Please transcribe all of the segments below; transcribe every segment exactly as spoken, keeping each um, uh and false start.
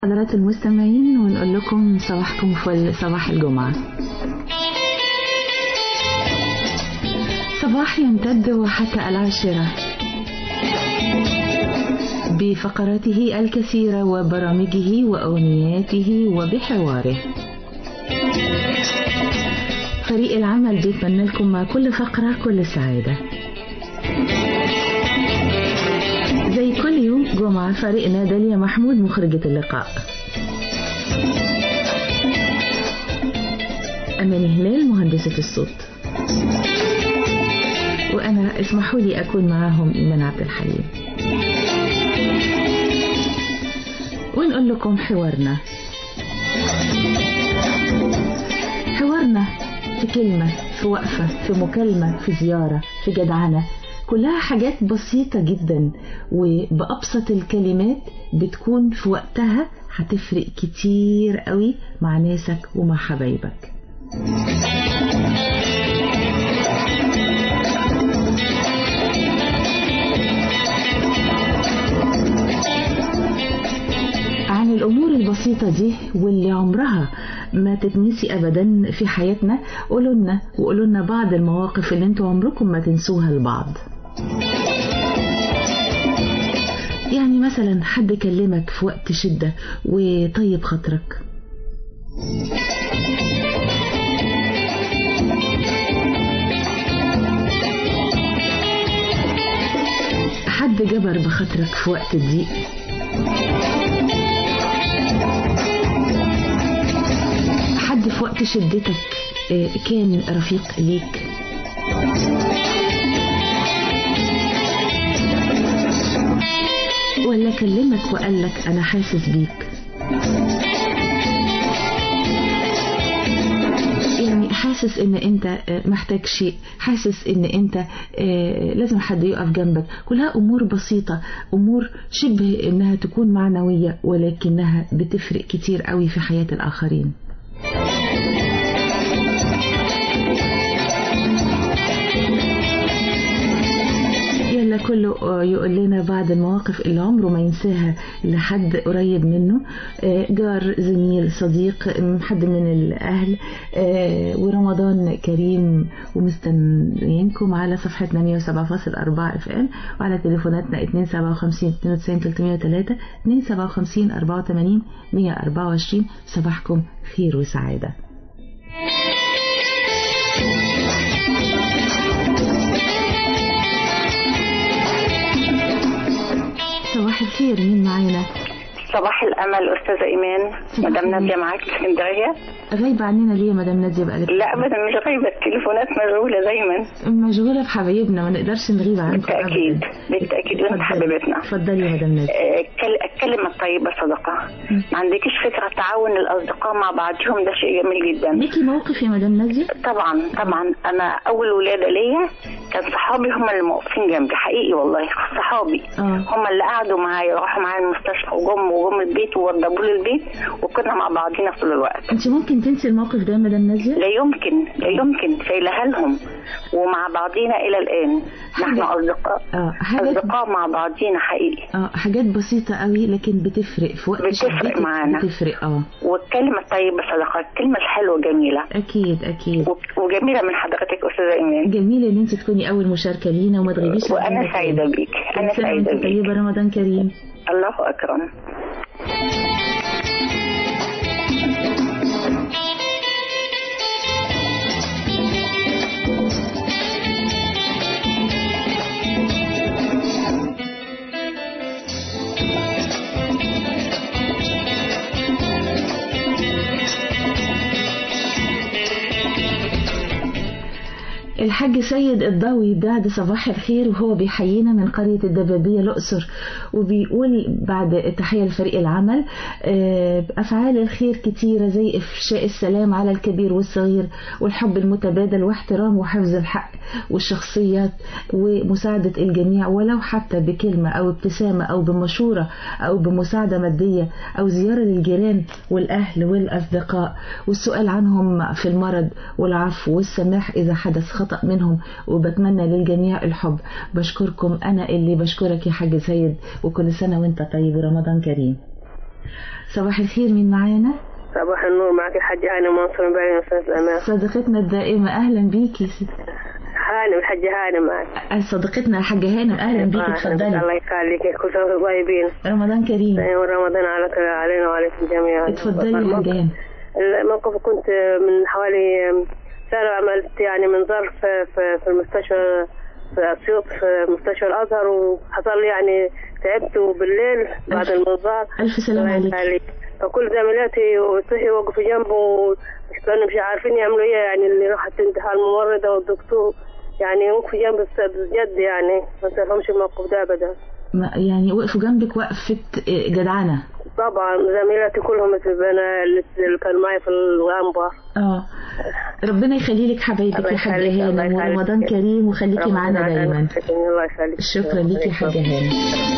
حضرات المستمعين ونقول لكم صباحكم فل صباح الجمعة. صباح يمتد حتى العاشرة بفقراته الكثيرة وبرامجه وأغنياته وبحواره. فريق العمل بيتمنى لكم مع كل فقرة كل سعادة. زي كل يوم جمعة فريقنا داليا محمود مخرجة اللقاء، أماني هلال مهندسة الصوت، وأنا اسمحوا لي أكون معاهم إيمان عبد الحليم. ونقول لكم حوارنا حوارنا في كلمة، في وقفة، في مكالمة، في زيارة، في جدعنة، كلها حاجات بسيطة جدا وبأبسط الكلمات بتكون في وقتها هتفرق كتير قوي مع ناسك ومع حبايبك. عن الأمور البسيطة دي واللي عمرها ما تتنسي أبدا في حياتنا، قولوا لنا وقولوا لنا بعض المواقف اللي انتوا عمركم ما تنسوها لبعض. يعني مثلا حد كلمك في وقت شدة وطيب خاطرك، حد جبر بخاطرك في وقت الضيق، حد في وقت شدتك كان رفيق ليك، ولا كلمك وقالك أنا حاسس بيك. يعني حاسس إن أنت محتاج شيء، حاسس إن أنت لازم حد يقف جنبك. كلها أمور بسيطة، أمور شبه إنها تكون معنوية ولكنها بتفرق كتير قوي في حياة الآخرين. كله يقول لنا بعض المواقف اللي عمره ما ينساها لحد قريب منه، جار، زميل، صديق، حد من الأهل. ورمضان كريم ومستنيينكم على صفحتنا مية وسبعة فاصلة أربعة اف ام وعلى تليفوناتنا اتنين سبعة خمسين اتنين وتسعين تلتمية وتلاتة اتنين سبعة خمسين أربعة وتمانين مية وأربعة وعشرين. صباحكم خير وسعادة. صباح الخير، مين معانا؟ صباح الامل استاذه ايمان. مدام ناديه معاك في اسكندريه. غايبه عننا ليه يا مدام ناديه بقالك؟ لا ابدا مش غايبه، التليفونات مشغوله دايما. مشغوله بحبايبنا، ما نقدرش نغيب عنكم. بالتاكيد بالتاكيد وانت حبيبتنا. اتفضلي يا مدام ناديه. الكلمه الطيبه صدقه. ما عندكيش فكره تعاون الاصدقاء مع بعضهم ده شيء جميل جدا. ليكي موقف يا مدام ناديه؟ طبعا طبعا. انا اول ولاده ليا كان صحابي هم اللي موقفين جنبي، حقيقي والله صحابي هم اللي قعدوا معايا، راحوا معايا المستشفى وجم وجم البيت ووضبوا لي البيت وكنا مع بعضينا طول الوقت. انت ممكن تنسي الموقف ده يا مدام ناديه؟ لا يمكن لا يمكن، شايلها لهم ومع بعضينا الى الان. نحن اصدقاء اه اصدقاء مع بعضينا حقيقي. اه حاجات بسيطه قوي لكن بتفرق في وقت بتفرق معانا، بتفرق. اه والكلمه الطيبه صدقه، الكلمه الحلوه جميله. اكيد اكيد وجميله من حضرتك استاذه ايمان. جميل ان انت تكوني اول مشاركه لينا وما تغيبيش. وانا سعيده بيك، انا سعيده بيك. طيبه، رمضان كريم. الله اكرم. الحاج سيد الضوي بعد صباح الخير وهو بيحيينا من قرية الدبابية الأقصر، وبيقول بعد تحية لفريق العمل أفعال الخير كتيرة زي إفشاء السلام على الكبير والصغير والحب المتبادل واحترام وحفظ الحق والشخصيات ومساعدة الجميع ولو حتى بكلمة أو ابتسامة أو بمشورة أو بمساعدة مادية أو زيارة للجيران والأهل والأصدقاء والسؤال عنهم في المرض والعفو والسماح إذا حدث خطأ منهم. وبتمنى للجميع الحب. بشكركم، أنا اللي بشكرك يا حاج سيد، وكل سنة وانت طيب ورمضان كريم. صباح الخير، مين معانا؟ صباح النور، معك الحاجة هاني منصور من بين أستاذ أمان. صديقتنا الدائمة، أهلا بيكي. هانم، الحاجة هانم معك. صديقتنا الحاجة هانم، أهلا بيكي، اتفضلي. الله يخليك، كل سنة وانتم طيبين. رمضان كريم. أيوة رمضان علينا وعليكم جميعا. اتفضلي يا حاجة هانم. الموقف كنت من حوالي سنة عملت يعني من ظرف في, في المستشفى في أسيوط في مستشفى الأزهر، وحصل لي يعني تعبت وبالليل بعد المنظار. ألف سلامة عليك. فكل زميلاتي وصحي وقفوا جنبه كانوا مش عارفين يعملوا ايه، يعني اللي راحت تنتهى الممرضة والدكتور يعني وقفوا جنب بجد، يعني ما تفهمش الموقف ده أبدا. يعني وقفوا جنبك وقفة جدعنة؟ طبعا زميلاتي كلهم اللي كانوا معي في الغنبة. اه ربنا يخلي لك حبايبك يا حاجة هانم، ورمضان كريم وخليكي معانا دايما. الله يخليك. شكرا ليكي يا حاجة هانم.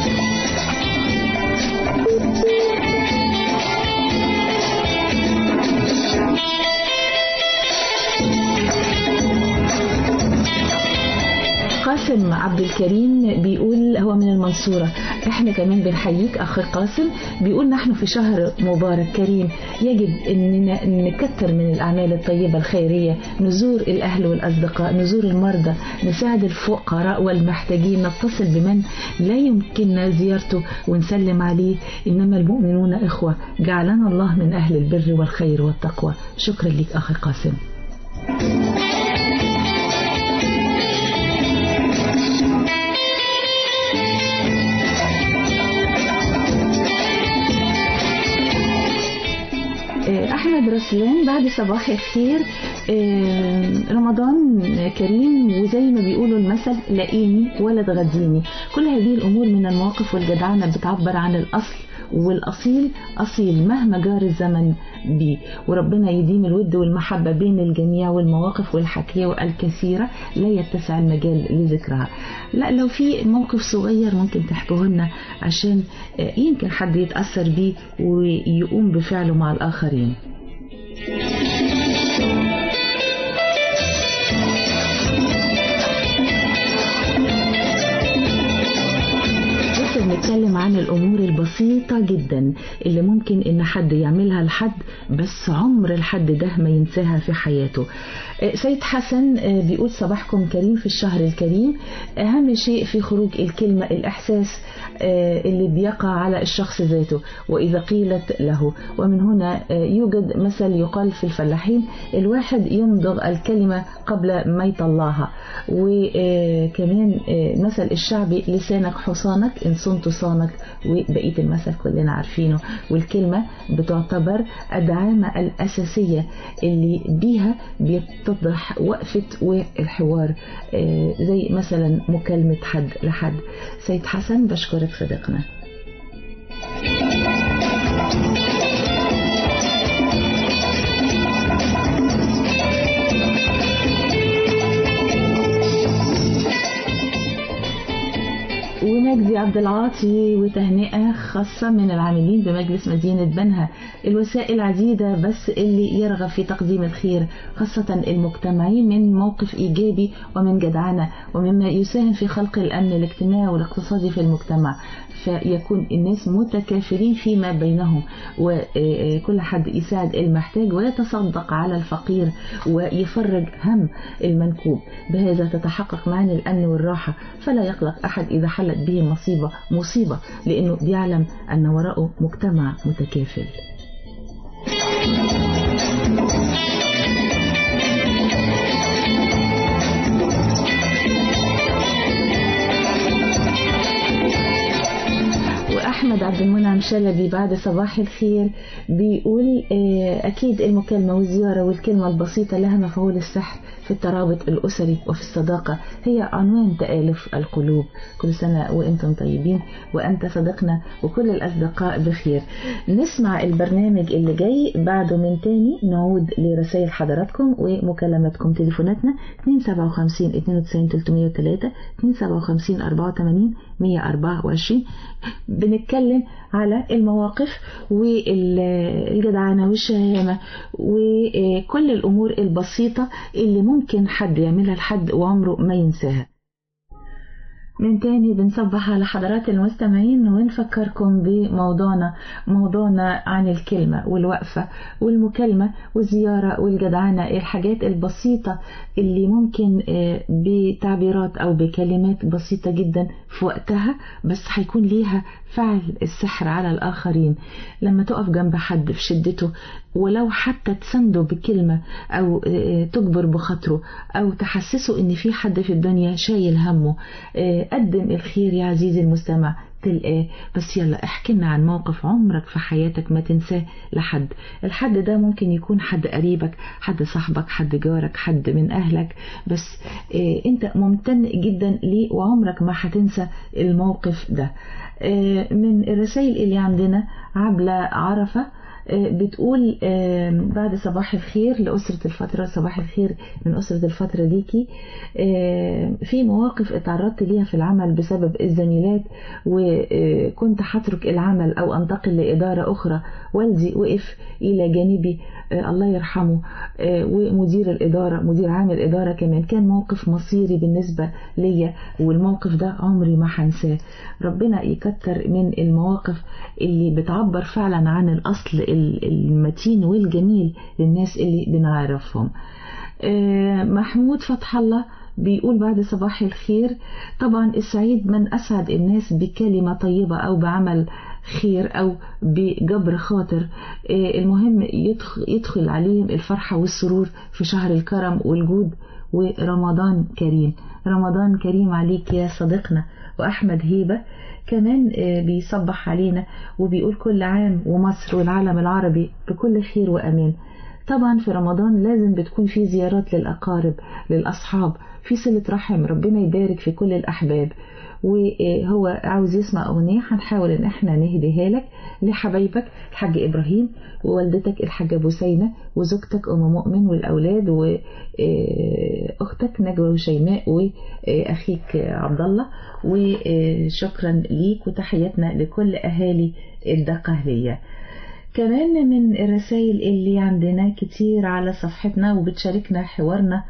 قاسم عبد الكريم بيقول، هو من المنصورة، احنا كمان بنحييك اخ قاسم. بيقول نحن في شهر مبارك كريم، يجب اننا نكتر من الاعمال الطيبة الخيرية، نزور الاهل والاصدقاء، نزور المرضى، نساعد الفقراء والمحتاجين، نتصل بمن لا يمكننا زيارته ونسلم عليه. انما المؤمنون اخوة، جعلنا الله من اهل البر والخير والتقوى. شكرا لك اخ قاسم. أحمد رسلان، بعد صباح الخير، رمضان كريم، وزي ما بيقولوا المثل لاقيني ولا تغديني. كل هذه الأمور من المواقف والجدعنة بتعبر عن الأصل والأصيل أصيل مهما جار الزمن بيه، وربنا يديم الود والمحبة بين الجميع، والمواقف والحكاية الكثيرة لا يتسع المجال لذكرها. لا، لو في موقف صغير ممكن تحكوه لنا عشان يمكن حد يتأثر بيه ويقوم بفعله مع الآخرين. بنتكلم عن الأمور البسيطة جدا اللي ممكن إن حد يعملها لحد، بس عمر الحد ده ما ينساها في حياته. سيد حسن بيقول صباحكم كريم في الشهر الكريم. أهم شيء في خروج الكلمة الإحساس اللي بيقع على الشخص ذاته وإذا قيلت له. ومن هنا يوجد مثل يقال في الفلاحين، الواحد يمضغ الكلمة قبل ما يطلعها. وكمان مثل الشعبي، لسانك حصانك إن صنت صانك، وبقية المثل كلنا عارفينه. والكلمة بتعتبر الدعامة الأساسية اللي بيها بيتضح وقفة والحوار، زي مثلا مكالمة حد لحد. سيد حسن بشكرك صديقنا. ومجدي عبد العاطي، وتهنئة خاصة من العاملين بمجلس مدينة بنها. الوسائل عديدة بس اللي يرغب في تقديم الخير خاصة المجتمعين من موقف إيجابي ومن جدعنة ومما يساهم في خلق الأمن الاجتماعي والاقتصادي في المجتمع، فيكون الناس متكافلين فيما بينهم، وكل حد يساعد المحتاج ويتصدق على الفقير ويفرج هم المنكوب. بهذا تتحقق معنا الأمن والراحة، فلا يقلق أحد إذا حلت به مصيبة مصيبة لأنه بيعلم أن وراءه مجتمع متكافل. أحمد عبد المنعم شلبي بعد صباح الخير بيقول أكيد المكالمة والزيارة والكلمة البسيطة لها مفعول السحر في الترابط الأسري وفي الصداقة، هي عنوان تآلف القلوب. كل سنة وأنتم طيبين وأنت صديقنا وكل الأصدقاء بخير. نسمع البرنامج اللي جاي بعده من تاني، نعود لرسائل حضراتكم ومكالماتكم. تليفوناتنا اثنين سبعة خمسين اثنين وتسعين ثلاثمائة وثلاثة اثنين سبعة خمسين أربعة وثمانين مئة وأربعة وعشرين. بنتكلم على المواقف والجدعنة والشهامة وكل الأمور البسيطة اللي ممكن حد يعملها لحد وعمره ما ينساها. من تاني بنصبح على حضرات المستمعين ونفكركم بموضوعنا موضوعنا عن الكلمة والوقفة والمكالمة والزيارة والجدعنة، الحاجات البسيطة اللي ممكن بتعبيرات أو بكلمات بسيطة جدا في وقتها بس هيكون ليها فعل السحر على الآخرين. لما تقف جنب حد في شدته ولو حتى تسنده بكلمة أو تجبر بخاطره أو تحسسه إن في حد في الدنيا شايل همه، قدم الخير يا عزيزي المستمع تلقاه. بس يلا احكي لنا عن موقف عمرك في حياتك ما تنساه لحد. الحد ده ممكن يكون حد قريبك، حد صاحبك، حد جارك، حد من أهلك، بس اه انت ممتن جدا ليه وعمرك ما هتنسى الموقف ده. اه من الرسائل اللي عندنا عبلة عرفة بتقول بعد صباح الخير لأسرة الفترة، صباح الخير من أسرة الفترة ليكي. في مواقف اتعرضت ليها في العمل بسبب الزميلات وكنت هترك العمل أو أنتقل لإدارة أخرى، والدي وقف إلى جانبي الله يرحمه، ومدير الإدارة مدير عام الإدارة كمان، كان موقف مصيري بالنسبة ليا والموقف ده عمري ما هنساه. ربنا يكتر من المواقف اللي بتعبر فعلا عن الأصل المتين والجميل للناس اللي بنعرفهم. محمود فتح الله بيقول بعد صباح الخير، طبعا السعيد من أسعد الناس بكلمة طيبة أو بعمل خير أو بجبر خاطر، المهم يدخل, يدخل عليهم الفرحة والسرور في شهر الكرم والجود ورمضان كريم. رمضان كريم عليك يا صديقنا. وأحمد هيبة كمان بيصبح علينا وبيقول كل عام ومصر والعالم العربي بكل خير وأمان. طبعا في رمضان لازم بتكون في زيارات للأقارب للأصحاب، في صلة رحم، ربنا يبارك في كل الأحباب. وهو عاوز يسمع أغنية هنحاول إن احنا نهديها لك لحبايبك الحاج إبراهيم ووالدتك الحاجة بوسينة وزوجتك أم مؤمن والأولاد وأختك نجوى وشيماء وأخيك عبد الله. وشكرا ليك وتحياتنا لكل أهالي الدقهلية. كمان من الرسائل اللي عندنا كتير على صفحتنا وبتشاركنا حوارنا،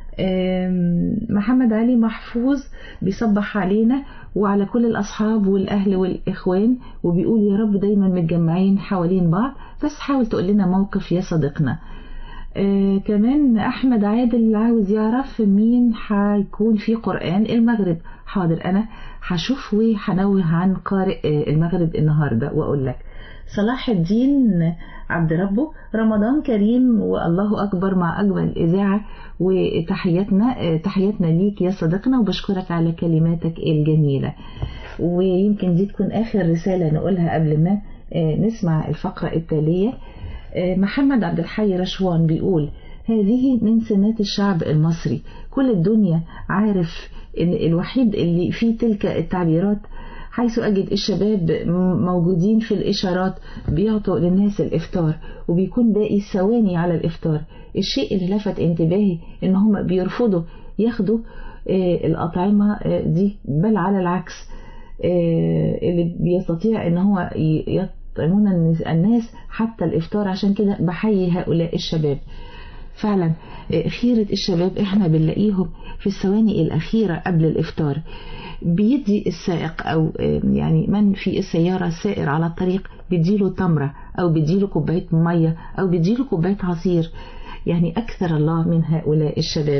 محمد علي محفوظ بيصبح علينا وعلى كل الأصحاب والأهل والإخوان وبيقول يا رب دايما متجمعين حوالين بعض، بس حاول تقول لنا موقف يا صديقنا. آه كمان أحمد عادل عاوز يعرف مين هيكون في قرآن المغرب. حاضر أنا هشوف وهنوه عن قارئ المغرب النهاردة وأقول لك. صلاح الدين عبد ربه رمضان كريم والله أكبر مع أجمل إذاعة، وتحياتنا تحياتنا ليك يا صديقنا وبشكرك على كلماتك الجميلة. ويمكن دي تكون آخر رسالة نقولها قبل ما نسمع الفقرة التالية. محمد عبد الحي رشوان بيقول هذه من سمات الشعب المصري، كل الدنيا عارف إن الوحيد اللي فيه تلك التعبيرات، حيث أجد الشباب موجودين في الإشارات بيعطوا للناس الإفطار وبيكون باقي ثواني على الإفطار. الشيء اللي لفت انتباهي إن هم بيرفضوا ياخدوا الأطعمة دي، بل على العكس اللي بيستطيع إن هو يطعمون الناس حتى الإفطار. عشان كده بحيي هؤلاء الشباب. فعلا خيرة الشباب احنا بنلاقيهم في الثواني الأخيرة قبل الإفطار، بيدي السائق أو يعني من في السيارة سائر على الطريق بيديله تمرة أو بيديله كوباية مية أو بيديله كوباية عصير. يعني أكثر الله من هؤلاء الشباب.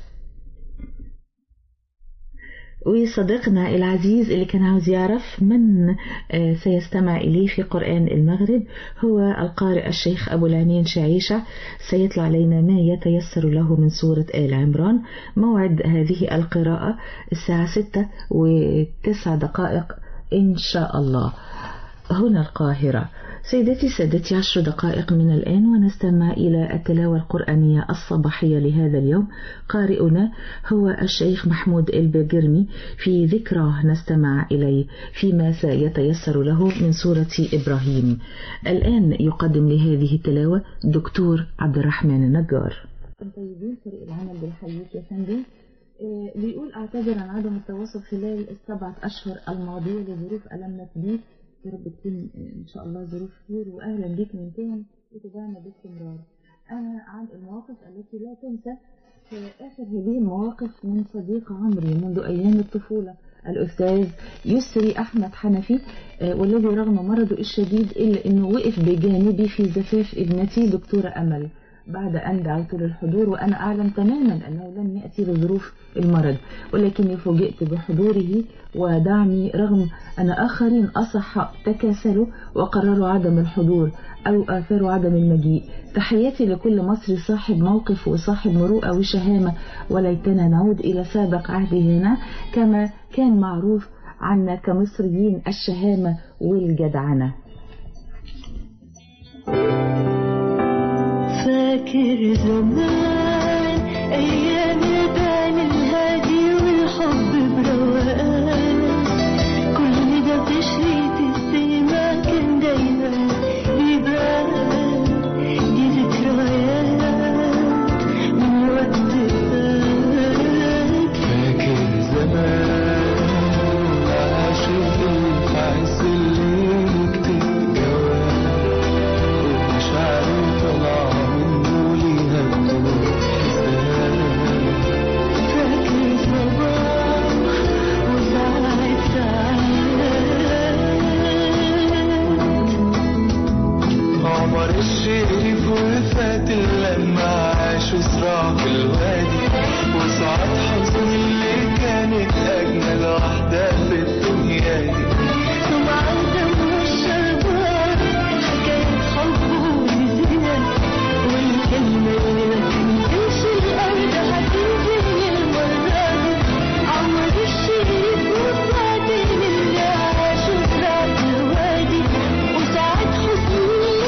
وصديقنا العزيز اللي كان عاوز يعرف من سيستمع إليه في قرآن المغرب هو القارئ الشيخ أبو العينين شعيشة، سيطلع علينا ما يتيسر له من سورة آل عمران. موعد هذه القراءة الساعة ستة وتسع دقائق إن شاء الله هنا القاهرة. سيدتي سادتي عشر دقائق من الآن ونستمع إلى التلاوة القرآنية الصباحية لهذا اليوم. قارئنا هو الشيخ محمود البجرمي في ذكرى نستمع إليه فيما سيتيسر له من سورة إبراهيم. الآن يقدم لهذه التلاوة دكتور عبد الرحمن النجار. طيبين فريق العمل بالحياة يا فندم. بيقول أعتذر عن عدم التواصل خلال السبعة أشهر الماضية لظروف ألمت بي، يا رب تكون إن شاء الله ظروف خير، وأهلا بك من تاني وتابعنا باستمرار. أنا عن المواقف التي لا تنسى. في آخر هذه المواقف من صديق عمري منذ أيام الطفولة الأستاذ يسري أحمد حنفي، والذي رغم مرضه الشديد إلا أنه وقف بجانبي في زفاف ابنتي دكتورة أمل بعد أن دعوت للحضور، وأنا أعلم تماما أنه لم يأتي لظروف المرض، ولكني فوجئت بحضوره ودعمي رغم أن آخرين أصحاء تكاسلوا وقرروا عدم الحضور أو آثروا عدم المجيء. تحياتي لكل مصري صاحب موقف وصاحب مروءة وشهامة، وليتنا نعود إلى سابق عهدنا كما كان معروف عنا كمصريين الشهامة والجدعنة. فاكر زمان أيام البال الهادي والحب بروقان، كل ده تشريط السما كان دايما بيبان، دي ذكريات من وقت فات. فاكر زمان عاشق في عز الليل كتب جواب ومشاعر طلع الشريف وفات لما عاشوا صراع في الوادي، وسعاد حزن اللي كانت أجمل واحدة في الدنيا دي. ثم عدم الشربات حكاية حب وزنا، والكلمة اللي ما تنزلش الأرض هتنزل المرة دي. عمر الشريف وفات اللي عاشوا صراع في الوادي، وسعاد حزن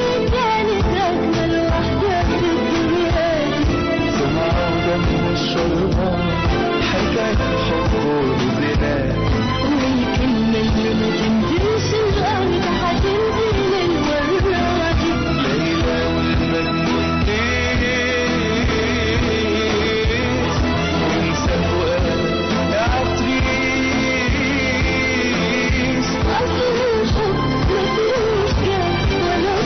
حكاية حب وزنا، والكلمة اللي ما تنزلش الأرض هتنزل المرة دي. ليلى والمجنون وانسى فؤاد يا عطريس. أصل الحب مفيهوش جاه ولا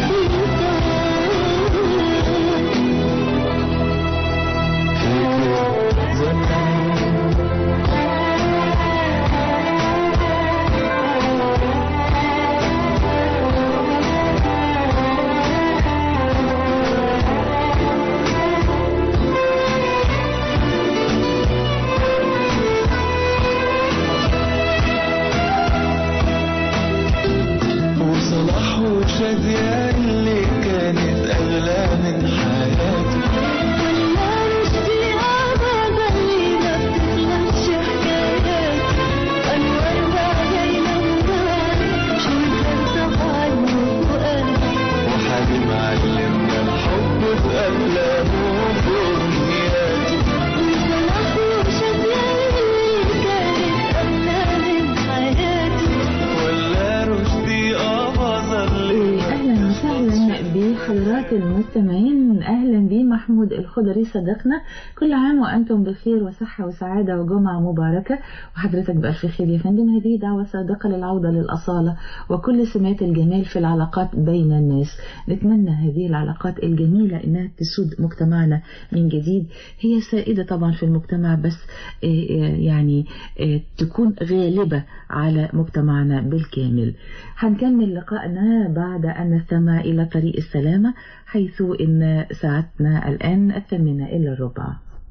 وصلاح وشادية اللي كانت أغلى من حياتي، ولا رشدي أبدا اللي ما بتخلصش حكايات. أنوار وعلينا ونار شو الفلسفة عنه فؤاد، وحبيب علمنا الحب في أفلامه وأغنياته. وصلاح وشادية اللي كانت أغلى من حياتي، ولا رشدي أبدا اللي أهلا وسهلا بحضرات المستمعين، أهلا بي محمود الخضري صديقنا. كل عام وأنتم بخير وصحة وسعادة وجمعة مباركة، وحضرتك بألف خير يا فندم. هذه دعوة صادقة للعودة للأصالة وكل سمات الجمال في العلاقات بين الناس. نتمنى هذه العلاقات الجميلة إنها تسود مجتمعنا من جديد. هي سائدة طبعا في المجتمع، بس يعني تكون غالبة على مجتمعنا بالكامل. هنكمل لقائنا بعد أن نستمع إلى طريق السلامة، حيث إن ساعتنا الآن الثامنة إلى الربع.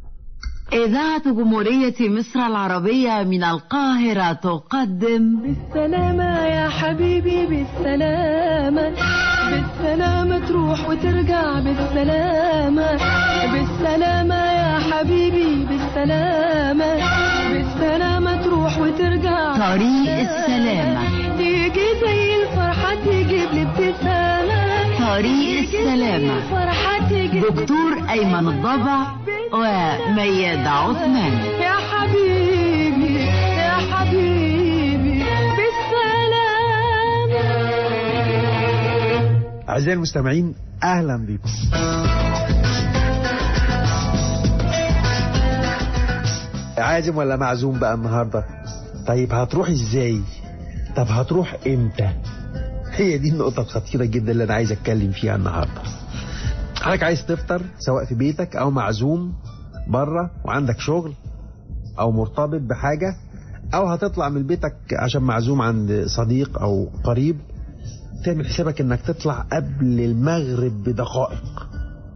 إذاعة جمهورية مصر العربية من القاهرة تقدم بالسلامة يا حبيبي بالسلامة، بالسلامة تروح وترجع بالسلامة، بالسلامة يا حبيبي بالسلامة، بالسلامة تروح وترجع. طريق السلامة تيجي زي الفرحة تجيب لي ابتسامة، طريق السلامة دكتور أيمن الضبع ومياد عثمان. يا حبيبي يا حبيبي بالسلامة. أعزائي المستمعين أهلا بكم. عازم ولا معزوم بقى النهاردة؟ طيب هتروح ازاي؟ طب هتروح امتى؟ هي دي النقطة الخطيرة جدا اللي أنا عايز أتكلم فيها النهاردة. حضرتك عايز تفطر سواء في بيتك أو معزوم بره وعندك شغل أو مرتبط بحاجة او هتطلع من بيتك عشان معزوم عند صديق او قريب، تعمل حسابك انك تطلع قبل المغرب بدقائق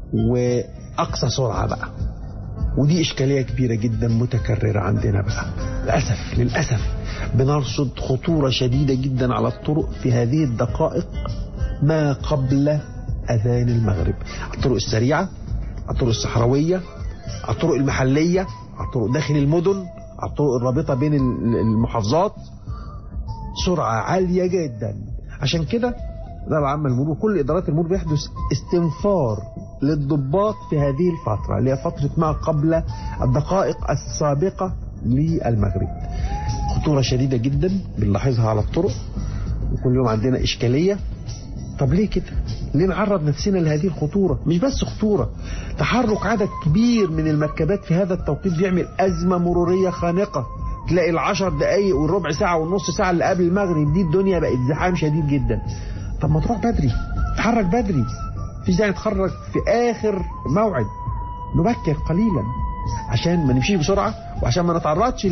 واقصى سرعة بقى. ودي اشكالية كبيرة جدا متكررة عندنا بقى للأسف. للأسف بنرصد خطورة شديدة جدا على الطرق في هذه الدقائق ما قبل اذان المغرب، الطرق السريعة، الطرق الصحراوية، الطرق المحلية، الطرق داخل المدن، الطرق الرابطة بين المحافظات، سرعة عالية جدا. عشان كده إدارة عامة المرور، كل إدارات المرور بيحدث استنفار للضباط في هذه الفترة اللي هي فترة ما قبل الدقائق السابقة للمغرب. خطورة شديدة جدا بنلاحظها على الطرق، وكل يوم عندنا إشكالية. طب ليه كده؟ ليه نعرض نفسنا لهذه الخطورة؟ مش بس خطورة، تحرك عدد كبير من المركبات في هذا التوقيت بيعمل أزمة مرورية خانقة. تلاقي العشر دقايق والربع ساعة والنص ساعة اللي قبل المغرب دي الدنيا بقت زحام شديد جدا. طب ما تروح بدري، تحرك بدري، مفيش داعي نتحرك في آخر موعد، نبكر قليلا عشان ما نمشيش بسرعة وعشان ما نتعرضش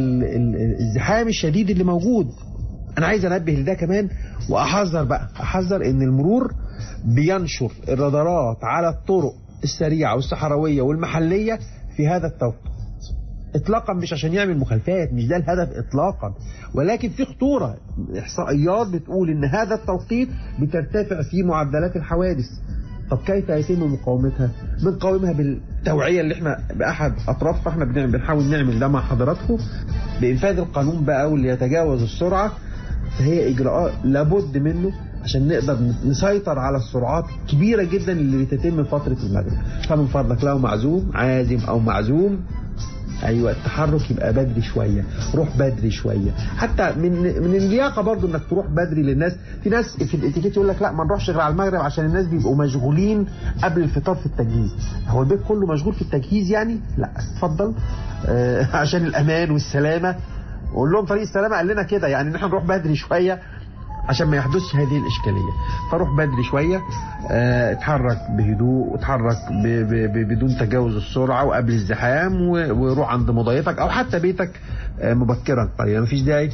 للزحام الشديد اللي موجود. أنا عايز أنبه لده كمان وأحذر بقى، أحذر إن المرور بينشر الرادارات على الطرق السريعة والصحراوية والمحلية في هذا التوقيت إطلاقا، مش عشان يعمل مخالفات، مش ده الهدف إطلاقا، ولكن في خطورة. إحصائيات بتقول إن هذا التوقيت بترتفع فيه معدلات الحوادث. طب كيف يتم مقاومتها؟ بنقاومها بالتوعية اللي احنا بأحد أطرافها احنا بنعمل بنحاول نعمل ده مع حضراتكم بإنفاذ القانون بقى، واللي يتجاوز السرعة فهي إجراءات لابد منه عشان نقدر نسيطر على السرعات الكبيرة جدا اللي بتتم فترة المغرب. فمن فضلك لو معزوم عازم أو معزوم، ايوه التحرك يبقى بدري شويه، روح بدري شويه. حتى من من اللياقه برضو انك تروح بدري للناس. في ناس في الاتيكيت يقول لك لا ما نروحش غير على المغرب عشان الناس بيبقوا مشغولين قبل الفطار في التجهيز. هو البيت كله مشغول في التجهيز يعني؟ لا اتفضل آه عشان الامان والسلامه. وقول لهم طريق السلامه قال لنا كده، يعني ان احنا نروح بدري شويه عشان ما يحدثش هذه الإشكالية. فروح بدري شوية، اه اتحرك بهدوء وتحرك ب ب بدون تجاوز السرعة وقبل الزحام، وروح عند مضايفك أو حتى بيتك اه مبكرا قليلا. مفيش داعي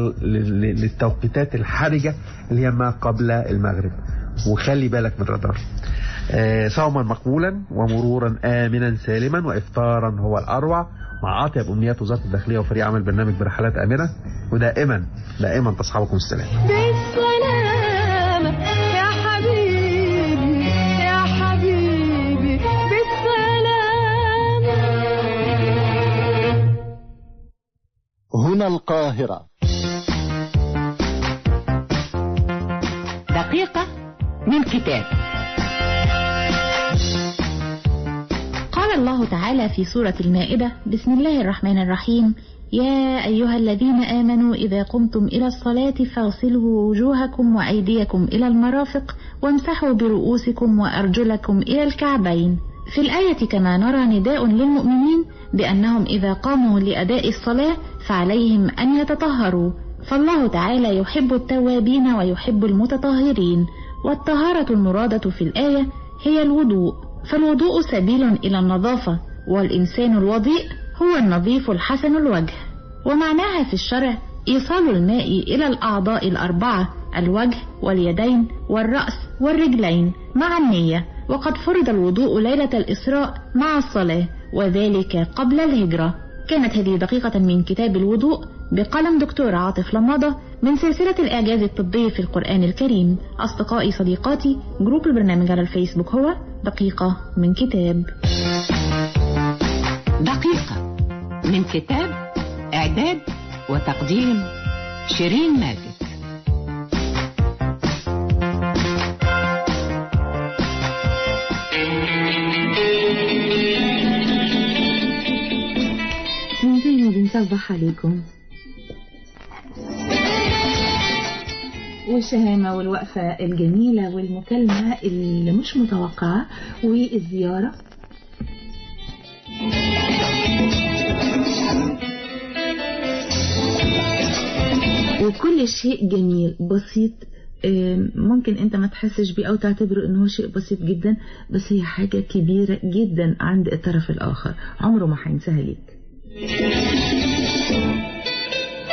للتوقيتات الحرجة اللي هي ما قبل المغرب. وخلي بالك من الرادار. اه صوما مقبولا ومرورا آمنا سالما وإفطارا هو الأروع، مع أطيب أمنيات وزارة الداخلية وفريق عمل برنامج برحلات آمنة. ودائما دائما تصحبكم السلام. بالسلامة يا حبيبي يا حبيبي بالسلامة. هنا القاهرة. دقيقة من كتاب. قال الله تعالى في سورة المائدة: بسم الله الرحمن الرحيم: يا أيها الذين آمنوا إذا قمتم إلى الصلاة فاغسلوا وجوهكم وأيديكم إلى المرافق وامسحوا برؤوسكم وأرجلكم إلى الكعبين. في الآية كما نرى نداء للمؤمنين بأنهم إذا قاموا لأداء الصلاة فعليهم أن يتطهروا، فالله تعالى يحب التوابين ويحب المتطهرين. والطهارة المرادة في الآية هي الوضوء، فالوضوء سبيل إلى النظافة، والإنسان الوضيء هو النظيف الحسن الوجه. ومعناها في الشرع إيصال الماء إلى الأعضاء الأربعة: الوجه واليدين والرأس والرجلين مع النية. وقد فرض الوضوء ليلة الإسراء مع الصلاة، وذلك قبل الهجرة. كانت هذه دقيقة من كتاب الوضوء بقلم دكتور عاطف لماضة من سلسلة الإعجاز الطبي في القرآن الكريم. أصدقائي صديقاتي، جروب البرنامج على الفيسبوك هو دقيقة من كتاب. دقيقة من كتاب، إعداد وتقديم شيرين ماجد. من زين بنصبح عليكم. والشهامة والوقفة الجميلة والمكالمة اللي مش متوقعة والزيارة. وكل شيء جميل بسيط ممكن انت ما تحسش بيه او تعتبره انه شيء بسيط جدا، بس هي حاجة كبيرة جدا عند الطرف الاخر، عمره ما هينساها ليك.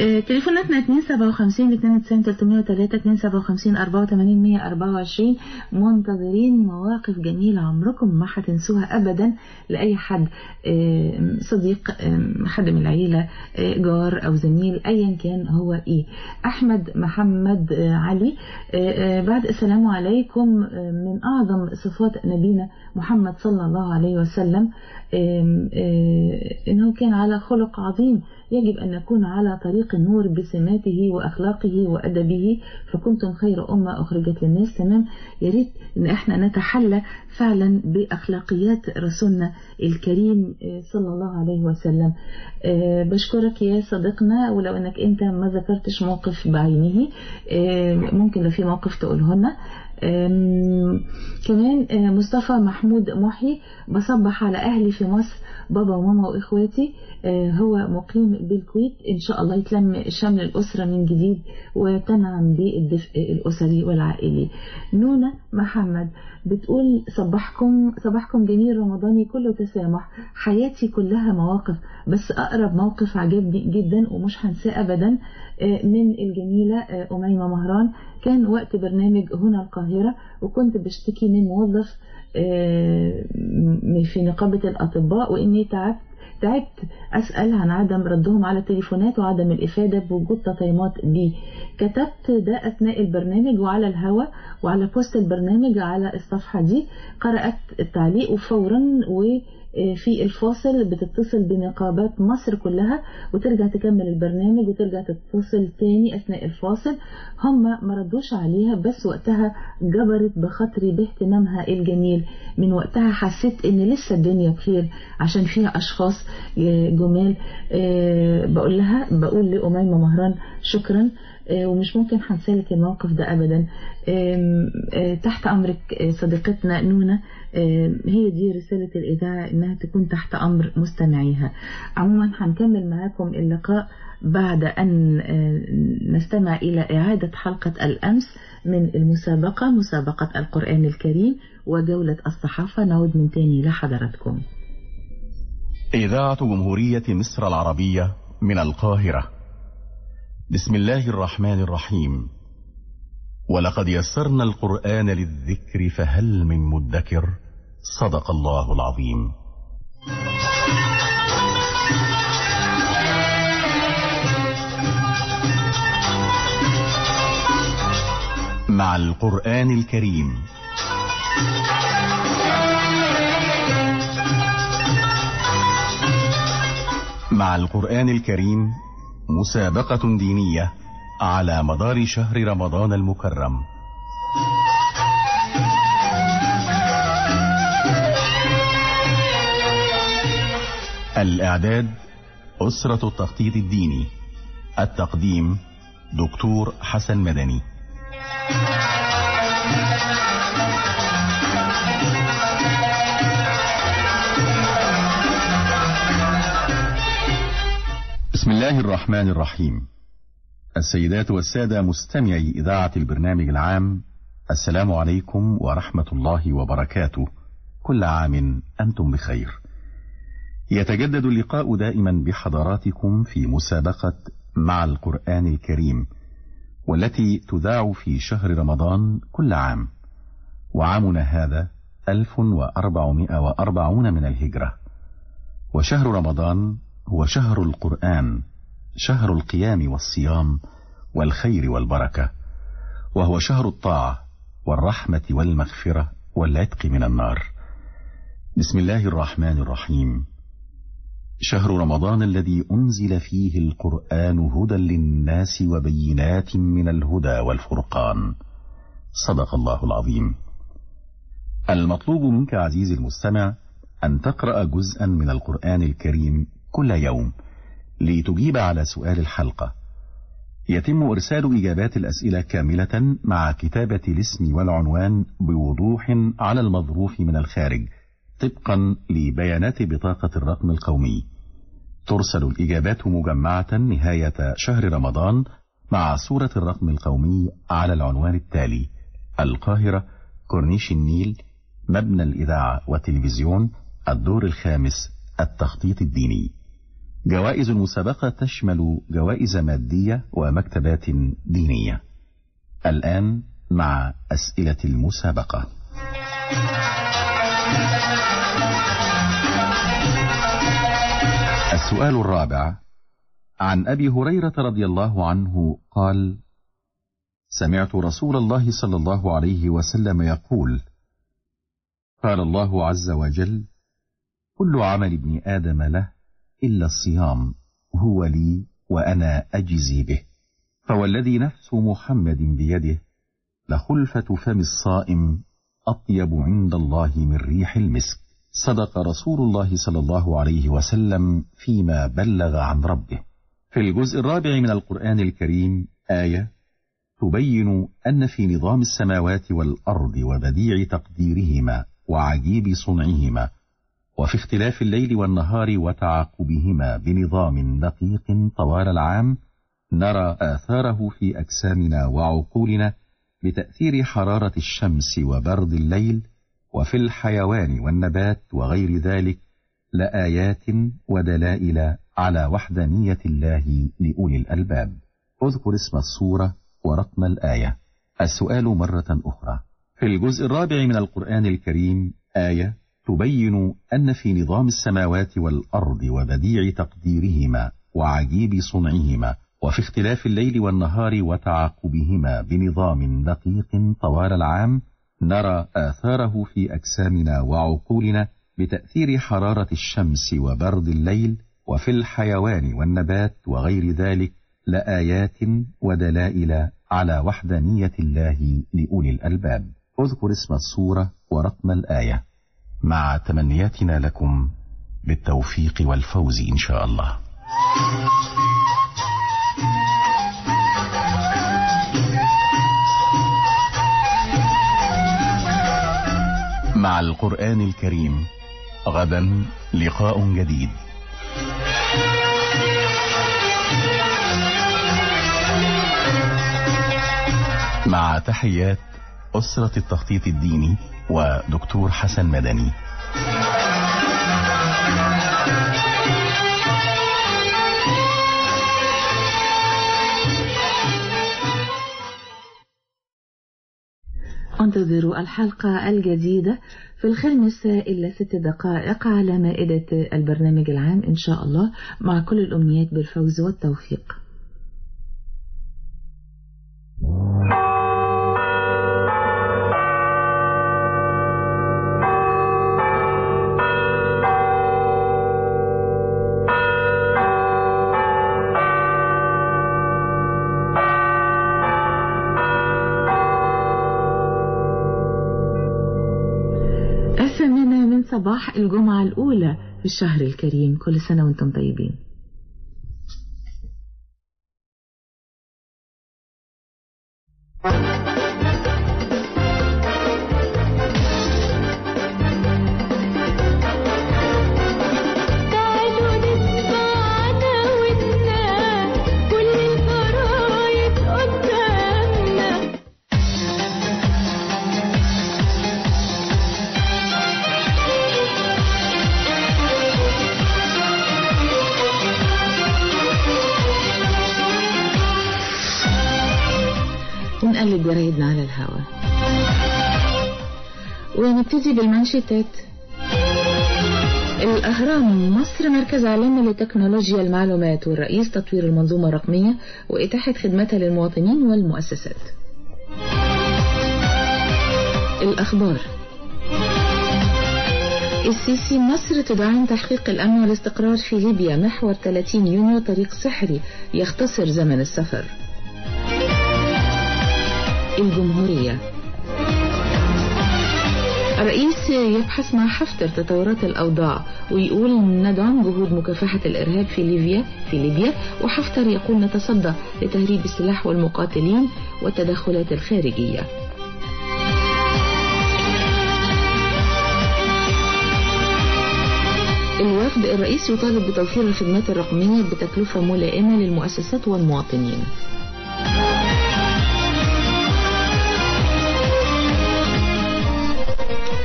تليفوناتنا اتنين سبعة وخمسين اتنين وتسعين تلتمية وتلاتة اتنين سبعة وخمسين أربعة وتمانين مية أربعة وعشرين. منتظرين مواقف جميلة عمركم ما هتنسوها أبدا لأي حد، صديق، حد من العيلة، جار أو زميل، أيا كان هو إيه. أحمد محمد علي، بعد السلام عليكم، من أعظم صفات نبينا محمد صلى الله عليه وسلم إنه كان على خلق عظيم، يجب أن نكون على طريق النور بسماته وأخلاقه وأدبه، فكنتم خير أمة أخرجت للناس. تمام، يريد أن احنا نتحلى فعلا بأخلاقيات رسولنا الكريم صلى الله عليه وسلم. بشكرك يا صديقنا، ولو أنك أنت ما ذكرتش موقف بعينه ممكن لو في موقف تقوله لنا. كمان مصطفى محمود محي، بصبح على أهلي في مصر، بابا وماما وإخواتي، هو مقيم بالكويت، إن شاء الله يتلم شمل الأسرة من جديد وتنعم بالدفء الأسري والعائلي. نونا محمد بتقول صباحكم صباحكم جميل رمضاني كله تسامح، حياتي كلها مواقف، بس أقرب موقف عجبني جدا ومش هنساه أبدا من الجميلة أميمة مهران. كان وقت برنامج هنا القاهرة، وكنت بشتكي من موظف في نقابة الأطباء وإني تعبت تعبت أسأل عن عدم ردهم على التليفونات وعدم الإفادة بوجود تطعيمات بي. كتبت ده أثناء البرنامج وعلى الهواء وعلى بوست البرنامج على الصفحة دي، قرأت التعليق وفورا وفي الفاصل بتتصل بنقابات مصر كلها وترجع تكمل البرنامج وترجع تتصل تاني أثناء الفاصل. هم ما ردوش عليها، بس وقتها جبرت بخاطري باهتمامها الجميل. من وقتها حسيت ان لسه الدنيا بخير عشان فيها اشخاص جمال. بقول لها بقول لأميمة مهران شكرا، ومش ممكن هنسالك الموقف ده ابدا. تحت امرك صديقتنا نونا، هي دي رسالة الإذاعة، انها تكون تحت امر مستمعيها. عموما هنكمل معاكم اللقاء بعد أن نستمع إلى إعادة حلقة الأمس من المسابقة، مسابقة القرآن الكريم وجولة الصحافة. نعود من تاني لحضراتكم. إذاعة جمهورية مصر العربية من القاهرة. بسم الله الرحمن الرحيم. ولقد يسرنا القرآن للذكر فهل من مدكر. صدق الله العظيم. مع القرآن الكريم. مع القرآن الكريم مسابقة دينية على مدار شهر رمضان المكرم. الإعداد أسرة التخطيط الديني. التقديم دكتور حسن مدني. بسم الله الرحمن الرحيم. السيدات والسادة مستمعي إذاعة البرنامج العام، السلام عليكم ورحمة الله وبركاته. كل عام أنتم بخير. يتجدد اللقاء دائما بحضراتكم في مسابقة مع القرآن الكريم، والتي تذاع في شهر رمضان كل عام، وعامنا هذا ألف وأربعمائة وأربعون من الهجرة. وشهر رمضان هو شهر القرآن، شهر القيام والصيام والخير والبركة، وهو شهر الطاعة والرحمة والمغفرة والعتق من النار. بسم الله الرحمن الرحيم. شهر رمضان الذي أنزل فيه القرآن هدى للناس وبينات من الهدى والفرقان. صدق الله العظيم. المطلوب منك عزيزي المستمع أن تقرأ جزءا من القرآن الكريم كل يوم لتجيب على سؤال الحلقة. يتم إرسال إجابات الأسئلة كاملة مع كتابة الاسم والعنوان بوضوح على المظروف من الخارج طبقا لبيانات بطاقة الرقم القومي. ترسل الإجابات مجمعة نهاية شهر رمضان مع صورة الرقم القومي على العنوان التالي: القاهرة، كورنيش النيل، مبنى الإذاعة والتلفزيون، الدور الخامس، التخطيط الديني. جوائز المسابقة تشمل جوائز مادية ومكتبات دينية. الآن مع أسئلة المسابقة. السؤال الرابع: عن أبي هريرة رضي الله عنه قال: سمعت رسول الله صلى الله عليه وسلم يقول: قال الله عز وجل: كل عمل ابن آدم له إلا الصيام هو لي وأنا أجزي به، فوالذي نفس محمد بيده لخلفة فم الصائم أطيب عند الله من ريح المسك. صدق رسول الله صلى الله عليه وسلم فيما بلغ عن ربه. في الجزء الرابع من القرآن الكريم آية تبين أن في نظام السماوات والأرض وبديع تقديرهما وعجيب صنعهما، وفي اختلاف الليل والنهار وتعاقبهما بنظام دقيق طوال العام، نرى آثاره في أجسامنا وعقولنا بتأثير حرارة الشمس وبرد الليل، وفي الحيوان والنبات وغير ذلك لآيات ودلائل على وحدانية الله لأولي الألباب. اذكر اسم السورة ورقم الآية. السؤال مرة أخرى: في الجزء الرابع من القرآن الكريم آية تبين أن في نظام السماوات والأرض وبديع تقديرهما وعجيب صنعهما، وفي اختلاف الليل والنهار وتعاقبهما بنظام دقيق طوال العام، نرى آثاره في أجسامنا وعقولنا بتأثير حرارة الشمس وبرد الليل، وفي الحيوان والنبات وغير ذلك لآيات ودلائل على وحدانية الله لأولي الألباب. اذكر اسم السورة ورقم الآية. مع تمنياتنا لكم بالتوفيق والفوز إن شاء الله. مع القرآن الكريم غدا لقاء جديد. مع تحيات أسرة التخطيط الديني ودكتور حسن مدني. انتظروا الحلقة الجديدة في الخامسة إلا ست دقائق على مائدة البرنامج العام إن شاء الله، مع كل الأمنيات بالفوز والتوفيق. صباح الجمعة الأولى في الشهر الكريم، كل سنة وانتم طيبين. ونقلب جرايدنا على الهواء ونبتدي بالمانشيتات. الأهرام: مصر مركز عالمي لتكنولوجيا المعلومات، والرئيس تطوير المنظومة الرقمية وإتاحة خدمتها للمواطنين والمؤسسات. الأخبار: السيسي: مصر تدعم تحقيق الأمن والاستقرار في ليبيا، محور ثلاثين يونيو طريق سحري يختصر زمن السفر. الجمهورية: الرئيس يبحث مع حفتر تطورات الأوضاع ويقول ندعم جهود مكافحة الإرهاب في ليبيا في ليبيا وحفتر يقول نتصدى لتهريب السلاح والمقاتلين والتدخلات الخارجية. الوفد: الرئيس يطالب بتوفير الخدمات الرقمية بتكلفة ملائمة للمؤسسات والمواطنين.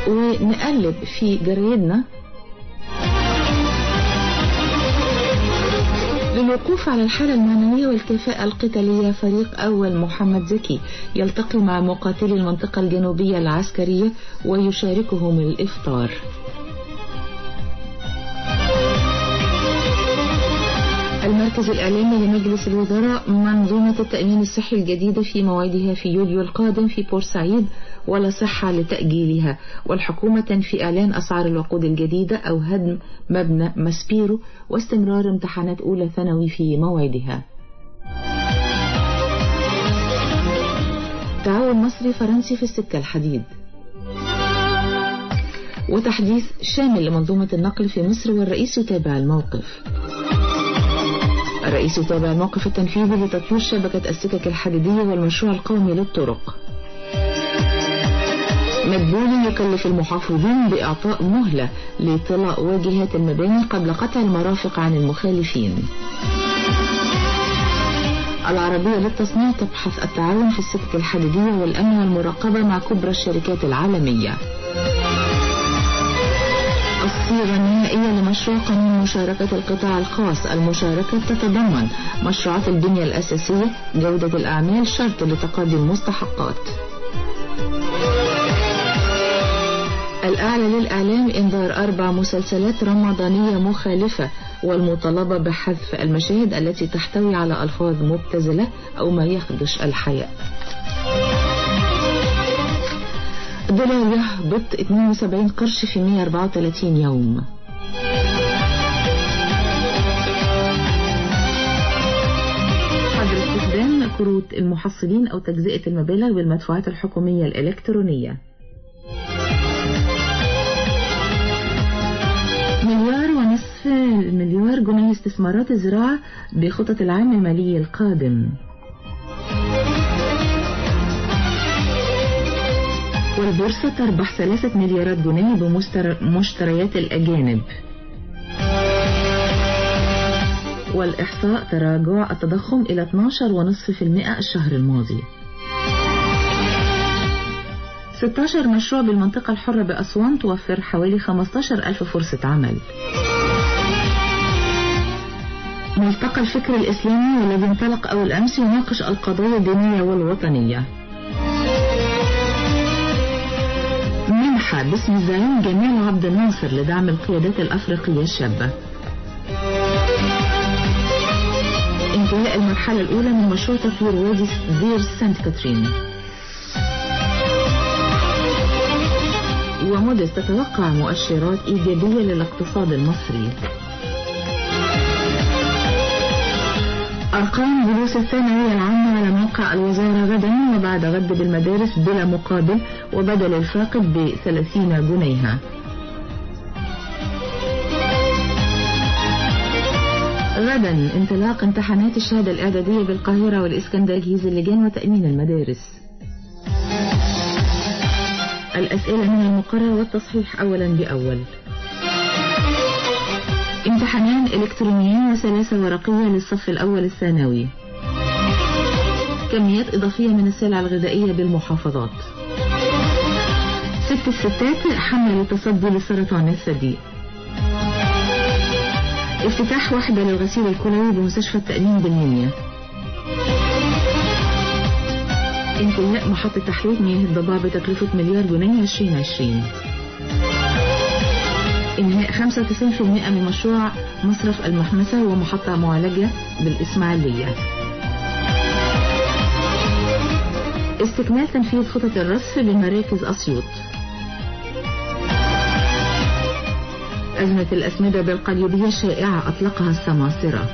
ونقلب في جرايدنا للوقوف على الحالة المعنوية والكفاءة القتالية، فريق أول محمد زكي يلتقي مع مقاتلي المنطقة الجنوبية العسكرية ويشاركهم الإفطار. المركز الإعلامي لمجلس الوزراء منظومة التأمين الصحي الجديدة في موعدها في يوليو القادم في بورسعيد ولا صحة لتأجيلها، والحكومة تنفي إعلان أسعار الوقود الجديدة أو هدم مبنى ماسبيرو واستمرار امتحانات أولى ثانوي في موعدها. تعاون مصري فرنسي في السكة الحديد، وتحديث شامل لمنظومة النقل في مصر والرئيس يتابع الموقف. الرئيس يتابع الموقف التنفيذي لتطوير شبكة السكك الحديدية والمشروع القومي للطرق. مدبولي يكلف المحافظين بإعطاء مهلة لطلاء واجهات المباني قبل قطع المرافق عن المخالفين. العربية للتصنيع تبحث التعاون في السكك الحديدية والأمن والمراقبة مع كبرى الشركات العالمية. الصيغة النهائية لمشروع قانون مشاركة القطاع الخاص. المشاركة تتضمن مشروعات البنية الأساسية، جودة الأعمال شرط لتقاضي المستحقات. الأعلى للإعلام إنذار أربع مسلسلات رمضانية مخالفة والمطالبة بحذف المشاهد التي تحتوي على ألفاظ مبتذلة أو ما يخدش الحياء. الدولار يهبط اثنين وسبعين قرش في مئة وأربعة وثلاثين يوم. حظر استخدام كروت المحصلين أو تجزئة المبالغ بالمدفوعات الحكومية الإلكترونية. مليار ونصف المليار جنيه استثمارات الزراعة بخطط العام المالي القادم. والبورصة تربح ثلاثة مليارات جنيه بمشتريات الأجانب. والإحصاء تراجع التضخم إلى اثني عشر فاصلة خمسة بالمئة الشهر الماضي. ستة عشر مشروع بالمنطقة الحرة بأسوان توفر حوالي خمسة عشر ألف فرصة عمل. ملتقى الفكر الإسلامي والذي انطلق أول أمس يناقش القضايا الدينية والوطنية. منحة باسم الزعيم جمال عبد الناصر لدعم القيادات الأفريقية الشابة. انتهاء المرحلة الأولى من مشروع تطوير وادي دير سانت كاترين. وموديس تتوقع مؤشرات إيجابية للاقتصاد المصري. أرقام دروس الثانوية العامة على موقع الوزارة غدا وبعد غد بالمدارس بلا مقابل وبدل الفاقد بثلاثين جنيها. غدا انطلاق امتحانات الشهادة الإعدادية بالقاهرة والإسكندرية، تجهيز اللجان وتأمين المدارس. الأسئلة من المقرر والتصحيح أولا بأول. امتحانان إلكترونيين وثلاثة ورقية للصف الأول الثانوي. كميات إضافية من السلع الغذائية بالمحافظات. ست الستات حملة للتصدي لسرطان الثدي. افتتاح وحدة للغسيل الكلوي بمستشفى التأمين بالمنيا. انتهاء محطة تحليل مياه الضباب بتكلفة مليار جنيه عشرين عشرين. انهاء خمسة وتسعين بالمئة من مشروع مصرف المحمسة ومحطة معالجة بالإسماعيلية. استكمال تنفيذ خطط الرصف بمراكز أسيوط. أزمة الأسمدة بالقليوبية شائعة أطلقها السماسرة.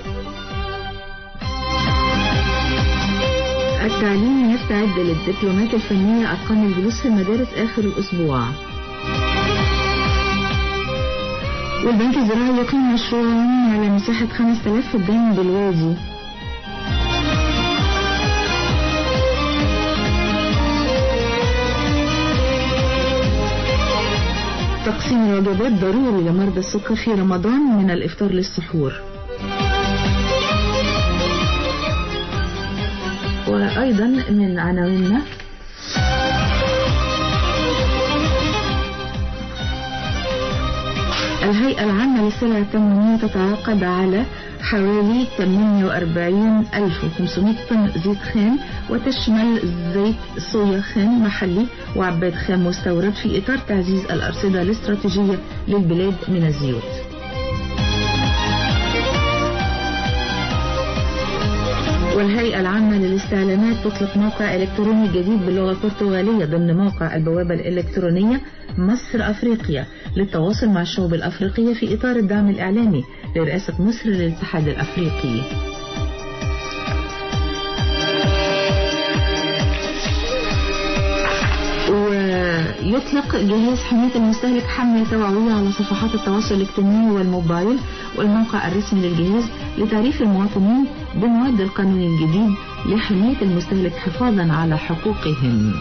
التعليم يستعد للدبلومات الفنية أرقام الجلوس في المدارس آخر الأسبوع. والبنك الزراعي يقيم مشروعا على مساحة خمسة آلاف في الدين بالوادي. تقسيم الوجبات ضروري لمرضى السكر في رمضان من الإفطار للسحور. وأيضا من عناويننا الهيئة العامة للسلع التموينية تتعاقد على حوالي ثمانية وأربعين ألف وخمسمائة طن زيت خام، وتشمل زيت صويا خام محلي وعباد خام مستورد في إطار تعزيز الأرصدة الاستراتيجية للبلاد من الزيوت. والهيئة العامة للاستعلامات تطلق موقع إلكتروني جديد باللغة البرتغالية ضمن موقع البوابة الإلكترونية مصر أفريقيا للتواصل مع الشعوب الأفريقية في إطار الدعم الإعلامي لرئاسة مصر للاتحاد الأفريقي. ويطلق جهاز حماية المستهلك حملة توعوية على صفحات التواصل الاجتماعي والموبايل والموقع الرسمي للجهاز لتعريف المواطنين بمواد القانون الجديد لحماية المستهلك حفاظا على حقوقهم.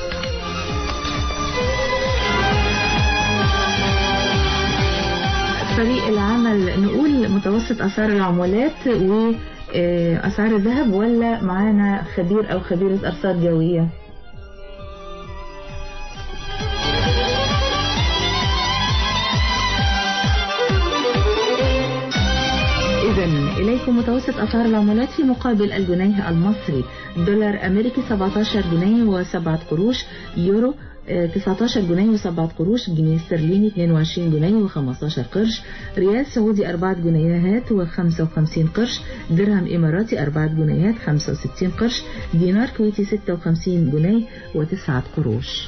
فريق العمل نقول متوسط أسعار العملات وأسعار الذهب، ولا معانا خبير أو خبيرة أرصاد جوية؟ إليكم متوسط أسعار العملات في مقابل الجنيه المصري: دولار أمريكي سبعة عشر جنيه وسبعة قروش، يورو تسعة عشر جنيه وسبعة قروش، جنيه استرليني اثنين وعشرين جنيه وخمسة عشر قرش، ريال سعودي أربعة جنيهات وخمسة وخمسين قرش، درهم إماراتي أربعة جنيهات خمسة وستين قرش، دينار كويتي ستة وخمسين جنيه وتسعة قروش.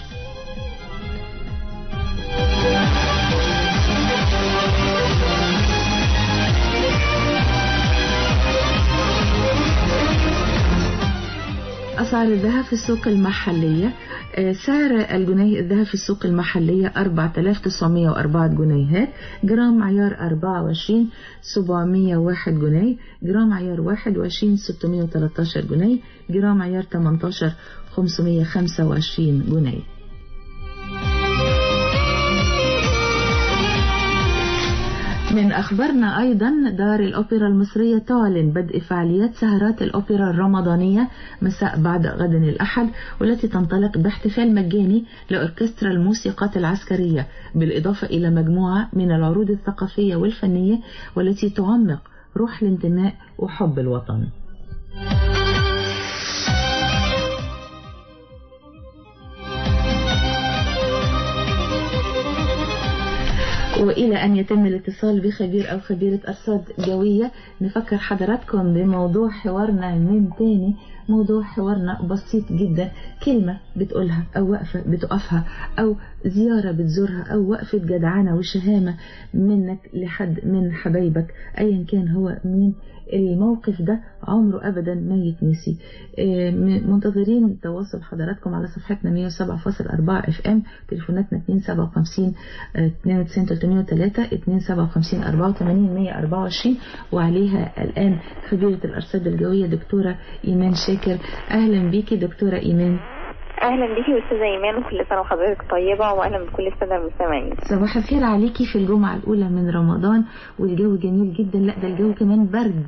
أسعار الذهب في السوق المحلية: سعر الجنيه الذهب في السوق المحلية أربعة آلاف وتسعمائة وأربعة جنيهات، جرام عيار أربعة وعشرين سبعمائة وواحد جنيه، جرام عيار واحد وعشرين ستمائة وثلاثة عشر جنيه، جرام عيار ثمانية عشر خمسمائة وخمسة وعشرين جنيه. من أخبارنا أيضا دار الأوبرا المصرية تعلن بدء فعاليات سهرات الأوبرا الرمضانية مساء بعد غد الأحد، والتي تنطلق باحتفال مجاني لأوركسترا الموسيقات العسكرية، بالإضافة إلى مجموعة من العروض الثقافية والفنية والتي تعمق روح الانتماء وحب الوطن. وإلى أن يتم الاتصال بخبير أو خبيرة أرصاد جوية، نفكر حضراتكم بموضوع حوارنا من تاني. موضوع حوارنا بسيط جدا، كلمة بتقولها أو وقفة بتقفها أو زيارة بتزورها أو وقفة جدعانة وشهامة منك لحد من حبايبك أيا كان هو مين، الموقف ده عمره أبدا ما يتنسي. منتظرين تواصل حضراتكم على صفحتنا مئة وسبعة فاصل أربعة اف ام، تليفوناتنا اثنين سبعة خمسين اثنين وتسعين ثلاثمائة وثلاثة اثنين سبعة خمسين أربعة وثمانين مئة وأربعة وعشرين، وعليها الآن خبيرة الأرصاد الجوية دكتورة إيمان شاكر. أهلا بيكي دكتورة إيمان. اهلا بيكي استاذه ايمان، وكل سنه وحضرتك طيبه، واهلا بكل الساده المستمعين. صباح الخير عليكي في الجمعه الاولى من رمضان، والجو جميل جدا. لا ده الجو كمان برد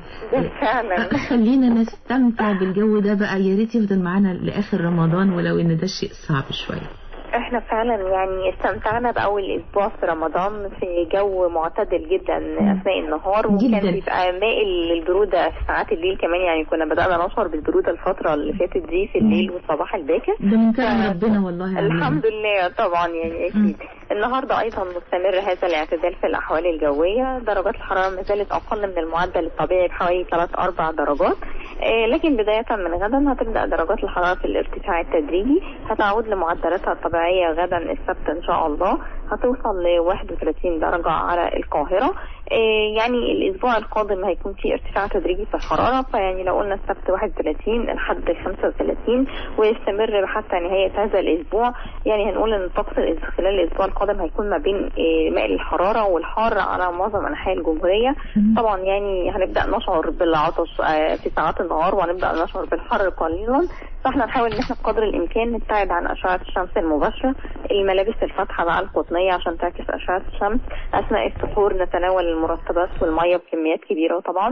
فعلا. خلينا نستمتع بالجو ده بقى، يا ريت يفضل معانا لاخر رمضان، ولو ان ده شيء صعب شويه. احنا فعلا يعني استمتعنا باول اسبوع في رمضان في جو معتدل جدا اثناء النهار، وكان بيبقى مائل للبروده في ساعات الليل كمان، يعني كنا بدأنا نشعر بالبروده الفتره اللي فاتت دي في الليل والصباح الباكر. ده من كرم ربنا والله. الحمد لله طبعا يعني اكيد. النهارده ايضا مستمر هذا الاعتدال في الاحوال الجويه، درجات الحراره ما زالت اقل من المعدل الطبيعي بحوالي ثلاث أربع درجات، آه لكن بدايه من غدا هتبدا درجات الحراره في الارتفاع التدريجي، هتعود لمعدلاتها الطبيعيه غدا السبت ان شاء الله، هتوصل ل واحد وثلاثين درجه على القاهره. آه يعني الاسبوع القادم هيكون في ارتفاع تدريجي في الحراره، فيعني لو قلنا السبت واحد وثلاثين لحد خمسة وثلاثين ويستمر حتى نهايه هذا الاسبوع، يعني هنقول ان الطقس خلال الاسبوع القادم هيكون ما بين مائل الحراره والحار على معظم انحاء الجمهوريه. طبعا يعني هنبدا نشعر بالعطش في ساعات النهار، وهنبدا نشعر بالحر قليلا، فاحنا نحاول ان احنا بقدر الامكان نبتعد عن اشعه الشمس المباشره، الملابس الفاتحه مع القطنيه عشان تعكس اشعه الشمس، اثناء السحور نتناول المرطبات والميه بكميات كبيره طبعا،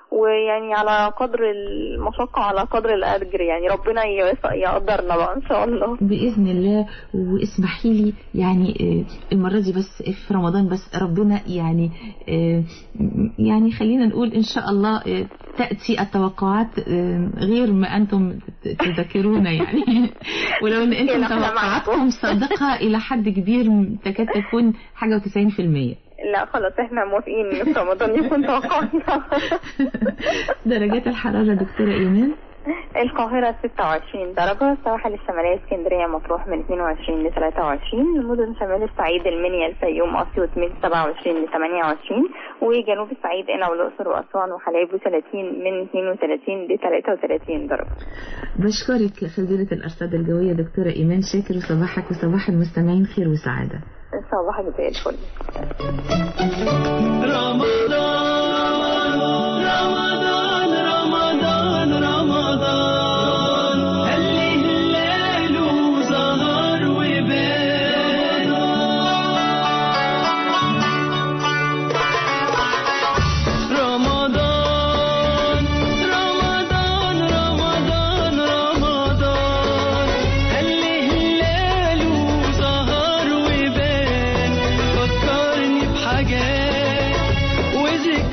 ويعني على قدر المشقة على قدر الأجر، يعني ربنا يقدرنا بقى إن شاء الله بإذن الله. واسمحي لي يعني المرة دي بس في رمضان بس ربنا يعني يعني خلينا نقول إن شاء الله تأتي التوقعات غير ما أنتم تذكرون يعني ولو أن أنتم توقعاتكم صادقة إلى حد كبير تكاد تكون حاجة وتسعين في المية. لا خلاص احنا موافقين في رمضان يكون توقعنا. درجات الحرارة دكتورة إيمان؟ القاهرة ستة وعشرين درجة، السواحل الشمالية اسكندرية مطروح من اثنين وعشرين ل ثلاثة وعشرين، مدن شمال الصعيد المنيا الفيوم أسيوط من سبعة وعشرين ل ثمانية وعشرين، وجنوب الصعيد قنا والأقصر وأسوان وحلايب وثلاثين من اثنين وثلاثين ل ثلاثة وثلاثين درجة. بشكرك خبيرة الأرصاد الجوية دكتورة إيمان شاكر، وصباحك وصباح المستمعين خير وسعادة. صباحك زي الفل. رمضان رمضان رمضان رمضان هلي الليل وسهر وبان رمضان رمضان رمضان رمضان هلي الليل وسهر وبان فكرني بحاجات وذكريات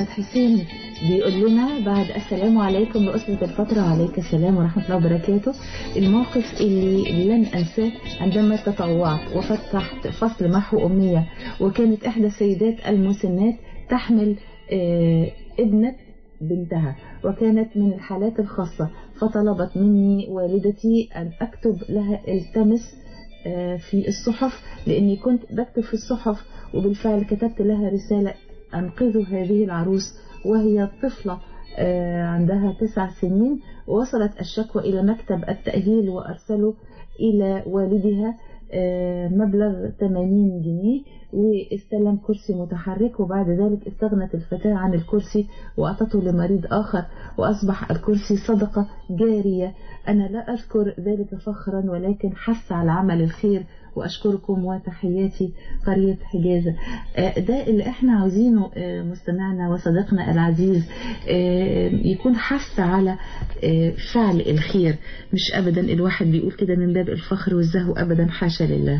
أحمد حسين بيقول لنا بعد السلام عليكم بأسرة الفترة، وعليك السلام ورحمة الله وبركاته. الموقف اللي لن أنساه عندما تطوعت وفتحت فصل محو أمية، وكانت إحدى السيدات المسنات تحمل ابنة بنتها، وكانت من الحالات الخاصة، فطلبت مني والدتي أن أكتب لها التمس في الصحف، لأني كنت بكتب في الصحف، وبالفعل كتبت لها رسالة أنقذوا هذه العروس وهي طفلة عندها تسع سنين. وصلت الشكوى إلى مكتب التأهيل وأرسلوا إلى والدها مبلغ ثمانين جنيه، واستلم كرسي متحرك، وبعد ذلك استغنت الفتاة عن الكرسي وأعطته لمريض آخر، وأصبح الكرسي صدقة جارية. أنا لا أذكر ذلك فخرا، ولكن حث على عمل الخير، وأشكركم وتحياتي قرية حجازة. ده اللي احنا عاوزينه مستمعنا وصديقنا العزيز، يكون حث على فعل الخير، مش أبدا الواحد بيقول كده من باب الفخر والزهو، أبدا حاشا لله.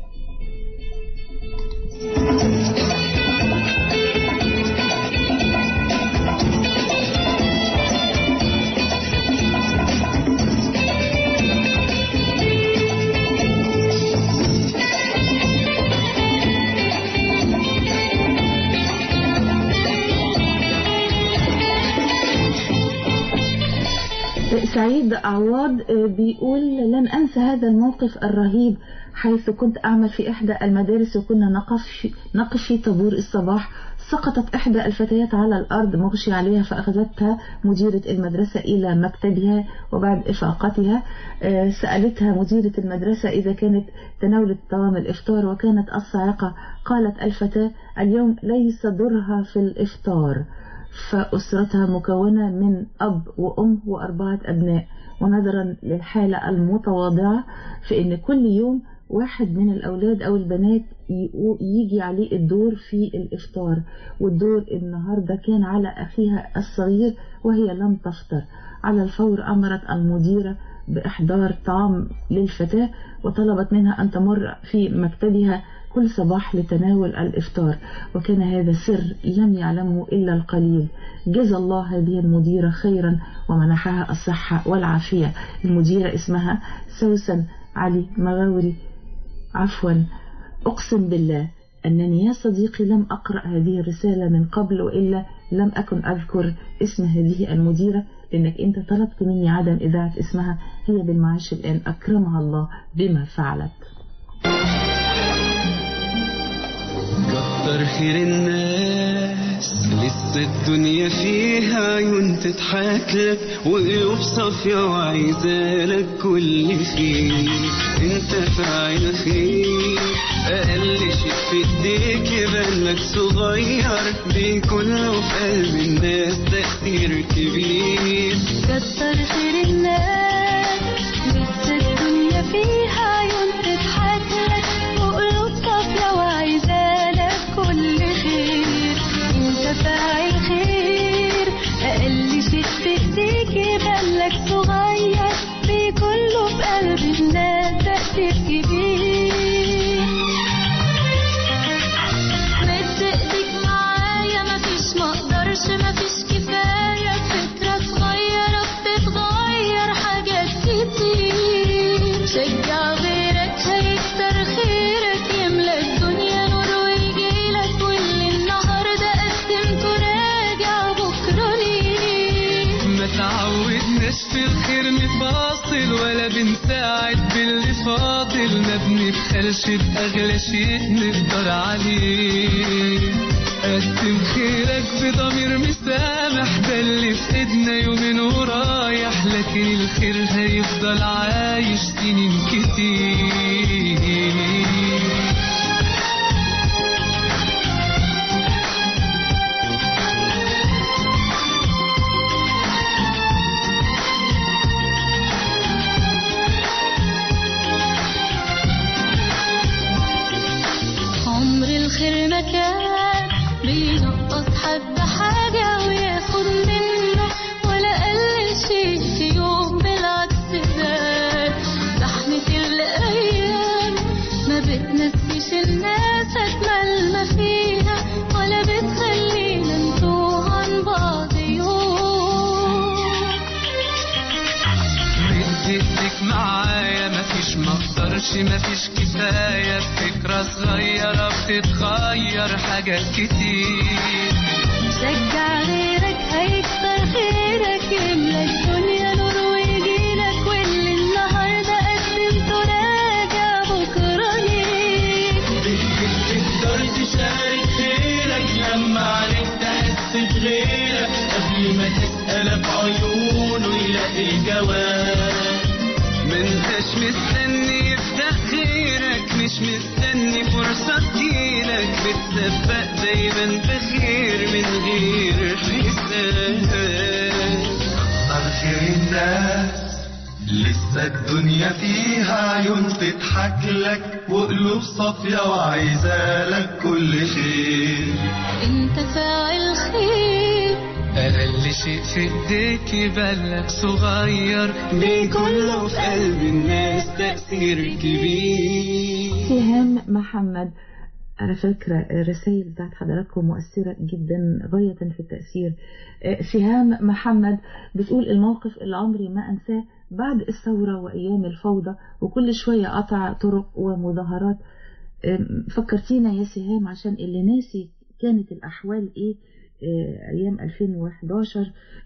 سعيد عواد بيقول لن أنسى هذا الموقف الرهيب، حيث كنت أعمل في إحدى المدارس، وكنا نقف نقف في طابور الصباح. سقطت إحدى الفتيات على الأرض مغشي عليها، فأخذتها مديرة المدرسة إلى مكتبها، وبعد إفاقتها سألتها مديرة المدرسة إذا كانت تناولت طعام الإفطار، وكانت الصاعقة. قالت الفتاة اليوم ليس دورها في الإفطار، فأسرتها مكونة من أب وأم وأربعة أبناء، ونظرا للحالة المتواضعة في أن كل يوم واحد من الأولاد أو البنات يجي عليه الدور في الإفطار، والدور النهاردة كان على أخيها الصغير وهي لم تفطر. على الفور أمرت المديرة بإحضار طعام للفتاة، وطلبت منها أن تمر في مكتبها كل صباح لتناول الإفطار، وكان هذا سر لم يعلمه إلا القليل. جزا الله هذه المديرة خيرا ومنحها الصحة والعافية. المديرة اسمها سوسن علي مغاوري. عفوا، أقسم بالله أنني يا صديقي لم أقرأ هذه الرسالة من قبل، وإلا لم أكن أذكر اسم هذه المديرة، لأنك أنت طلبت مني عدم إذاعة اسمها. هي بالمعاش الآن، أكرمها الله بما فعلت. كتر خير الناس لسه الدنيا فيها عيون تضحك لك، وقلوب صافية وعايزة لك كل خير. انت فاعل خير، اقل شيء في ايديك يبان لك صغير، بيكون له في قلب الناس تأثير كبير. كتر خير الناس لسه الدنيا فيها عيون تضحك لك، وقلوب صافية وعايزة لك كل خير. انت فاعل خير، اقل شيء في ايديك يبان لك صغير، بيكون له في قلب الناس تأثير كبير. مد ايديك معايا، مفيش مقدرش مفيش كفاية، فكرة صغيرة بتتغير حاجات كتير. شجع غيرك هيكتر خيرك، يملى الدنيا نور ويجيلك، واللي النهاردة قدمته راجع بكرة ليك. ما تعودناش في الخير نفاصل، ولا بنساعد باللي فاضل، ما بنبخلش بأغلى شيء نقدر عليه. قدم خيرك بضمير مسامح، ده اللي في ايدنا يومين ورايح، لكن الخير هيفضل عايش سنين كتير. عمر الخير ما كان بينقص حد حاجة وياخد منه، ولا قلل شيء في يوم، بالعكس زاد. زحمة الأيام ما بتنسيش الناس أجمل ما فيها، ولا بتخلينا نتوه تقدرش مفيش كفاية، فكرة صغيرة بتتغير حاجات كتير. شجع غيرك هيكتر خيرك، يملى الدنيا نور ويجيلك، واللي النهارده قدمته راجع بكره ليك. تقدر تشارك خيرك لما عليك تحس بغيرك، قبل ما تسأل بعيونه يلاقي الجواب. منتش مستني يبدأ خيرك، مش مستني فرصة تجيلك، بتسبق دايما بخير من غير حساب. كتر خير الناس لسه الدنيا فيها عيون تضحك لك، وقلوب صافية وعايزالك كل خير. انت فاعل خير، أقل شيء في ايديك يبلغ صغير، بيكون له في قلب الناس تأثير كبير. سهام محمد، على فكرة الرسائل بتاعت حضراتكم مؤثرة جدا غاية في التأثير. سهام محمد بتقول الموقف اللي عمري ما أنساه بعد الثورة وأيام الفوضى، وكل شوية قطع طرق ومظاهرات. فكرتينا يا سهام عشان اللي ناسي كانت الأحوال إيه أيام ألفين وإحداشر،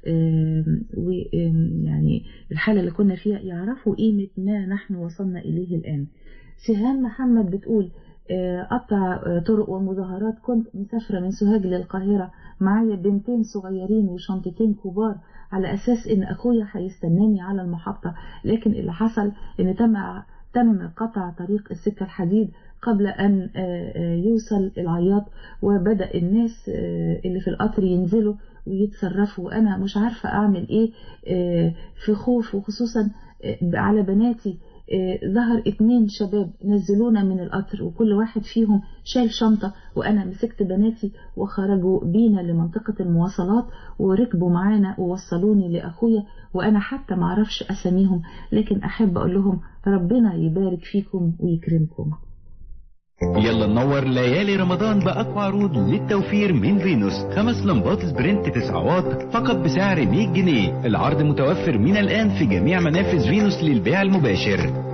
ويعني الحالة اللي كنا فيها يعرفوا قيمة ما نحن وصلنا إليه الآن. سهام محمد بتقول قطع طرق ومظاهرات، كنت مسافرة من سوهاج للقاهرة معايا بنتين صغيرين وشنطتين كبار على أساس إن أخويا هيستناني على المحطة، لكن اللي حصل إن تم تم قطع طريق السكة الحديد قبل أن يوصل العياط، وبدأ الناس اللي في القطر ينزلوا ويتصرفوا، وأنا مش عارفة أعمل إيه في خوف، وخصوصا على بناتي. ظهر اتنين شباب نزلونا من القطر، وكل واحد فيهم شال شنطة، وأنا مسكت بناتي وخرجوا بينا لمنطقة المواصلات وركبوا معانا ووصلوني لأخويا، وأنا حتى معرفش أساميهم، لكن أحب أقول لهم ربنا يبارك فيكم ويكرمكم. يلا ننور ليالي رمضان بأقوى عروض للتوفير من فينوس. خمس لمبات سبرنت تسعة واط فقط بسعر مية جنيه. العرض متوفر من الآن في جميع منافذ فينوس للبيع المباشر.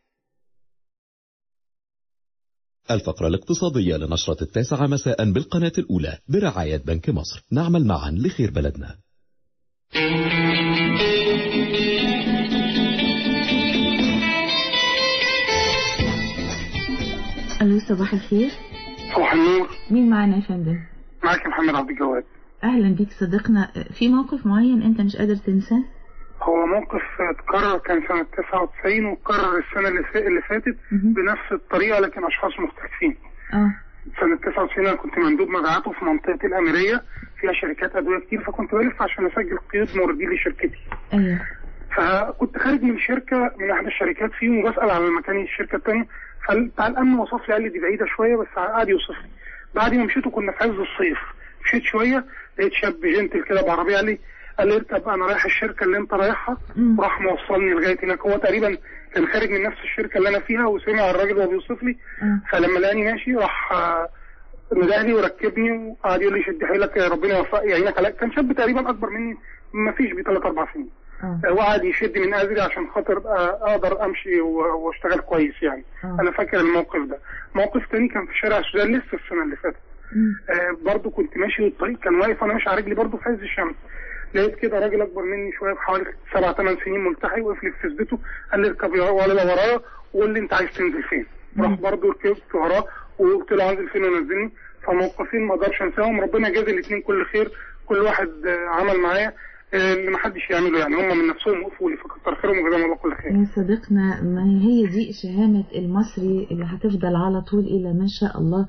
الفقرة الاقتصادية لنشرة التاسعة مساء بالقناة الأولى برعاية بنك مصر. نعمل معا لخير بلدنا. ألو، صباح الخير. صباح النور. مين معنا يا فندم؟ معك محمد عبد الجواد. أهلا بيك صديقنا. في موقف معين أنت مش قادر تنساه؟ هو موقف اتكرر كان سنة تسعة وتسعين، واتكرر السنة اللي, اللي فاتت بنفس الطريقة لكن أشخاص مختلفين. اه سنة تسعة وتسعين أنا كنت مندوب مبيعات في منطقة الأميرية فيها شركات أدوية كتير، فكنت بلف عشان أسجل قيود موردين لشركتي. أيوه. فكنت خارج من شركة من أحد الشركات فيهم وبسأل على مكان الشركة الثانية، فبتاع الأمن وصف لي قال لي دي بعيدة شوية، بس قعد يوصف لي. بعد ما مشيت وكنا في عز الصيف، مشيت شوية لقيت شاب جنتل كده بعربية قال لي قال لي اركب انا رايح الشركه اللي انت رايحها، وراح موصلني لغايه هناك. هو تقريبا كان خارج من نفس الشركه اللي انا فيها وسمع الراجل وهو بيوصف لي، فلما لقاني ماشي راح ندهلي وركبني وقعد يقول لي شد حيلك ربنا يوفقك يعينك عليك. كان شاب تقريبا اكبر مني ما فيش بثلاث اربع سنين، وقعد يشد من ازري عشان خاطر اقدر امشي واشتغل كويس يعني. أوه. انا فاكر الموقف ده. موقف تاني كان في شارع السودان لسه السنه اللي فاتت، آه برضو كنت ماشي والطريق كان واقف وانا ماشي على رجلي برضو في عز الشمس. لقيت كده راجل اكبر مني شويه بحوالي سبع ثمان سنين ملتحي، وقف لي في سدته قال لي اركب ولا ورايا وقول لي انت عايز تنزل فين. راح برضو ركبت وراه وقلت له انزل فين ونزلني. فموقفين ما اقدرش انساهم، ربنا جازي الاثنين كل خير. كل واحد عمل معايا اللي ما حدش يعمله يعني، هم من نفسهم وقفوا لي فكتر خيرهم وجزاهم الله كل خير. يا صديقنا ما هي دي شهامة المصري اللي هتفضل على طول إلى ما شاء الله.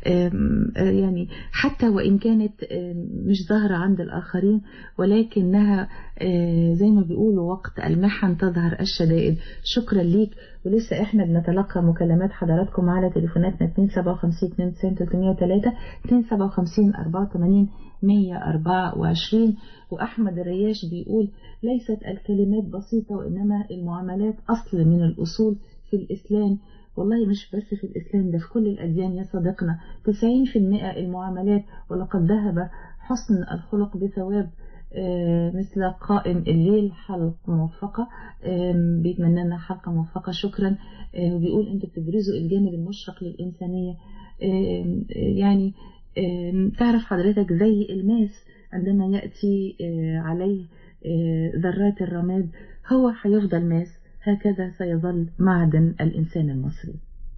يعني حتى وإن كانت مش ظاهرة عند الآخرين، ولكنها زي ما بيقولوا وقت المحن تظهر الشدائد. شكرا ليك. ولسه احنا بنتلقى مكالمات حضراتكم على تليفوناتنا اثنين سبعة خمسين اثنين تسعين ثلاثمائة وثلاثة اثنين سبعة خمسين أربعة وثمانين مئة وأربعة وعشرين. وأحمد الرياش بيقول ليست الكلمات بسيطة وإنما المعاملات أصل من الأصول في الإسلام. والله مش بس في الإسلام، ده في كل الأديان يا صديقنا. تسعين بالمئة المعاملات، ولقد ذهب حسن الخلق بثواب مثل قائم الليل حلقة موفقة، بيتمنى لنا حلقة موفقة. شكرا. وبيقول انتوا بتبرزوا الجانب المشرق للإنسانية. يعني تعرف حضرتك زي الماس عندما يأتي عليه ذرات الرماد هو هيفضل ماس، هكذا سيظل معدن الإنسان المصري.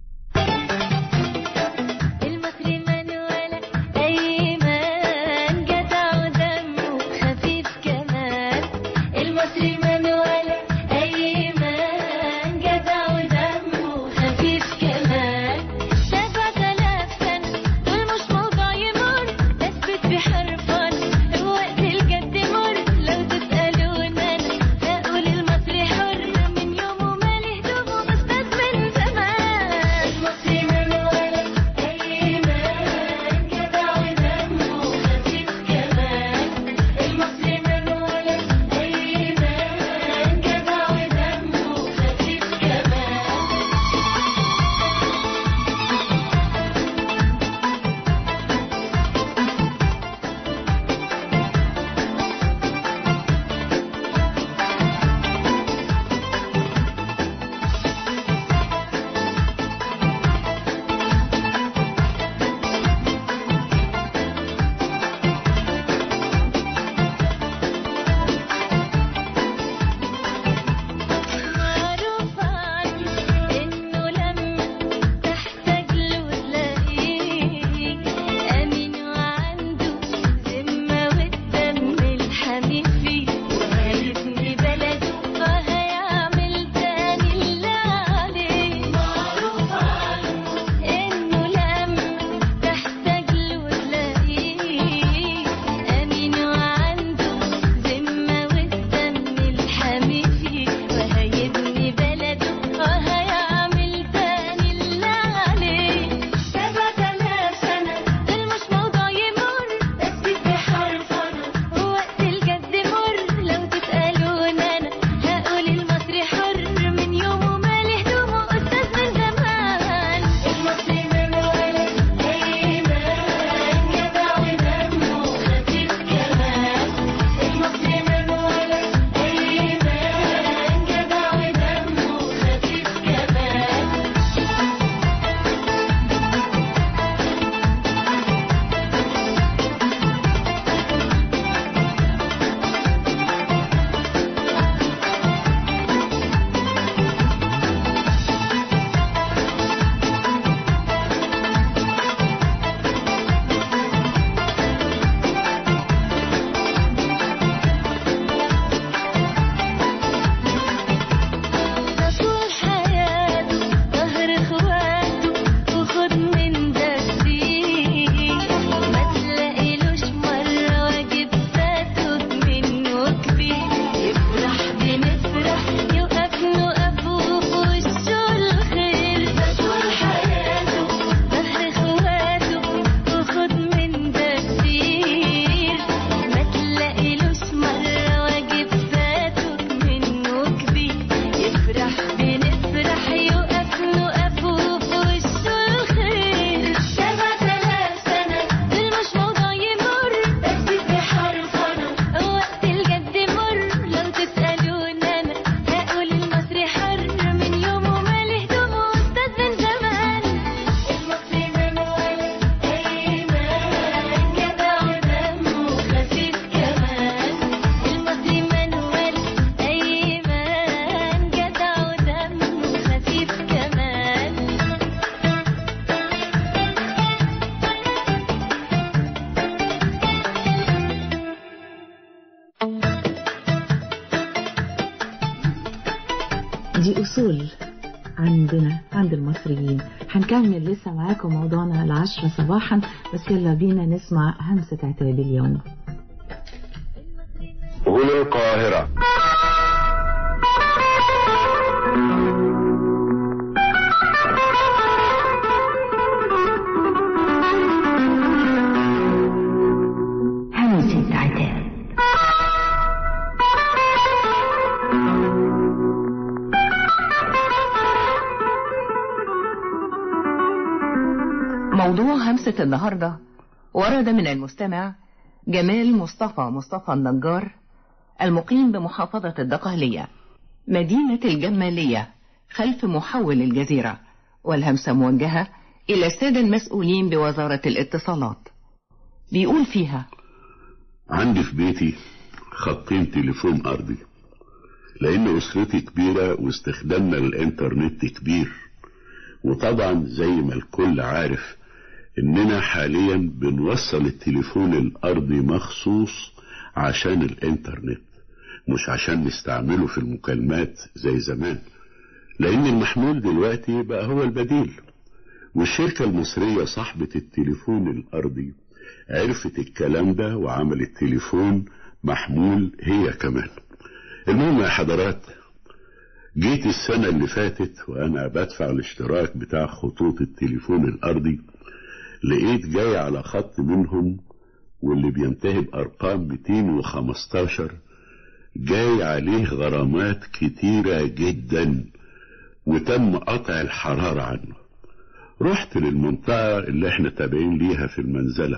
دي أصول عندنا عند المصريين. هنكمل لسه معاكم موضوعنا العشرة صباحا، بس يلا بينا نسمع همسة عتاب اليوم. هنا القاهرة. همسة عتاب. موضوع همسة النهاردة ورد من المستمع جمال مصطفى مصطفى النجار المقيم بمحافظة الدقهلية مدينة الجمالية خلف محول الجزيرة، والهمسة موجهة إلى السادة المسؤولين بوزارة الاتصالات. بيقول فيها: عندي في بيتي خطين تليفون أرضي، لأن أسرتي كبيرة واستخدامنا للإنترنت كبير، وطبعا زي ما الكل عارف إننا حاليا بنوصل التليفون الأرضي مخصوص عشان الإنترنت، مش عشان نستعمله في المكالمات زي زمان، لأن المحمول دلوقتي بقى هو البديل. والشركة المصرية صاحبة التليفون الأرضي عرفت الكلام ده وعملت تليفون محمول هي كمان. المهم يا حضرات، جيت السنة اللي فاتت وأنا بدفع الاشتراك بتاع خطوط التليفون الأرضي، لقيت جاي على خط منهم واللي بينتهي بأرقام مئتين وخمستاشر جاي عليه غرامات كتيرة جدا وتم قطع الحرارة عنه. رحت للمنطقة اللي احنا تابعين ليها في المنزلة،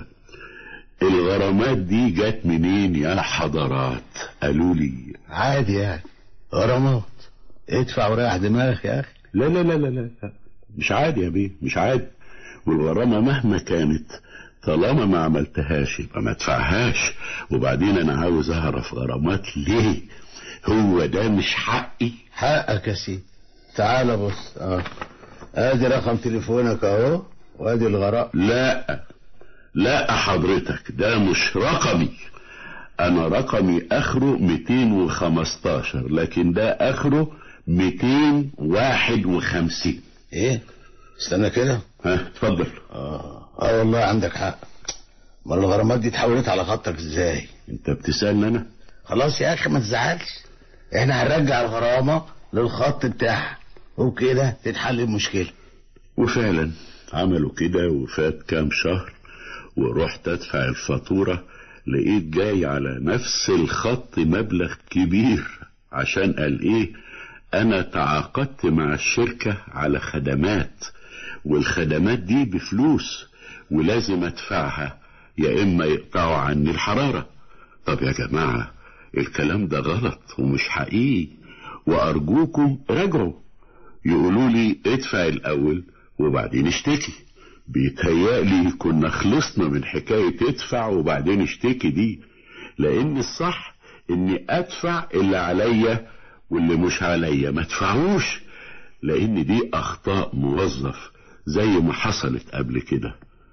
الغرامات دي جات منين يا حضرات؟ قالوا لي عادي يعني غرامات، ادفع وريح دماغك يا اخي. لا لا لا لا لا مش عادي يا بيه، مش عادي. والغرامة مهما كانت طالما ما عملتهاش يبقى ما ادفعهاش. وبعدين انا عاوز اعرف غرامات ليه؟ هو ده مش حقي؟ حقك يا سيدي. تعال بص، اه ادي رقم تليفونك اهو وادي الغرام. لا لا حضرتك، ده مش رقمي. انا رقمي اخره مئتين وخمستاشر، لكن ده اخره مئتين وواحد وخمسين. ايه؟ استنى كده. ها اتفضل. اه اه والله عندك حق. ما الغرامات دي اتحولت على خطك ازاي؟ انت بتسألني انا؟ خلاص يا اخي ما تزعلش، احنا هنرجع الغرامة للخط بتاعها وكده تتحل المشكلة. وفعلا عملوا كده، وفات كام شهر ورحت ادفع الفاتورة، لقيت جاي على نفس الخط مبلغ كبير. عشان قال ايه؟ انا تعاقدت مع الشركة على خدمات، والخدمات دي بفلوس ولازم ادفعها يا اما يقطعوا عني الحرارة. طب يا جماعة الكلام ده غلط ومش حقيقي، وارجوكم راجعوا. يقولوا لي ادفع الاول وبعدين اشتكي. بيتهيألي كنا خلصنا من حكاية ادفع وبعدين اشتكي دي، لان الصح اني ادفع اللي عليا واللي مش عليا ما ادفعوش، لان دي اخطاء موظف زي ما حصلت قبل كده.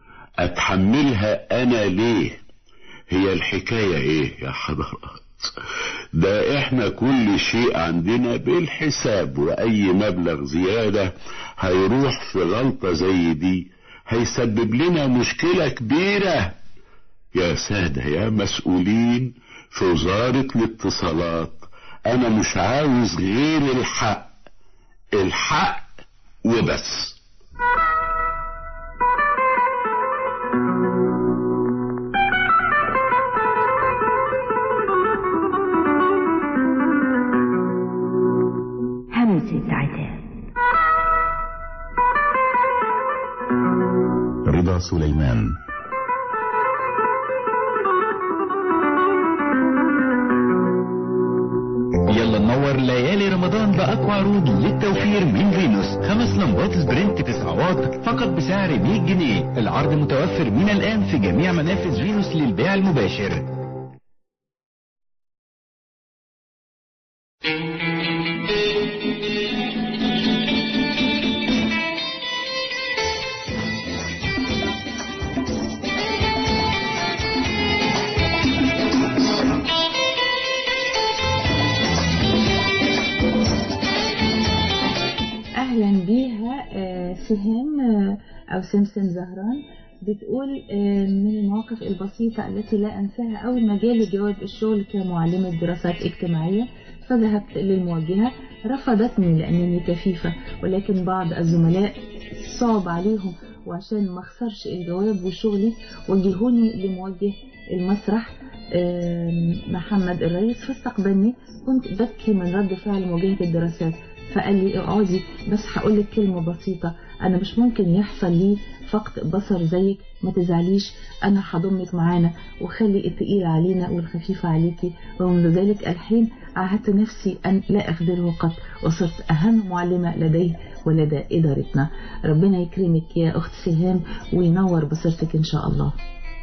اتحملها انا ليه؟ هي الحكاية ايه يا حضرات؟ ده احنا كل شيء عندنا بالحساب، واي مبلغ زيادة هيروح في غلطة زي دي هيسبب لنا مشكلة كبيرة. يا سادة يا مسؤولين في وزارة الاتصالات، انا مش عاوز غير الحق، الحق وبس. همسة عتاب. رضا سليمان. يلا ننور ليالي رمضان بأقوى عروض للتوفير من فينوس. خمس لمبات سبرنت تسع واط فقط بسعر مئة جنيه. العرض متوفر من الآن في جميع منافذ فينوس للبيع المباشر. أهلا بيها سهام أو سمسم زهران، بتقول من المواقف البسيطة التي لا أنساها، أول ما جالي جواب الشغل كمعلمة دراسات اجتماعية فذهبت للموجهة، رفضتني لأنني كفيفة، ولكن بعض الزملاء صعب عليهم وعشان ما اخسرش الجواب وشغلي وجهوني لموجه المسرح محمد الرئيس، فاستقبلني. كنت ببكي من رد فعل موجهة الدراسات، فقال لي اقعدي بس هقول لك كلمة بسيطة، انا مش ممكن يحصل لي فقد بصر زيك، ما تزعليش، انا هضمك معانا وخلي الثقيل علينا والخفيف عليكي. ومنذ ذلك الحين عهدت نفسي ان لا اخذله قط، وصرت اهم معلمة لديه ولدى ادارتنا. ربنا يكرمك يا اخت سهام وينور بصيرتك ان شاء الله.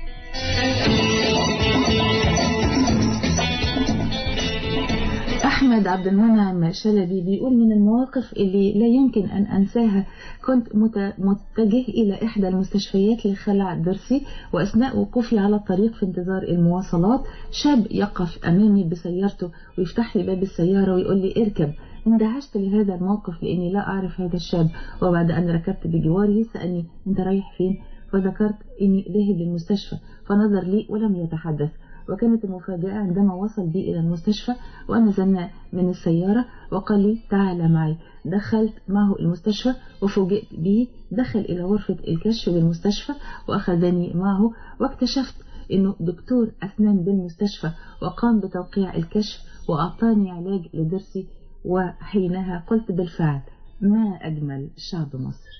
أحمد عبد المنعم شلبي بيقول من المواقف اللي لا يمكن أن أنساها، كنت متجه إلى إحدى المستشفيات لخلع ضرسي، وأثناء وقوفي على الطريق في انتظار المواصلات شاب يقف أمامي بسيارته ويفتح لي باب السيارة ويقول لي اركب. اندهشت لهذا الموقف لأني لا أعرف هذا الشاب، وبعد أن ركبت بجواره سألني أنت رايح فين؟ فذكرت إني ذاهب للمستشفى، فنظر لي ولم يتحدث. وكانت المفاجأة عندما وصل بي إلى المستشفى ونزلنا من السيارة وقال لي تعال معي. دخلت معه المستشفى وفوجئت به، دخل إلى غرفة الكشف بالمستشفى وأخذني معه، واكتشفت إنه دكتور أسنان بالمستشفى وقام بتوقيع الكشف وأعطاني علاج لضرسي. وحينها قلت بالفعل ما أجمل شعب مصر.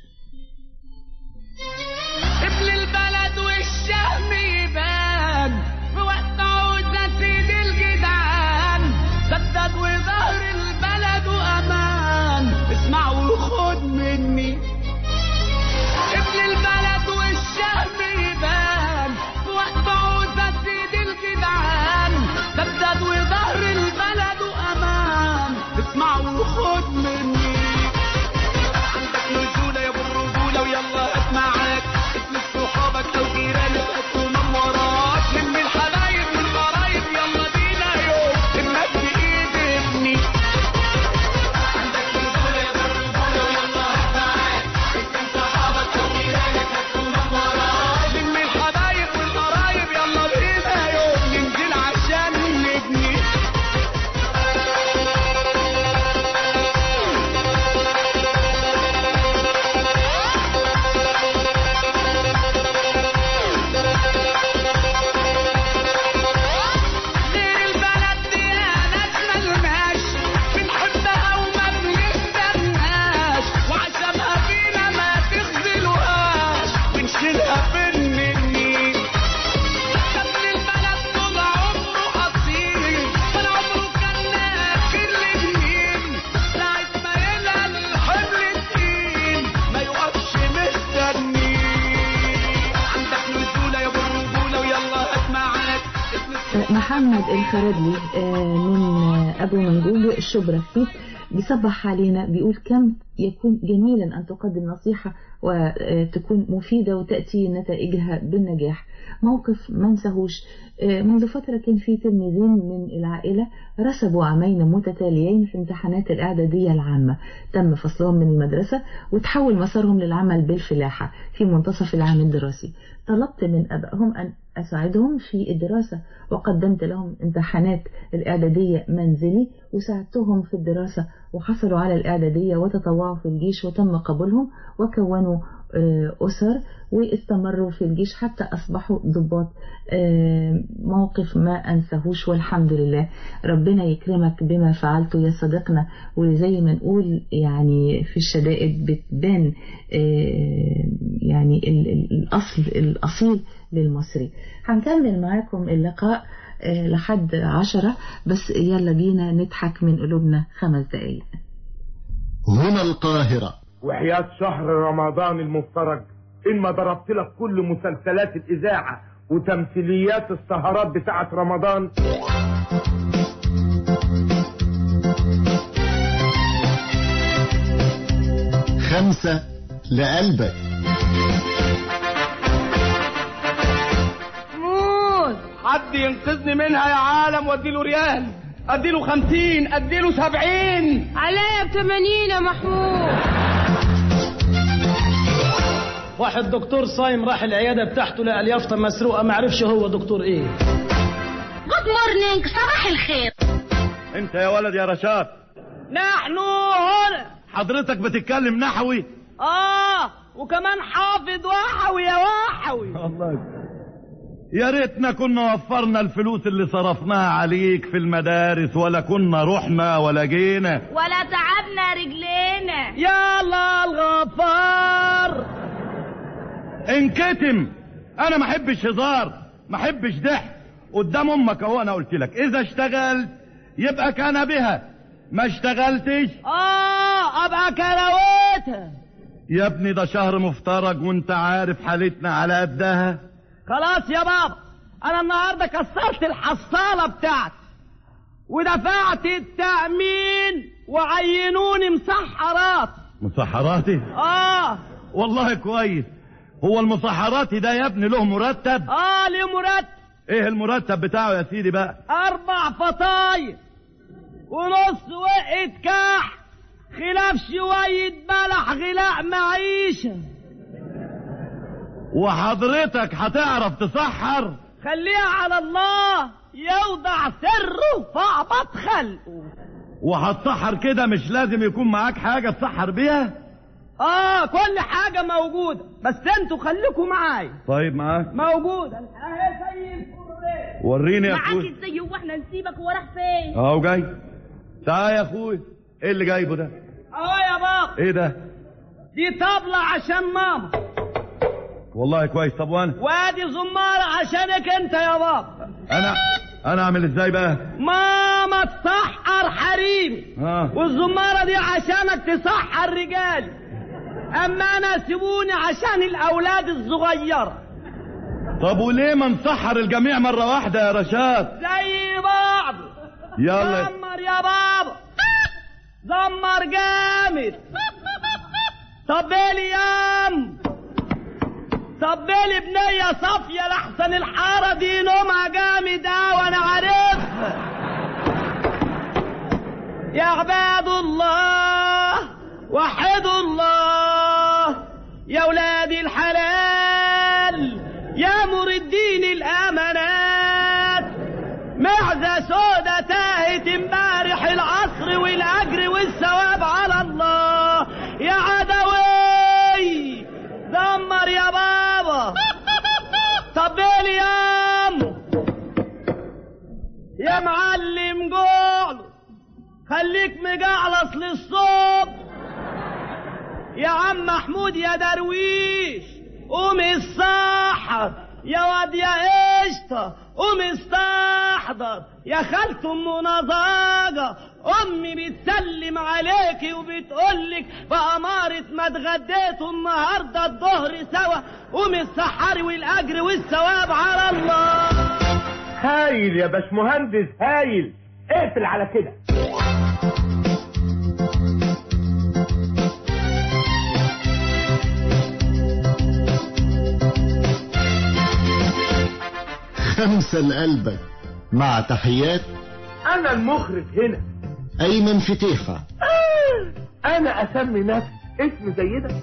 قبل البلد والشهم يبان في وقت عوزة سيد الجدعان، سدد وظهر البلد وأمان، اسمع وخد مني. قبل البلد والشهم يبان في وقت عوزة سيد الجدعان، سدد وظهر البلد وأمان، اسمع وخد مني. عندك نزولة يا ابو الرجولة ويلا اسمعك، اسمك صحابك او جيرانك هتكون وراك، لم الحبايب من القرايب يلا بينا يوم المد بايد ابني. عندك نزولة يا ابو الرجولة ويلا اسمعك، اسمك صحابك او جيرانك هتكون وراك، لم الحبايب من القرايب يلا بينا يوم ننزل عشان نبني. محمد الخردلي من أبو منجوج الشبرا فيك بيصبح علينا، بيقول كم يكون جميلا أن تقدم نصيحة وتكون مفيدة وتأتي نتائجها بالنجاح. موقف ما انساهوش، منذ فترة كان في تلميذين من العائلة رسبوا عامين متتاليين في امتحانات الإعدادية العامة، تم فصلهم من المدرسة وتحول مسارهم للعمل بالفلاحة في منتصف العام الدراسي. طلبت من أبائهم أن أساعدهم في الدراسة وقدمت لهم امتحانات الإعدادية منزلي وساعدتهم في الدراسة، وحصلوا على الإعدادية وتطوعوا في الجيش وتم قبولهم وكونوا أسر واستمروا في الجيش حتى أصبحوا ضباط. موقف ما أنساهوش والحمد لله. ربنا يكرمك بما فعلته يا صديقنا، وزي ما نقول يعني في الشدائد بتبان يعني الأصل الأصيل للمصري. هنكمل معاكم اللقاء لحد عشرة، بس يلا بينا نضحك من قلوبنا خمس دقايق. هنا القاهرة. وحياة شهر رمضان المفترج إن ما ضربت لك كل مسلسلات الإذاعة وتمثيليات السهرات بتاعة رمضان. خمسة لقلبك. موت حد ينقذني منها يا عالم، واديله ريال، اديله خمسين، اديله سبعين، عليا بثمانين يا محمود. واحد دكتور صايم راح العيادة بتاعته لقى اليافطة مسروقة، ما عرفش هو دكتور ايه. جود مورنينج، صباح الخير. انت يا ولد يا رشاد. نحن هنا. حضرتك بتتكلم نحوي؟ اه وكمان حافظ وحوي يا وحوي. الله. يا ريتنا كنا وفرنا الفلوس اللي صرفناها عليك في المدارس، ولا كنا رحنا ولا جينا ولا تعبنا رجلينا. يلا الغفار انكتم. انا ما احبش هزار، ما احبش ضحك قدام امك اهو. انا قلت لك اذا اشتغلت يبقى كان بها، ما اشتغلتش اه ابقى كروتها. يا ابني ده شهر مفترج وانت عارف حالتنا على قدها. خلاص يا بابا، انا النهارده كسرت الحصاله بتاعتي ودفعت التأمين وعينوني مسحرات. مسحراتي؟ اه والله كويس. هو المسحراتي ده يا ابني له مرتب؟ اه له مرتب. ايه المرتب بتاعه يا سيدي بقى؟ اربع فطاير ونص وقت كح خلاف شوية بلح غلاء معيشة. وحضرتك هتعرف تسحر؟ خليها على الله، يوضع سره فاعبط خلقه. وهتسحر كده مش لازم يكون معاك حاجة تسحر بيها؟ اه كل حاجة موجودة، بس انتوا خليكم معايا. طيب معاك موجودة اهي زي الفل. وريني يا اخوي. معاك ازاي واحنا نسيبك وراح فين؟ اهو جاي. تعال يا اخوي. ايه اللي جايبه ده؟ اهو يا بابا. ايه ده؟ دي طبلة عشان ماما. والله كويس. طب وانا؟ وادي زمارة عشانك انت يا بابا. انا انا اعمل ازاي بقى؟ ماما تسحر حريمي اه والزمارة دي عشانك تسحر رجالي، اما انا سيبوني عشان الاولاد الصغيرة. طب وليه ما نسحر الجميع مرة واحدة يا رشاد؟ زي بعض. يلا زمر يا بابا، زمر جامد. طبالي يام، طبالي بنية صافية لحسن الحارة دي نومها جامد اوي انا عارفها. يا عباد الله وحدوا الله يا ولاد الحلال يا مردين الامانات. معزة سودة تاهت امبارح العصر والاجر والثواب على الله. يا عدوي دمر يا بابا. طبيلي يام يا معلم جوعله، خليك مجعلص للصبح. يا عم محمود يا درويش قوم الصحر. يا واد يا قشطة قوم استحضر. يا خالته ام نضاجة امي بتسلم عليكي وبتقولك بأمارة ما اتغديتوا النهارده الظهر سوا. قوم السحر والاجر والثواب على الله. هايل يا باشمهندس هايل. اقفل على كده. خمسة لقلبك مع تحيات انا المخرج هنا ايمن فتيحة. آه انا اسمي نفسي اسم زي ده.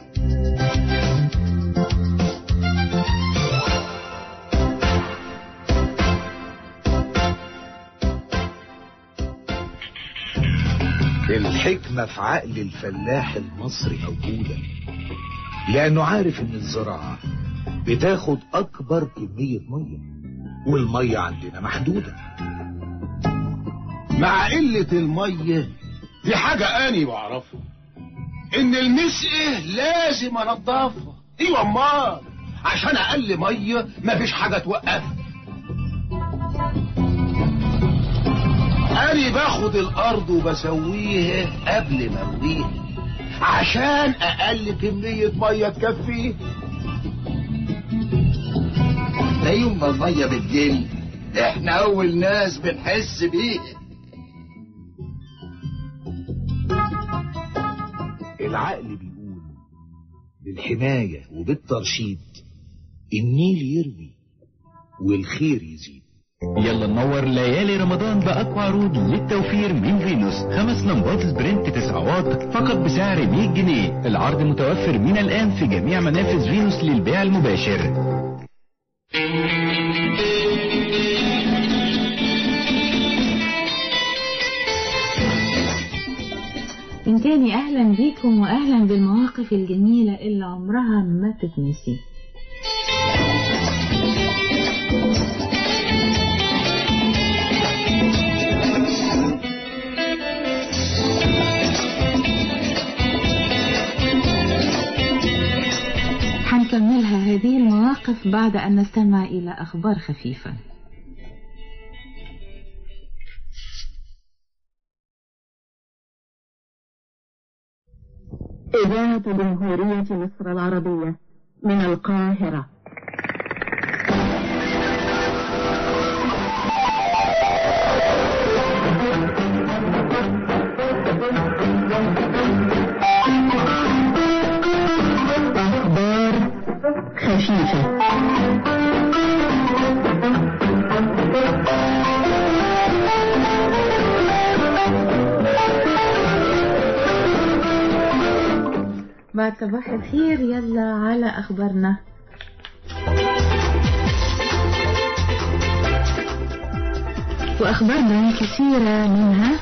الحكمة في عقل الفلاح المصري موجودة، لأنه عارف إن الزراعة بتاخد أكبر كمية مية، والمية عندنا محدودة. مع قلة المية دي حاجة أنا بعرفها، إن المسقة لازم أنضفها. أيوة أمال عشان أقل مية مفيش حاجة توقفها. أنا باخد الأرض وبسويها قبل ما أرويها عشان أقل كمية مية تكفيه. ده يوم ما المية بتقل إحنا أول ناس بنحس بيها. العقل بيقول بالحماية وبالترشيد النيل يروي والخير يزيد. يلا ننور ليالي رمضان بأقوى عروض للتوفير من فينوس. خمس لمبات سبرنت تسعة واط فقط بسعر مية جنيه. العرض متوفر من الآن في جميع منافذ فينوس للبيع المباشر. من تاني أهلا بيكم وأهلا بالمواقف الجميلة اللي عمرها ما تتنسي. هذه المواقف بعد أن نستمع إلى أخبار خفيفة. إذاعة جمهورية مصر العربية من القاهرة. أخبار خفيفة. بعد صباح الخير يلا على أخبارنا. وأخبارنا كثيرة منها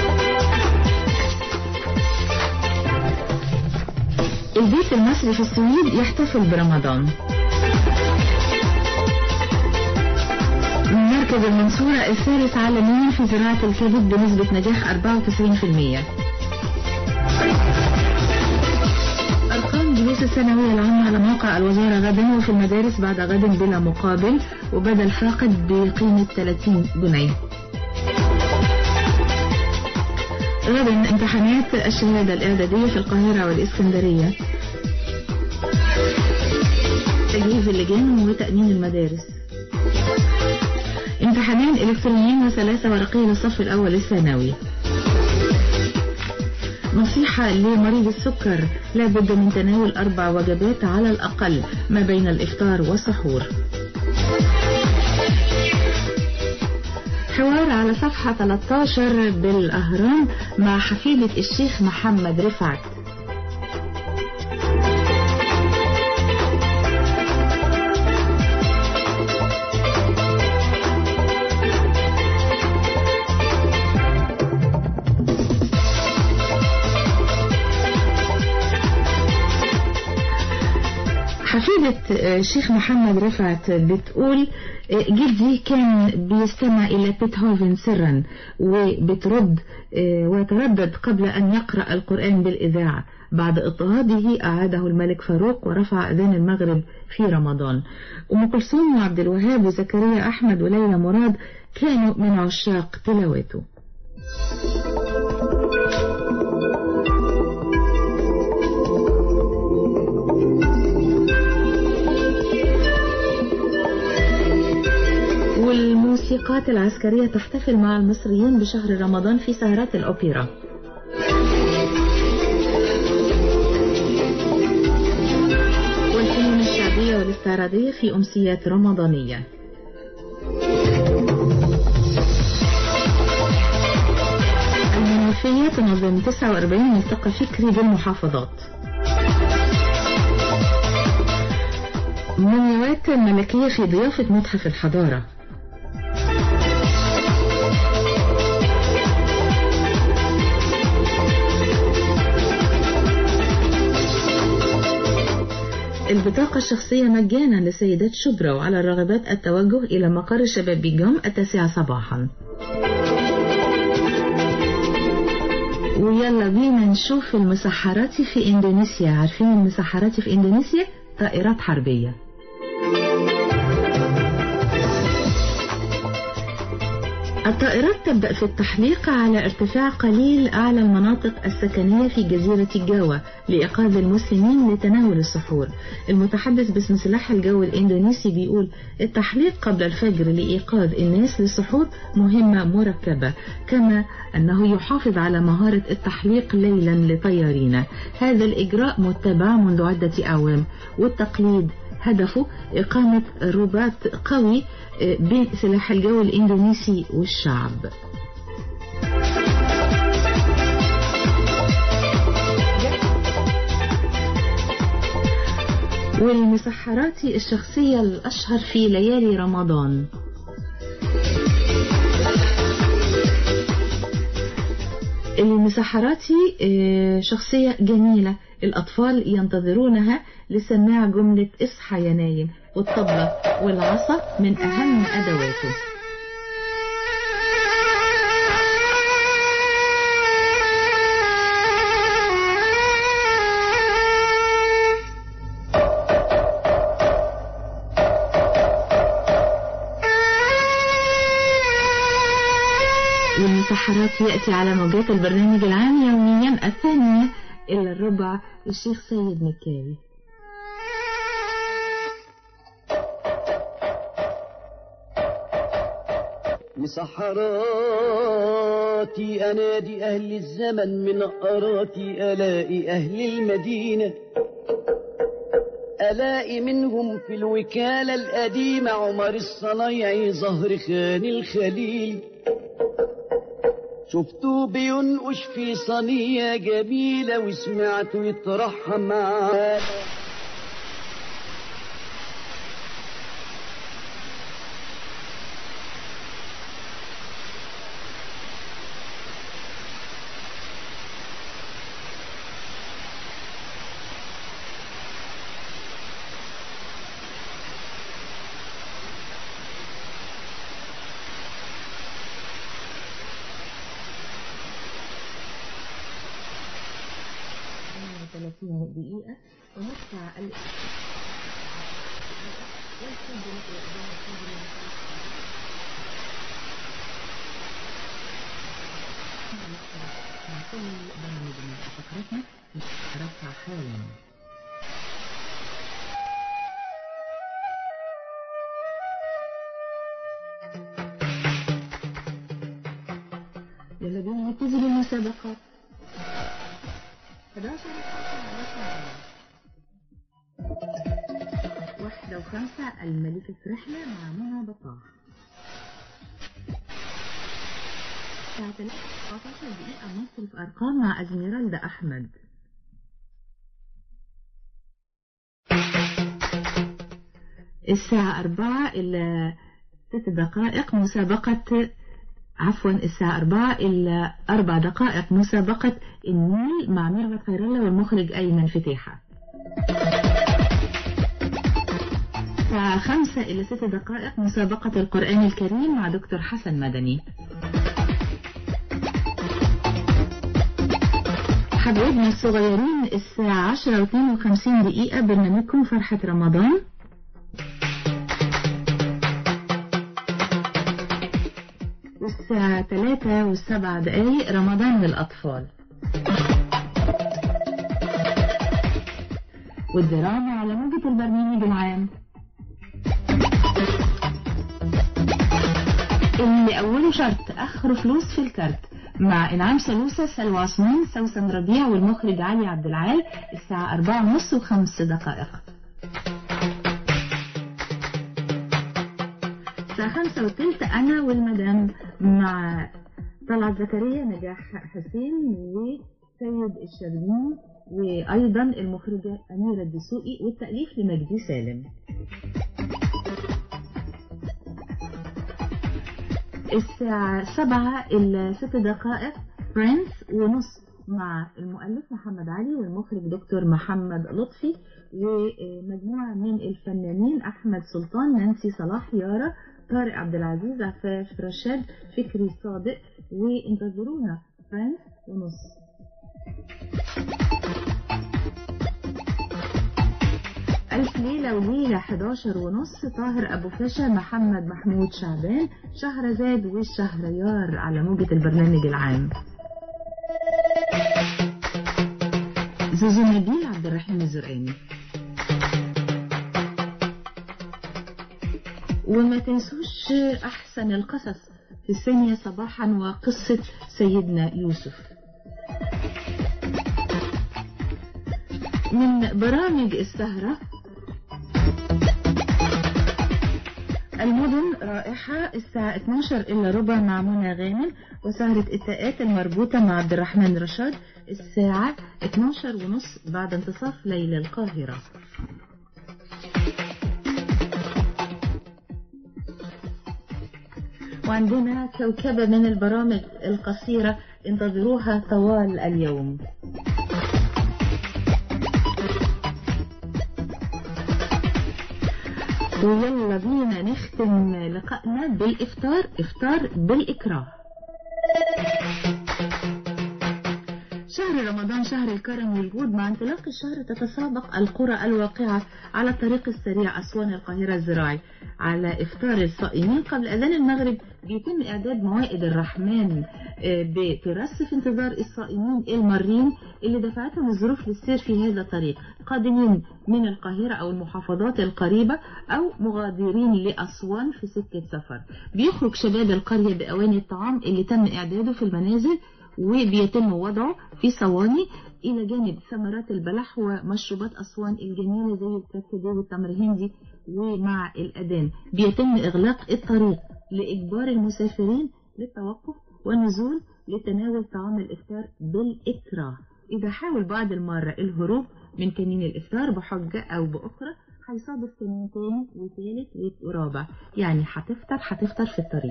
البيت المصري في السويد يحتفل برمضان. مركز المنصورة الثالث عالميا في زراعة الكبد بنسبة نجاح أربعة وتسعين بالمئة. أرقام دروس الثانوية العامة على موقع الوزارة غدا وفي المدارس بعد غد بلا مقابل وبدل فاقد بقيمة ثلاثين جنيه. غدا امتحانات الشهادة الإعدادية في القاهرة والإسكندرية. تجهيز اللجان وتأمين المدارس. امتحانين إلكترونيين وثلاثة ورقية للصف الأول الثانوي. نصيحة لمريض السكر لابد من تناول أربع وجبات على الأقل ما بين الإفطار والسحور. حوار على صفحة ثلاثة عشر بالأهرام مع حفيدة الشيخ محمد رفعت. حفيدة الشيخ محمد رفعت بتقول جدي كان بيستمع إلى بيتهوفن سرا وبترد وتردد قبل أن يقرأ القرآن بالإذاعة. بعد اضطهاده أعاده الملك فاروق ورفع أذان المغرب في رمضان. أم كلثوم وعبد الوهاب وزكريا أحمد وليلى مراد كانوا من عشاق تلاوته. والموسيقات العسكرية تحتفل مع المصريين بشهر رمضان في سهرات الأوبرا. والفنون الشعبية والاستعراضية في أمسيات رمضانية. المنوفية تنظم تسعة وأربعين ملتقى فكري بالمحافظات. مومياوات ملكية في ضيافة متحف الحضارة. البطاقة الشخصية مجانا لسيدات شبرا وعلى الراغبات التوجه إلى مقر شباب بيجام التاسعة صباحا. ويلا بينا نشوف المسحرات في إندونيسيا. عارفين المسحرات في إندونيسيا؟ طائرات حربية. الطائرات تبدأ في التحليق على ارتفاع قليل أعلى المناطق السكنية في جزيرة جاوا لإيقاظ المسلمين لتناول السحور. المتحدث باسم سلاح الجو الإندونيسي بيقول التحليق قبل الفجر لإيقاظ الناس للسحور مهمة مركبة، كما أنه يحافظ على مهارة التحليق ليلا لطيارين. هذا الإجراء متبع منذ عدة أعوام، والتقليد هدفه إقامة رباط قوي بين سلاح الجو الإندونيسي والشعب. والمسحرات الشخصية الأشهر في ليالي رمضان. المسحرات شخصية جميلة الأطفال ينتظرونها لسماع جملة اصحى يا نايم، والطبلة والعصا من أهم أدواته. المسحرات يأتي على موجات البرنامج العام يوميا الثانية إلى الربع الشيخ سيد مكاوي. مسحراتي أنادي أهل الزمن من أراتي ألاقي أهل المدينة ألاقي منهم في الوكالة القديمة عمر الصنايعي ظهر خان الخليل شفته بينقش في صينية جميلة وسمعته يترحم معاه ثلاثين دقيقة ونقطع ال كل برنامج من فقرتنا رفع حالا. يلا بينا نبتدي بالمسابقات. واحدة وخمسة الملكة رحلة مع منى بطاح. الساعة ثلاثة وأربعين دقيقة مصرف أرقام مع أزميرالدا أحمد. الساعة أربعة إلى ست دقائق مسابقة عفوا الساعة أربعة إلى أربع دقائق مسابقة النيل مع ميرفت خير الله والمخرج أيمن فتيحة. الساعة خمسة إلى ست دقائق مسابقة القرآن الكريم مع دكتور حسن مدني. حبايبنا الصغيرين الساعة عشرة واثنين وخمسين دقيقة برنامجكم فرحة رمضان. الساعة ثلاثة وسبع دقايق رمضان للأطفال. والدراما على موجة البرنامج العام اللي أوله شرط آخره فلوس في الكارت مع إنعام سلوسة سلوى عثمان سوسن ربيع والمخرج علي عبد العال. الساعة أربعة ونص وخمس دقائق. الساعة خمسة وثلث أنا والمدام مع طلعت زكريا نجاح حسين وسيد الشربين وأيضا المخرجة أميرة الدسوقي والتأليف لمجدي سالم. الساعة سبعة إلى ست دقائق فريندز ونص مع المؤلف محمد علي والمخرج دكتور محمد لطفي ومجموعة من الفنانين أحمد سلطان نانسي صلاح يارا طارق عبد العزيز عفاف رشاد فكري صادق. وانتظرونا فريندز ونص. ألف ليلة وليلة حداشر ونص طاهر أبو فاشا محمد محمود شعبان شهرزاد والشهريار على موجة البرنامج العام. زوزو نبيل عبد الرحيم الزرقاني. وما تنسوش أحسن القصص في الثانية صباحا وقصة سيدنا يوسف. من برامج السهرة المدن رائحة الساعة اثناشر إلا ربع مع منى غانم وسهرة التاءات المربوطة مع عبد الرحمن رشاد الساعة اثناشر ونص بعد انتصاف ليل القاهرة. وعندنا كوكبة من البرامج القصيرة انتظروها طوال اليوم. ويلا بينا نختم لقائنا بالإفطار إفطار بالإكراه. شهر رمضان شهر الكرم والجود. مع انطلاق الشهر تتسابق القرى الواقعة على الطريق السريع أسوان القاهرة الزراعي على إفطار الصائمين قبل أذان المغرب. بيتم إعداد موائد الرحمن بترص في انتظار الصائمين المارين اللي دفعتهم الظروف للسير في هذا الطريق، قادمين من القاهرة أو المحافظات القريبة أو مغادرين لأسوان في سكة سفر. بيخرج شباب القرية بأواني الطعام اللي تم إعداده في المنازل وبيتم وضعه في صواني إلى جانب ثمرات البلح ومشروبات أسوان الجميلة زي الكركديه والتمر هندي. ومع الأذان بيتم إغلاق الطريق لإجبار المسافرين للتوقف والنزول لتناول طعام الإفطار بالإكراه. إذا حاول بعض المرة الهروب من كمين الإفطار بحجة أو بأخرى هيصادف كمين تاني وثالث ورابع، يعني هتفطر هتفطر في الطريق.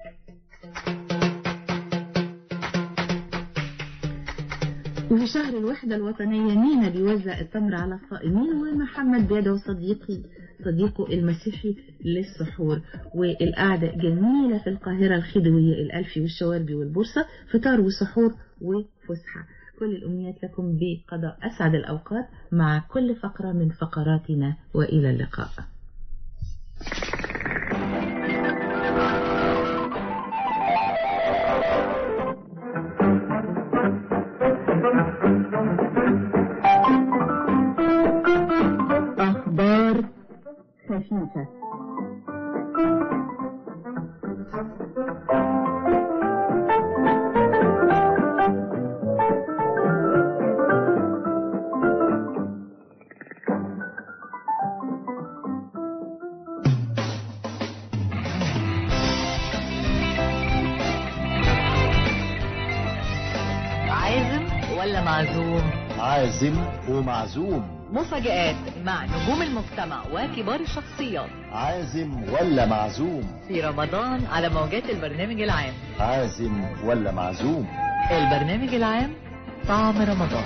وفي شهر الوحدة الوطنية مينا بيوزع التمر على الصائمين، ومحمد بيدعو صديقي صديقه المسيحي للسحور. والقعدة جميلة في القاهرة الخديوية الألفي والشواربي والبورصة، فطار وسحور وفسحة. كل الأمنيات لكم بقضاء أسعد الأوقات مع كل فقرة من فقراتنا، وإلى اللقاء. أخبار خفيفة. عازم ولا معزوم؟ عازم ومعزوم. مفاجآت مع نجوم المجتمع وكبار الشخصيات. عازم ولا معزوم في رمضان على موجات البرنامج العام. عازم ولا معزوم. البرنامج العام طعم رمضان.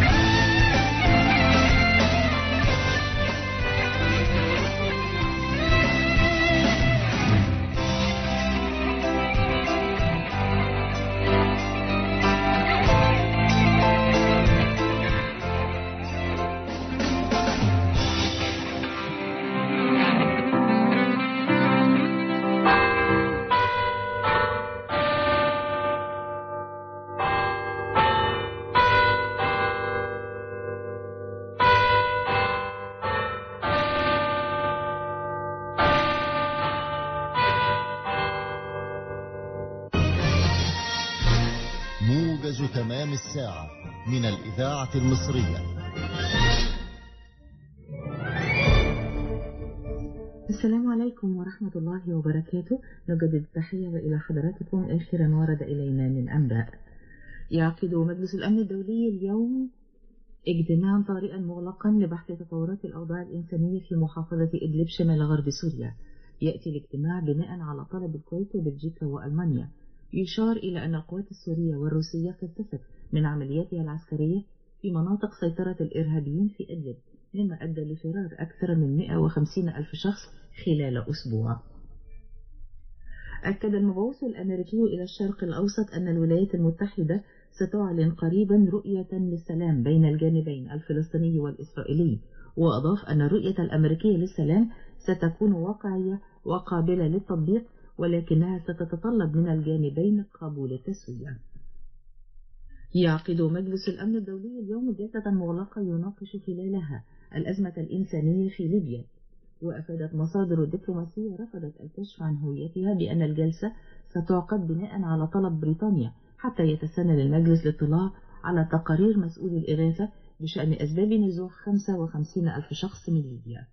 موجز تمام الساعة من الإذاعة المصرية. السلام عليكم ورحمة الله وبركاته. نجدد التحية وإلى حضراتكم آخر ما ورد إلينا من أنباء. يعقد مجلس الأمن الدولي اليوم اجتماعا طارئا مغلقا لبحث تطورات الأوضاع الإنسانية في محافظة إدلب شمال غرب سوريا. يأتي الاجتماع بناء على طلب الكويت وبلجيكا وألمانيا. يشار إلى أن القوات السورية والروسية كثفت من عملياتها العسكرية في مناطق سيطرة الإرهابيين في إدلب، مما أدى لفرار أكثر من مئة وخمسين ألف شخص خلال أسبوع. أكد المبعوث الأمريكي إلى الشرق الأوسط أن الولايات المتحدة ستعلن قريبا رؤية للسلام بين الجانبين الفلسطيني والإسرائيلي، وأضاف أن الرؤية الأمريكية للسلام ستكون واقعية وقابلة للتطبيق، ولكنها ستتطلب من الجانبين قبول التسوية. يعقد مجلس الأمن الدولي اليوم جلسة مغلقة يناقش خلالها الأزمة الإنسانية في ليبيا، وأفادت مصادر دبلوماسية رفضت الكشف عن هويتها بأن الجلسة ستعقد بناء على طلب بريطانيا حتى يتسنى للمجلس الاطلاع على تقارير مسؤول الإغاثة بشأن أسباب نزوح خمسة وخمسين ألف شخص من ليبيا.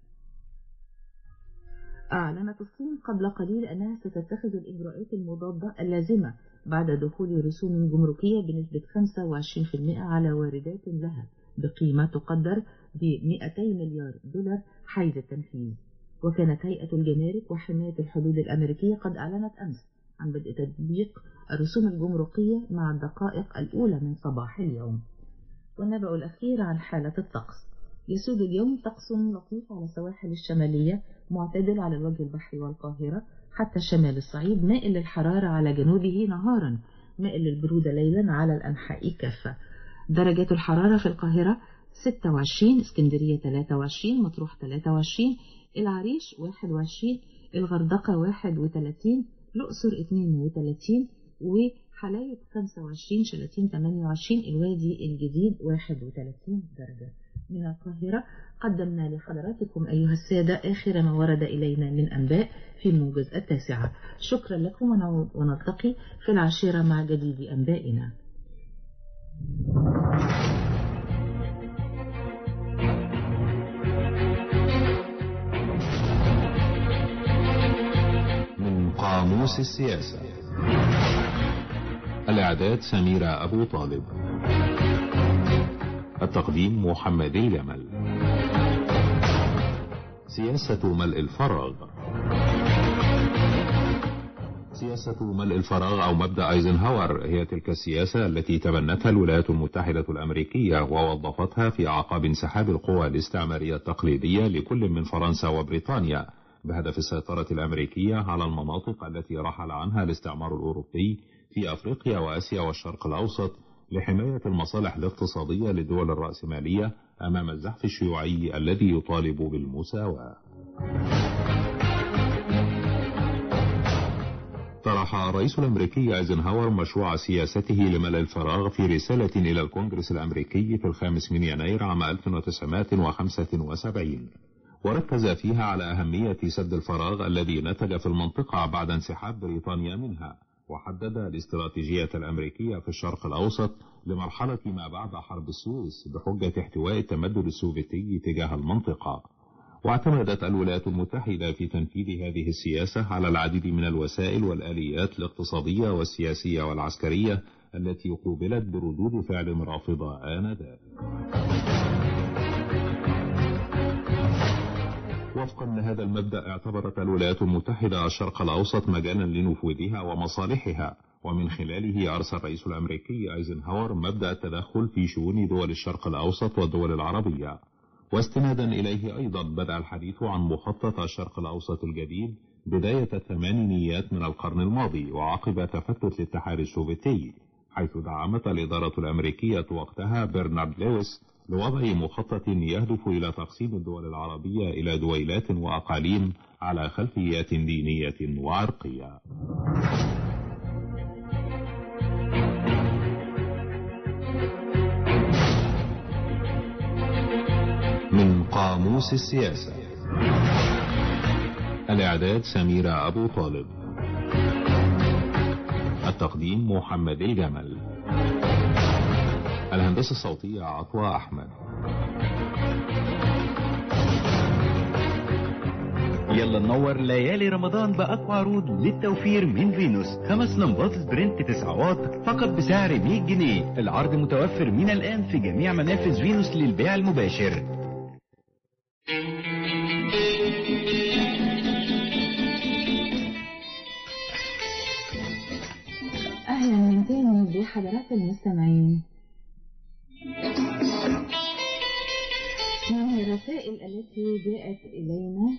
أعلنت الصين قبل قليل أنها ستتخذ الإجراءات المضادة اللازمة بعد دخول رسوم جمركية بنسبة خمسة وعشرين بالمئة على واردات لها بقيمة تقدر ب مئتي مليار دولار حيز التنفيذ. وكانت هيئة الجمارك وحماية الحدود الأمريكية قد أعلنت أمس عن بدء تطبيق الرسوم الجمركية مع الدقائق الأولى من صباح اليوم. والنبأ الأخير عن حالة الطقس. يسود اليوم طقس لطيف على السواحل الشمالية، معتدل على الوجه البحري والقاهرة حتى شمال الصعيد، مائل للحرارة على جنوبه نهارا، مائل للبرودة ليلا على الأنحاء كافة. درجات الحرارة في القاهرة ستة وعشرين، اسكندرية ثلاثة وعشرين، مطروح ثلاثة وعشرين، العريش واحد وعشرين، الغردقة واحد وثلاثين، الأقصر اثنين وثلاثين، وحلايب خمسة وعشرين، شلاتين ثمانية وعشرين، الوادي الجديد واحد وثلاثين درجة. من القاهرة قدمنا لحضراتكم أيها السادة آخر ما ورد إلينا من أنباء في الموجز التاسعة. شكرا لكم ونلتقي في العاشرة مع جديد أنبائنا. من قاموس السياسة. الإعداد سميرة أبو طالب. التقديم محمد الجمل. سياسة ملء الفراغ. سياسة ملء الفراغ أو مبدأ أيزنهاور هي تلك السياسة التي تبنتها الولايات المتحدة الأمريكية ووظفتها في أعقاب انسحاب القوى الاستعمارية التقليدية لكل من فرنسا وبريطانيا بهدف السيطرة الأمريكية على المناطق التي رحل عنها الاستعمار الأوروبي في أفريقيا وآسيا والشرق الأوسط لحماية المصالح الاقتصادية للدول الرأسمالية أمام الزحف الشيوعي الذي يطالب بالمساواة. طرح الرئيس الأمريكي أيزنهاور مشروع سياسته لملء الفراغ في رسالة إلى الكونغرس الأمريكي في الخامس من يناير عام ألف وتسعمائة وخمسة وسبعين، وركز فيها على أهمية سد الفراغ الذي نتج في المنطقة بعد انسحاب بريطانيا منها، وحدد الاستراتيجية الأمريكية في الشرق الأوسط لمرحلة ما بعد حرب السويس بحجة احتواء التمدد السوفيتي تجاه المنطقة. واعتمدت الولايات المتحدة في تنفيذ هذه السياسة على العديد من الوسائل والآليات الاقتصادية والسياسية والعسكرية التي قوبلت بردود فعل رافضة آنذاك. وفقا لهذا المبدأ اعتبرت الولايات المتحدة الشرق الأوسط مجالا لنفوذها ومصالحها، ومن خلاله أرسى الرئيس الأمريكي أيزنهاور مبدأ التدخل في شؤون دول الشرق الأوسط والدول العربية. واستنادا إليه أيضا بدأ الحديث عن مخطط الشرق الأوسط الجديد بداية الثمانينيات من القرن الماضي وعقب تفتت الاتحاد السوفيتي، حيث دعمت الإدارة الأمريكية وقتها برنارد لويس لوضع مخطط يهدف إلى تقسيم الدول العربية إلى دويلات وأقاليم على خلفيات دينية وعرقية. من قاموس السياسة. الإعداد سميرة أبو طالب. التقديم محمد الجمل. الهندسة الصوتية عطوة أحمد. يلا ننور ليالي رمضان بأقوى عروض للتوفير من فينوس. خمس لمبات سبرنت تسعة واط فقط بسعر مئة جنيه. العرض متوفر من الآن في جميع منافذ فينوس للبيع المباشر. أهلا من تاني بحضرات المستمعين. من الرسائل التي جاءت إلينا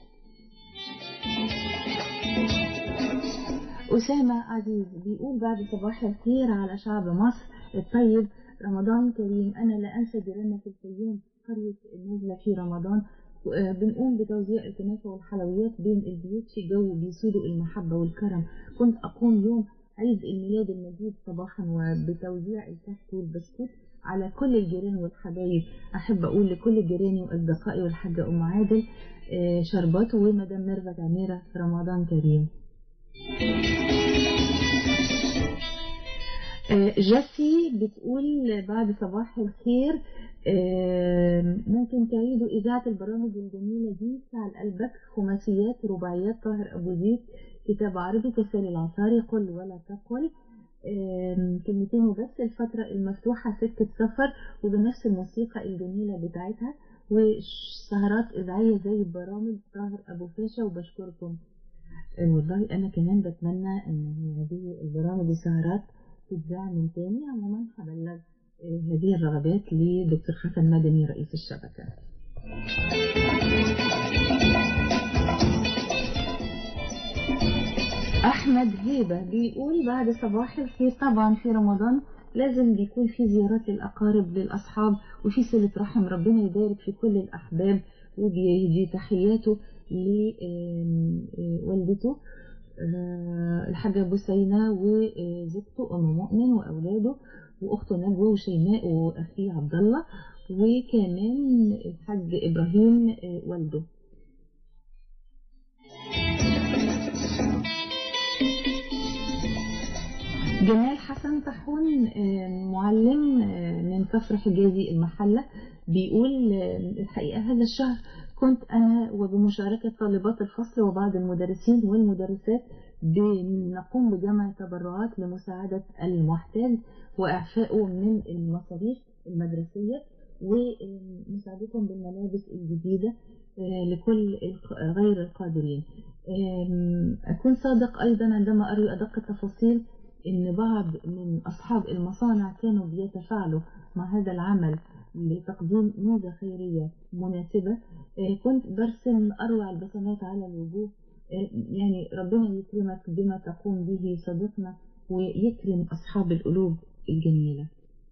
أسامة عزيز بيقول: بعد صباح الخير على شعب مصر الطيب، رمضان كريم. أنا لا أنسى جيراننا في الفيوم قرية النزلة في رمضان بنقوم بتوزيع الكنافة والحلويات بين البيوت في جو بيسود المحبة والكرم. كنت أقوم يوم عيد الميلاد المجيد صباحا وبتوزيع الكحك والبسكوت على كل الجيران والحبايب. أحب أقول لكل جيراني وأصدقائي والحاجة أم عادل شربات ومدام ميرفت عميرة رمضان كريم. جاسي بتقول: بعد صباح الخير، ممكن تعيدوا إذاعة البرامج الجميلة دي؟ فعل قلبك، خماسيات، رباعيات طاهر أبو زيد، كتاب عربي، تسالي العصاري، قل ولا تقل، كلمتين وبس، الفترة المفتوحة، سكة سفر، وبنفس الموسيقى الجميلة بتاعتها، وسهرات إذاعية زي برامج طاهر أبو فاشا. وبشكركم والله. أنا كمان بتمنى أن هذه البرامج والسهرات تتذاع من تاني. عموما هبلغ هذه الرغبات لدكتور حسن مدني رئيس الشبكة. أحمد هيبة بيقول: بعد صباح الخير، طبعا في رمضان لازم بيكون في زيارات للأقارب للأصحاب وفي صلة رحم. ربنا يبارك في كل الأحباب، وبيهدي تحياته لوالدته الحاجة بوسينة وزوجته أم مؤمن وأولاده وأخته نجوى وشيماء وأخيه عبد الله، وكمان الحاج إبراهيم والده. جمال حسن طاحون معلم من كفر حجازي المحلة بيقول الحقيقة هذا الشهر كنت أنا وبمشاركة طالبات الفصل وبعض المدرسين والمدرسات بنقوم بجمع تبرعات لمساعدة المحتاج وإعفائه من المصاريف المدرسية ومساعدتهم بالملابس الجديدة لكل غير القادرين. أكون صادق أيضا عندما أروي أدق التفاصيل إن بعض من أصحاب المصانع كانوا بيتفاعلوا مع هذا العمل لتقديم موجة خيرية مناسبة. كنت برسم أروع البسمات على الوجوه. يعني ربنا يكرمك بما تقوم به صديقنا ويكرم أصحاب القلوب الجميلة.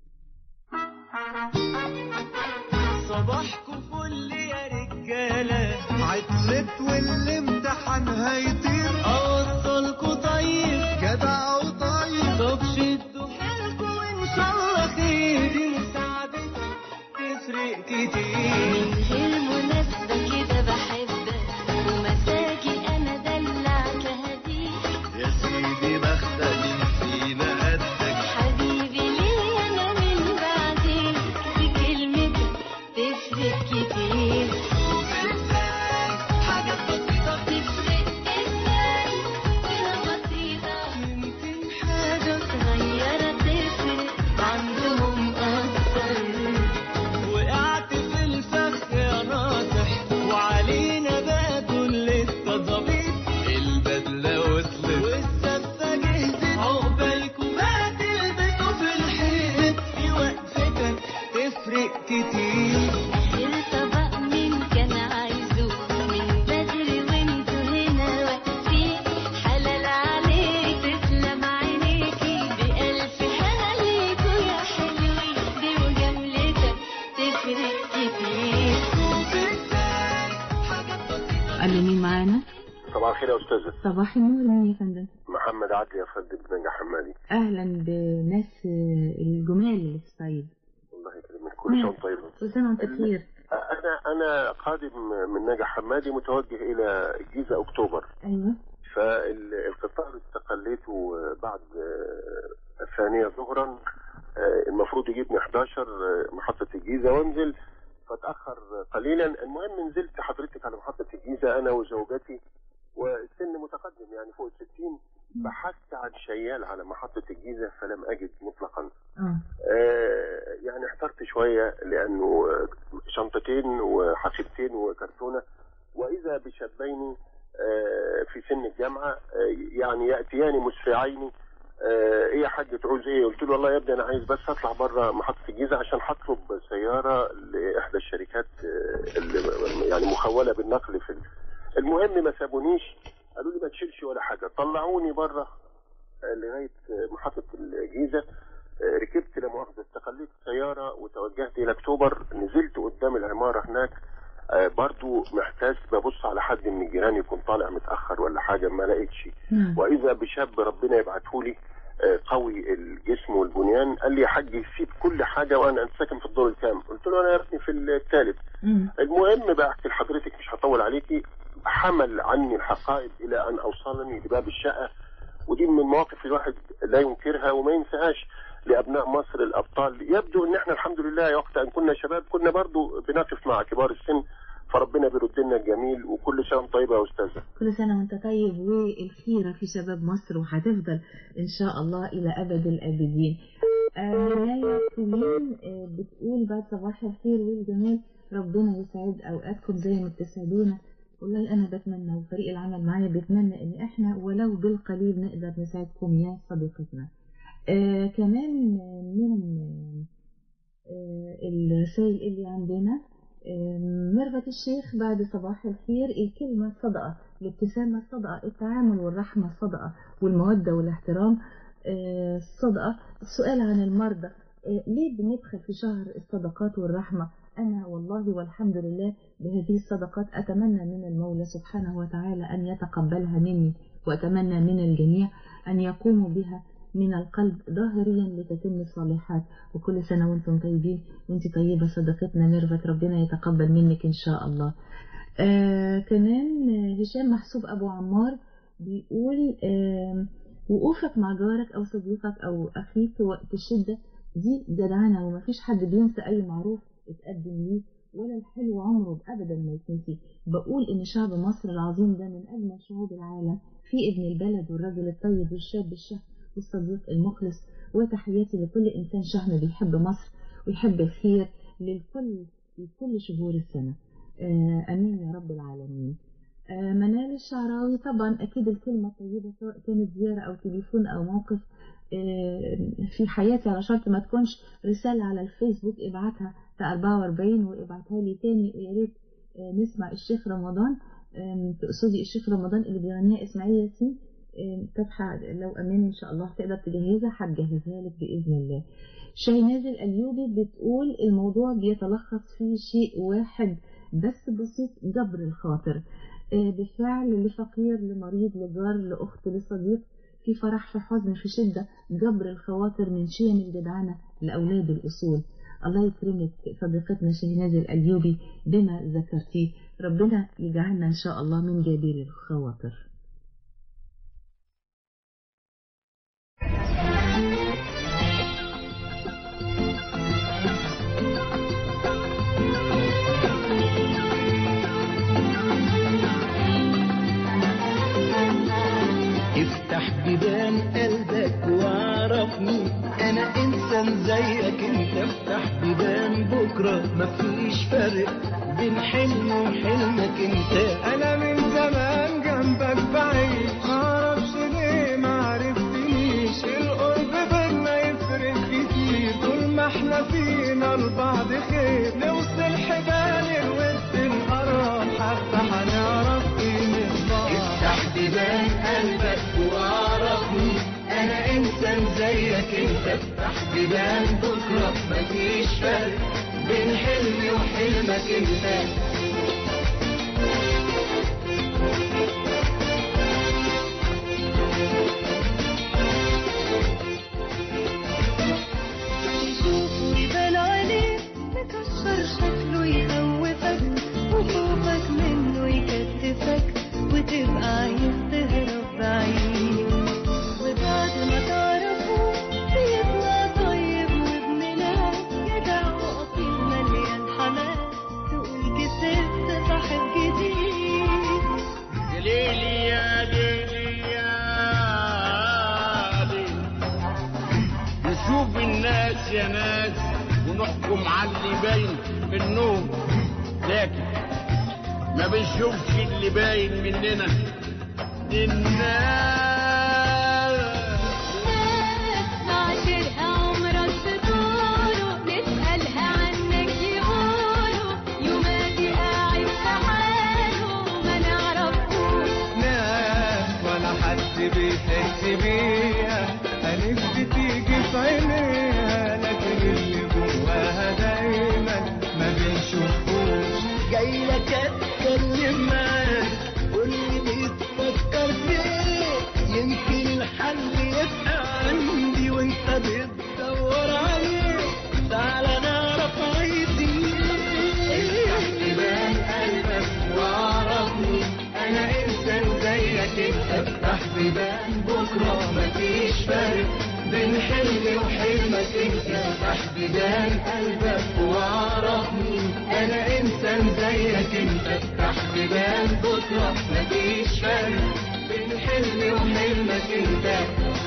صباحكم فل يا رجالة، عطلت والامتحان هيطير، أوصلكوا طيب جدع وطيب، طب شدوا حيلكوا وإن شاء الله خير، دي مساعدتك تفرق كتير. من غير مناسبة كده بحبك ومزاجي أنا دلعك هديك، يا سيدي بختك فينا قدك، حبيبي ليه أنا من بعديك، بكلمتك تفرق كتير. حاجات بسيطة تفرق إزاي كده بسيطة، يمكن حاجة صغيرة تفرق عندهم أكتر. وقعت في الفخ يا ناصح، وعلينا بقى كل التظابيط، البدلة وصلت والزفة جهزت، عقبالكوا بقى تلبسوا في الحيط، في وقفتك تفرق كتير. آخر طبق مين كان عايزه من بدري وانتوا هنا واقفين، حلال عليك تسلم عينيكي، بألف هنا ليكوا يا حلوين، دي وجملتك تفرق كتير. قال له مين معانا؟ صباح الخير يا أستاذة. صباح النور. مين يا فندم؟ محمد عدلي يا فندم بن نجا حمادي. أهلا بناس الجمال اللي في الصعيد. الله يكرمك، كل سنة وانت طيب. كل سنة وانت بخير. أنا أنا قادم من نجا حمادي متوجه إلى الجيزة أكتوبر. أيوه. فالقطار استقليته بعد الثانية ظهرا، المفروض يجيبني احداشر محطة الجيزة وانزل، فتأخر قليلا. المهم نزلت حضرتك على محطة الجيزة أنا وزوجتي والسن متقدم يعني فوق الستين. بحثت عن شيال على محطة الجيزة فلم أجد مطلقا. آه. آه يعني احترت شوية لأنه شنطتين وحقيبتين وكرتونة، وإذا بشابين آه في سن الجامعة آه يعني يأتياني مسرعين. ايه يا حاج تعوز ايه؟ قلت له والله يا ابني انا عايز بس اطلع بره محطه الجيزه عشان هطلب سياره لاحدى الشركات اللي يعني مخوله بالنقل في المهم ما سابونيش، قالوا لي ما تشيلش ولا حاجه، طلعوني بره لغايه محطه الجيزه. ركبت لا مؤاخذه استقليت السياره وتوجهت الى اكتوبر. نزلت قدام العماره هناك برضو محتاج ببص على حد من الجيران يكون طالع متاخر ولا حاجه، ما لقيتش. واذا بشاب ربنا يبعته لي قوي الجسم والبنيان، قال لي يا حاج سيب كل حاجه وانا ساكن في الدور الكام. قلت له انا يا ابني في الثالث. المهم بحكي لحضرتك مش هطول عليكي، حمل عني الحقائب الى ان اوصلني لباب الشقه، ودي من المواقف الواحد لا ينكرها وما ينساهاش لابناء مصر الابطال. يبدو ان احنا الحمد لله وقت ان كنا شباب كنا برضو بنقف مع كبار السن، فربنا بيرد لنا الجميل. وكل سنه طيبه يا استاذه. كل سنه وانت طيب، والخيره في شباب مصر وهتفضل ان شاء الله الى ابد الابدين. نهايه سليم بتقول بعد صباح الخير والجمال، ربنا يسعد اوقاتكم زي ما بتسعدونا. والله انا بتمنى وفريق العمل معايا بيتمنى ان احنا ولو بالقليل نقدر نساعدكم يا صديقتنا. آه كمان من آه الرسائل اللي عندنا آه ميرفت الشيخ بعد صباح الخير، الكلمة صدقة، الابتسامة صدقة، التعامل والرحمة صدقة، والمودة والاحترام الصدقة. السؤال عن المرضى، ليه بندخل في شهر الصدقات والرحمة؟ أنا والله والحمد لله بهذه الصدقات أتمنى من المولى سبحانه وتعالى أن يتقبلها مني، وأتمنى من الجميع أن يقوموا بها من القلب ظاهريا لتتم الصالحات. وكل سنة وانتم طيبين، وانت طيبة صدقتنا ميرفت، ربنا يتقبل منك إن شاء الله. آه كمان هشام محسوب أبو عمار بيقول آه وقوفك مع جارك أو صديقك أو أخيك وقت الشدة دي جدعانة، ومفيش حد بينسى أي معروف اتقدم ليه، ولا الحلو عمره أبدا ما يتنسي. بقول إن شعب مصر العظيم ده من أجمل شعوب العالم، في ابن البلد والراجل الطيب والشاب الشهم والصديق المخلص. وتحياتي لكل إنسان شهم بيحب مصر ويحب الخير للكل في كل شهور السنة. أمين يا رب العالمين. منال الشعراوي، طبعا أكيد الكلمة الطيبة سواء كانت زيارة أو تليفون أو موقف في حياتي، على شرط ما تكونش رسالة على الفيسبوك، ابعتها في أربعة وأربعين وابعتها لي تاني. ويا ريت نسمع الشيخ رمضان، تقصدي الشيخ رمضان اللي بيغنيها إسماعيل ياسين. تبحث لو أمان إن شاء الله تقدر تجهزها، هتجهزها لك بإذن الله. شاهناز الأيوبي بتقول الموضوع بيتلخص في شيء واحد بس بسيط، جبر الخاطر بفعل لفقير لمريض لجار لأخت لصديق، في فرح في حزن في شدة، جبر الخواطر من شيم الجدعنة لأولاد الأصول. الله يكرمك صديقتنا شاهناز الأيوبي بما ذكرتيه، ربنا يجعلنا إن شاء الله من جابر الخواطر. افتح بيبان قلبك وعرفني انا انسان زيك انت. افتح بيبان بكره مفيش فرق بين حلم وحلمك انت. انا من زمان جنبك بعيد، معرفش ليه معرفتنيش. القرب بينا يفرق كتير، طول ما احنا فينا لبعض خير. نوصل حبال الود نقرب، حتى هنعرف قيمة بعض. افتح بيبان قلبك وعرفني انا انسان زيك انت. افتح بيبان بكره مفيش فرق بين حلمي وحلمك انت. يشوفه يبان عليه مكشر شكله يخوفك، وخوفك منه يكتفك وتبقى عايز تهرب بعيد. وبعد ما تعرفه بيطلع طيب وابن ناس، جدع وأصيل مليان حماس، تقول كسبت صاحب جديد. يا ليلي يا ليلي يا ليلي، نشوف الناس يا ناس ونحكم على اللي باين منهم، لكن ما بنشوفش اللي باين مننا. الناس معاشرها عمرك تطوله، نسألها عنك يقولوا يوماتي قاعد في حاله ما نعرفوش. ناس ولا حد بيحس بيها، هنفسي تيجي في عينيها، لكن اللي جواها دايما ما بنشوفوش. جاي لك اتكلم معاك، قولي بتفكر فيه، يمكن الحل يبقى عندي وانت بتدور عليه. تعالى نعرف عايزين. افتح بيبان قلبك وعرفني انا انسان زيك انت. افتح بيبان بكره مفيش فرق بين حلمي وحلمك انت. افتح بيبان قلبك وعرفني انا انسان زيك انت. افتح بيبان بكره مفيش فرق بين حلمي وحلمك انت.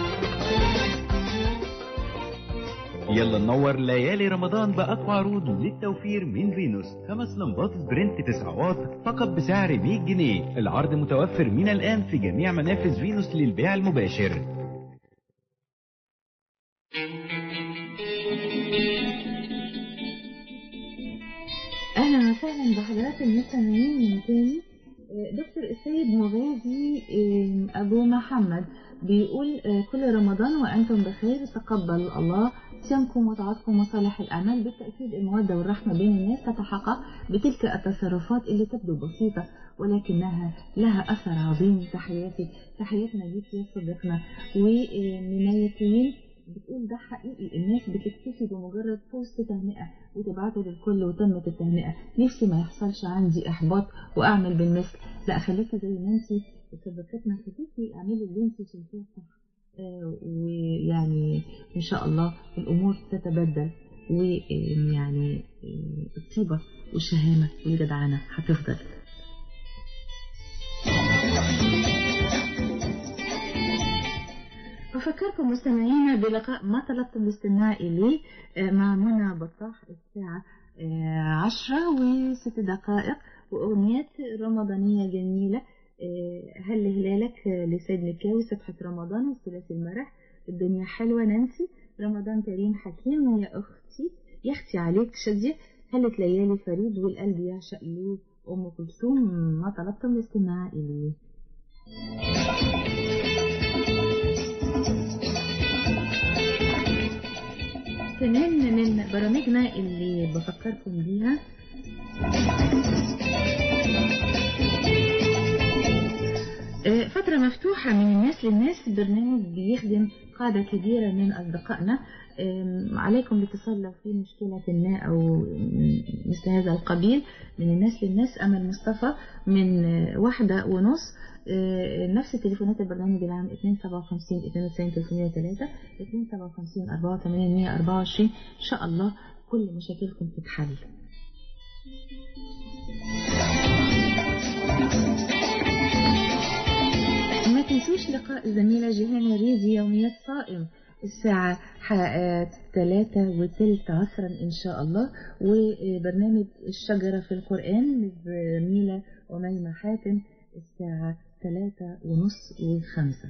يلا ننور ليالي رمضان بأقوى عروض للتوفير من فينوس. خمس لمبات سبرنت تسع واط فقط بسعر مية جنيه. العرض متوفر من الآن في جميع منافذ فينوس للبيع المباشر. أهلا وسهلا بحضرات المستمعين من تاني. دكتور السيد مغازي أبو محمد بيقول كل رمضان وأنتم بخير، تقبل الله صيامكم وطاعتكم وصالح الأعمال. بالتأكيد المودة والرحمة بين الناس تتحقق بتلك التصرفات اللي تبدو بسيطة ولكنها لها أثر عظيم. تحياتي تحياتنا ليك يا صديقنا. ومنايتين بتقول ده حقيقي، الناس بتكتفي بمجرد بوست تهنئة وتبعته للكل وتمت التهنئة. نفسي ما يحصلش عندي إحباط وأعمل بالمثل. لا، خليكي زي ما انتي صديقتنا، خليكي اعملي اللي انتي شايفاه صح، آه ويعني إن شاء الله الأمور تتبدل، ويعني الطيبة والشهامة والجدعنة هتفضل. أفكركم مستمعينا بلقاء ما طلبتم الاستماع إليه مع منى بطاح الساعة عشرة وست دقائق، وأغنيات رمضانية جميلة. هل هلالك لسيد مكاوي، صفحة رمضان والثلاثي المرح، الدنيا حلوة نانسي، رمضان كريم حكيم، يا أختي يا أختي عليك شادية، هلت ليالي فريد، والقلب يعشق ليه أم كلثوم. ما طلبتم الاستماع إليه. كمان من برامجنا اللي بفكركم بيها فترة مفتوحة من الناس للناس، برنامج بيخدم قاعدة كبيرة من أصدقائنا. عليكم الاتصال لو في مشكلة ما أو مثل هذا القبيل. من الناس للناس، أمل مصطفى من واحدة ونص. نفس تليفونات البرنامج العام اثنين سبعة خمسين اثنين وتسعين ثلاثمائة وثلاثة اثنين سبعة خمسين أربعة وثمانين مائة وأربعة وعشرين. إن شاء الله كل مشاكلكم تتحل. ما تنسوش لقاء الزميلة جيهان الريدي يوميات صائم الساعة ثلاثة وثلث عصرا إن شاء الله، وبرنامج الشجرة في القرآن للزميلة أميمة حاتم الساعة ثلاثة ونص وخمسة.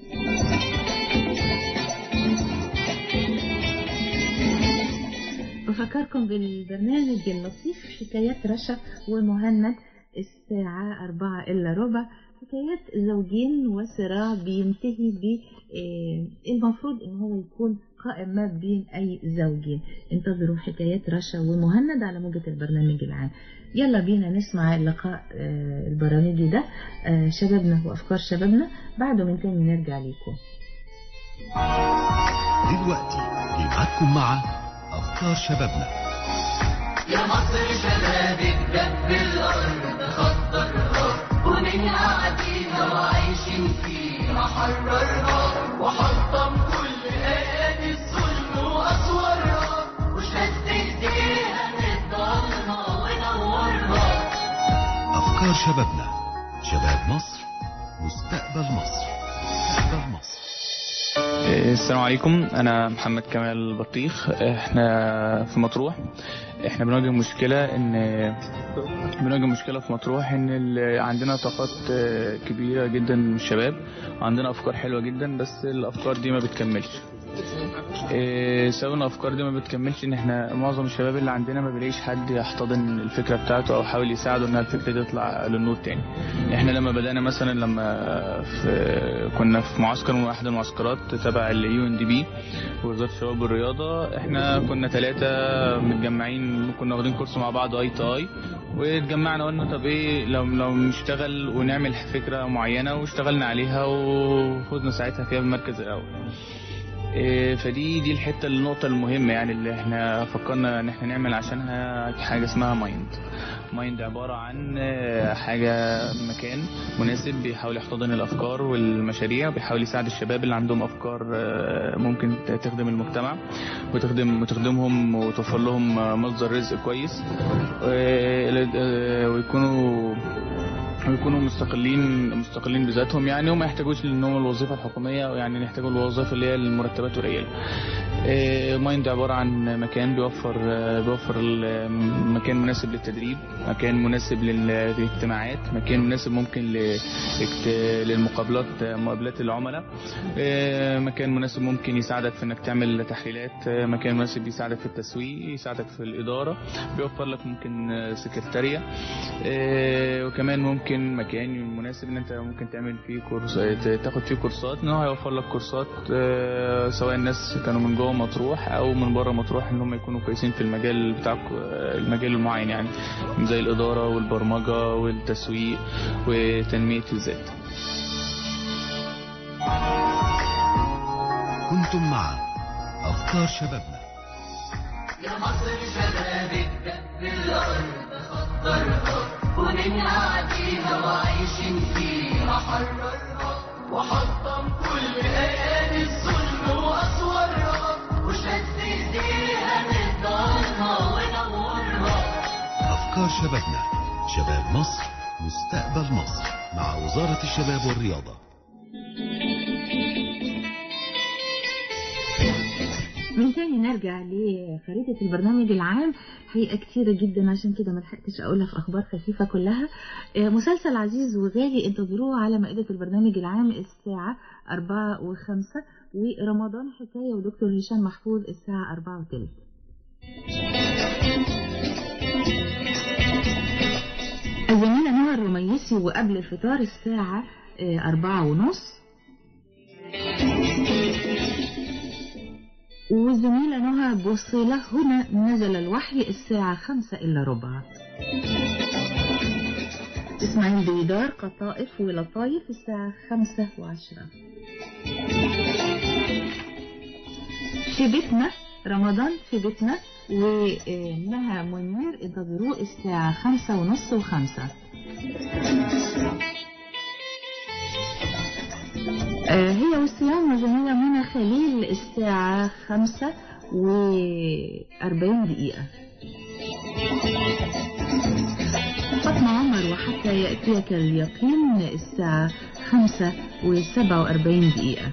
بفكركم بالبرنامج اللطيف حكايات رشا ومهند الساعة أربعة إلا ربع، حكايات زوجين وصراع بينتهي ب المفروض ان هو يكون قائم ما بين اي زوجين. انتظروا حكايات رشا ومهند على موجة البرنامج العام. يلا بينا نسمع اللقاء البرامجي ده، شبابنا وافكار شبابنا. بعده من تاني نرجع ليكم. دلوقتي جمعتكم مع افكار شبابنا. يا مصر شبابك دب الارض خطرها ومنها عدينا وعايشين فيها، حررها وحطم كل ايادي الظلم واصورها، وشد ايديها نضلها ونورها. افكار شبابنا، شباب مصر، مستقبل مصر، مستقبل مصر. السلام عليكم، انا محمد كمال بطيخ. احنا في مطروح. احنا بنواجه مشكلة ان بنواجه مشكلة في مطروح ان عندنا طاقات كبيرة جدا من الشباب، وعندنا افكار حلوة جدا، بس الافكار دي ما بتكملش. سبب ان الافكار دي ما بتكملش ان احنا معظم الشباب اللي عندنا ما بيلاقيش حد يحتضن الفكرة بتاعته او حاول يساعده انها الفكرة دي تطلع للنور تاني. احنا لما بدأنا مثلا لما في كنا في معسكر من احد المعسكرات تبع اليو ان دي بي ووزارة الشباب والرياضة، احنا كنا ثلاثة متجمعين، كنا واخدين كورس مع بعض اي تو اي، واتجمعنا قلنا طب ايه لو لو نشتغل ونعمل فكرة معينة، واشتغلنا عليها وفوزنا ساعتها فيها بالمركز الاول. فدي دي الحته النقطه المهمه يعني اللي احنا فكرنا ان احنا نعمل عشانها حاجه اسمها مايند. مايند عباره عن حاجه مكان مناسب بيحاول يحتضن الافكار والمشاريع، بيحاول يساعد الشباب اللي عندهم افكار ممكن تخدم المجتمع وتخدم وتخدمهم وتوفر لهم مصدر رزق كويس، ويكونوا ويكونوا مستقلين مستقلين بذاتهم يعني، وما يحتاجوش لانهم الوظيفه الحكوميه، يعني يحتاجوا الوظائف اللي هي المرتبات قليله. مايند عبارة عن مكان بيوفر بيوفر مكان مناسب للتدريب، مكان مناسب للاجتماعات، مكان مناسب ممكن للمقابلات مقابلات العملاء، مكان مناسب ممكن يساعدك في انك تعمل تحليلات، مكان مناسب يساعدك في التسويق، يساعدك في الإدارة، بيوفر لك ممكن سكرتارية، وكمان ممكن مكان مناسب ان انت ممكن تعمل فيه كورس، تاخد فيه كورسات، ان هو هيوفر لك كورسات سواء الناس كانوا من جوه مطروح او من بره مطروح ان هم يكونوا كويسين في المجال بتاع المجال المعين، يعني زي الإدارة والبرمجة والتسويق وتنمية الذات. كنتم مع أفكار شبابنا. يا مصر شبابك دب الأرض خطرها وننقع عديها وعايشين فيها حررها وحطم كل أيام الظلم وأسوارها وشد إيديها نضالها ونورها. أفكار شبابنا، شباب مصر مستقبل مصر، مع وزارة الشباب والرياضة. من تاني نرجع لخريطة البرنامج العام، حقيقة كتيرة جدا عشان كده ملحقتش أقولها في أخبار خفيفة كلها. مسلسل عزيز وغالي انتظروه على مائدة البرنامج العام الساعة أربعة وخمسة، ورمضان حكاية ودكتور هشام محفوظ الساعة أربعة وثلث. الزميلة نهى الرميسي وقبل الفطار الساعة أربعة ونص، والزميلة نهى بوصيلة هنا نزل الوحي الساعة خمسة إلا ربع. اسماعيل بيدار قطائف ولطايف الساعة خمسة وعشرة. في بيتنا رمضان في بيتنا ونهى منير انتظروه الساعة خمسة ونص وخمسة. هي والصيام وزميلة منى خليل الساعة خمسة وأربعين دقيقة. فاطمة عمر وحتى يأتيك اليقين الساعة خمسة وسبعة وأربعين دقيقة.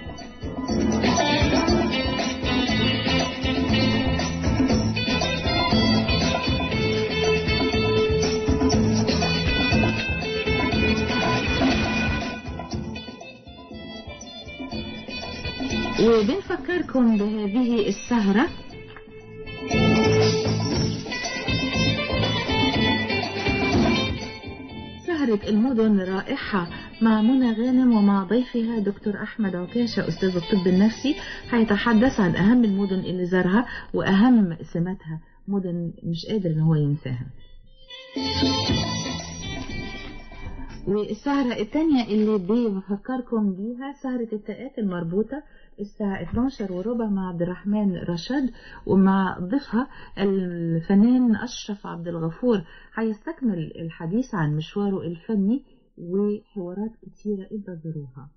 وبنفكركم بهذه السهرة سهرة المدن رائحة مع منى غانم ومع ضيفها دكتور أحمد عكاشة أستاذ الطب النفسي، هيتحدث عن أهم المدن اللي زارها وأهم سماتها، مدن مش قادر إن هو ينساها. والسهرة الثانية اللي بفكركم بيها سهرة التاءات المربوطة الساعة اتناشر وربع مع عبد الرحمن رشاد ومع ضيفها الفنان أشرف عبد الغفور، هيستكمل الحديث عن مشواره الفني وحوارات كتيرة انتظروها.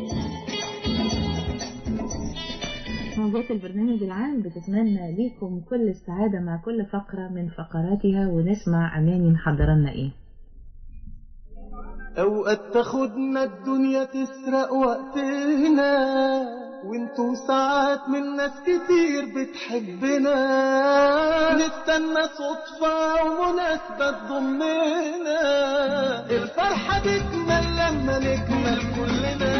موجات البرنامج العام بتتمنى ليكم كل السعادة مع كل فقرة من فقراتها، ونسمع أماني محضر لنا إيه. أوقات تاخدنا الدنيا تسرق وقتنا وانتو ساعات من ناس كتير بتحبنا، نستنى صدفة ومناسبة تضمنا، الفرحة بتكمل لما نكمل كلنا،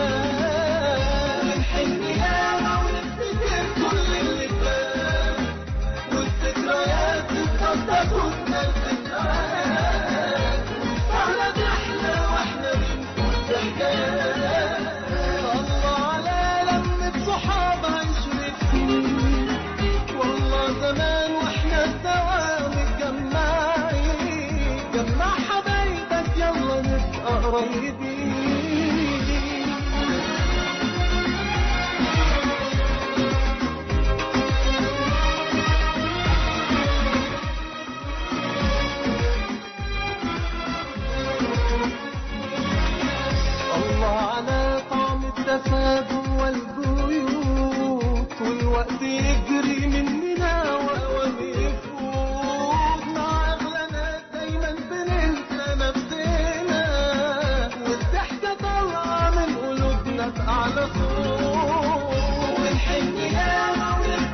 ونحن ياما ونفتكر كل اللي فات، والذكريات تفضل تاخدنا الذكريات، على ضحنا واحنا بنقول حكايات، الله على لمة صحاب عشرة سنين، والله زمان واحنا سوا متجمعين، جمع حبايبك يلا نبقى قريبين. التفاهم والبيوت والوقت يجري مننا وأوام يفوت، مع أغلى ناس دايما بننسى نفسنا، والضحكة طالعة من قلوبنا بأعلى صوت، ونحن ياما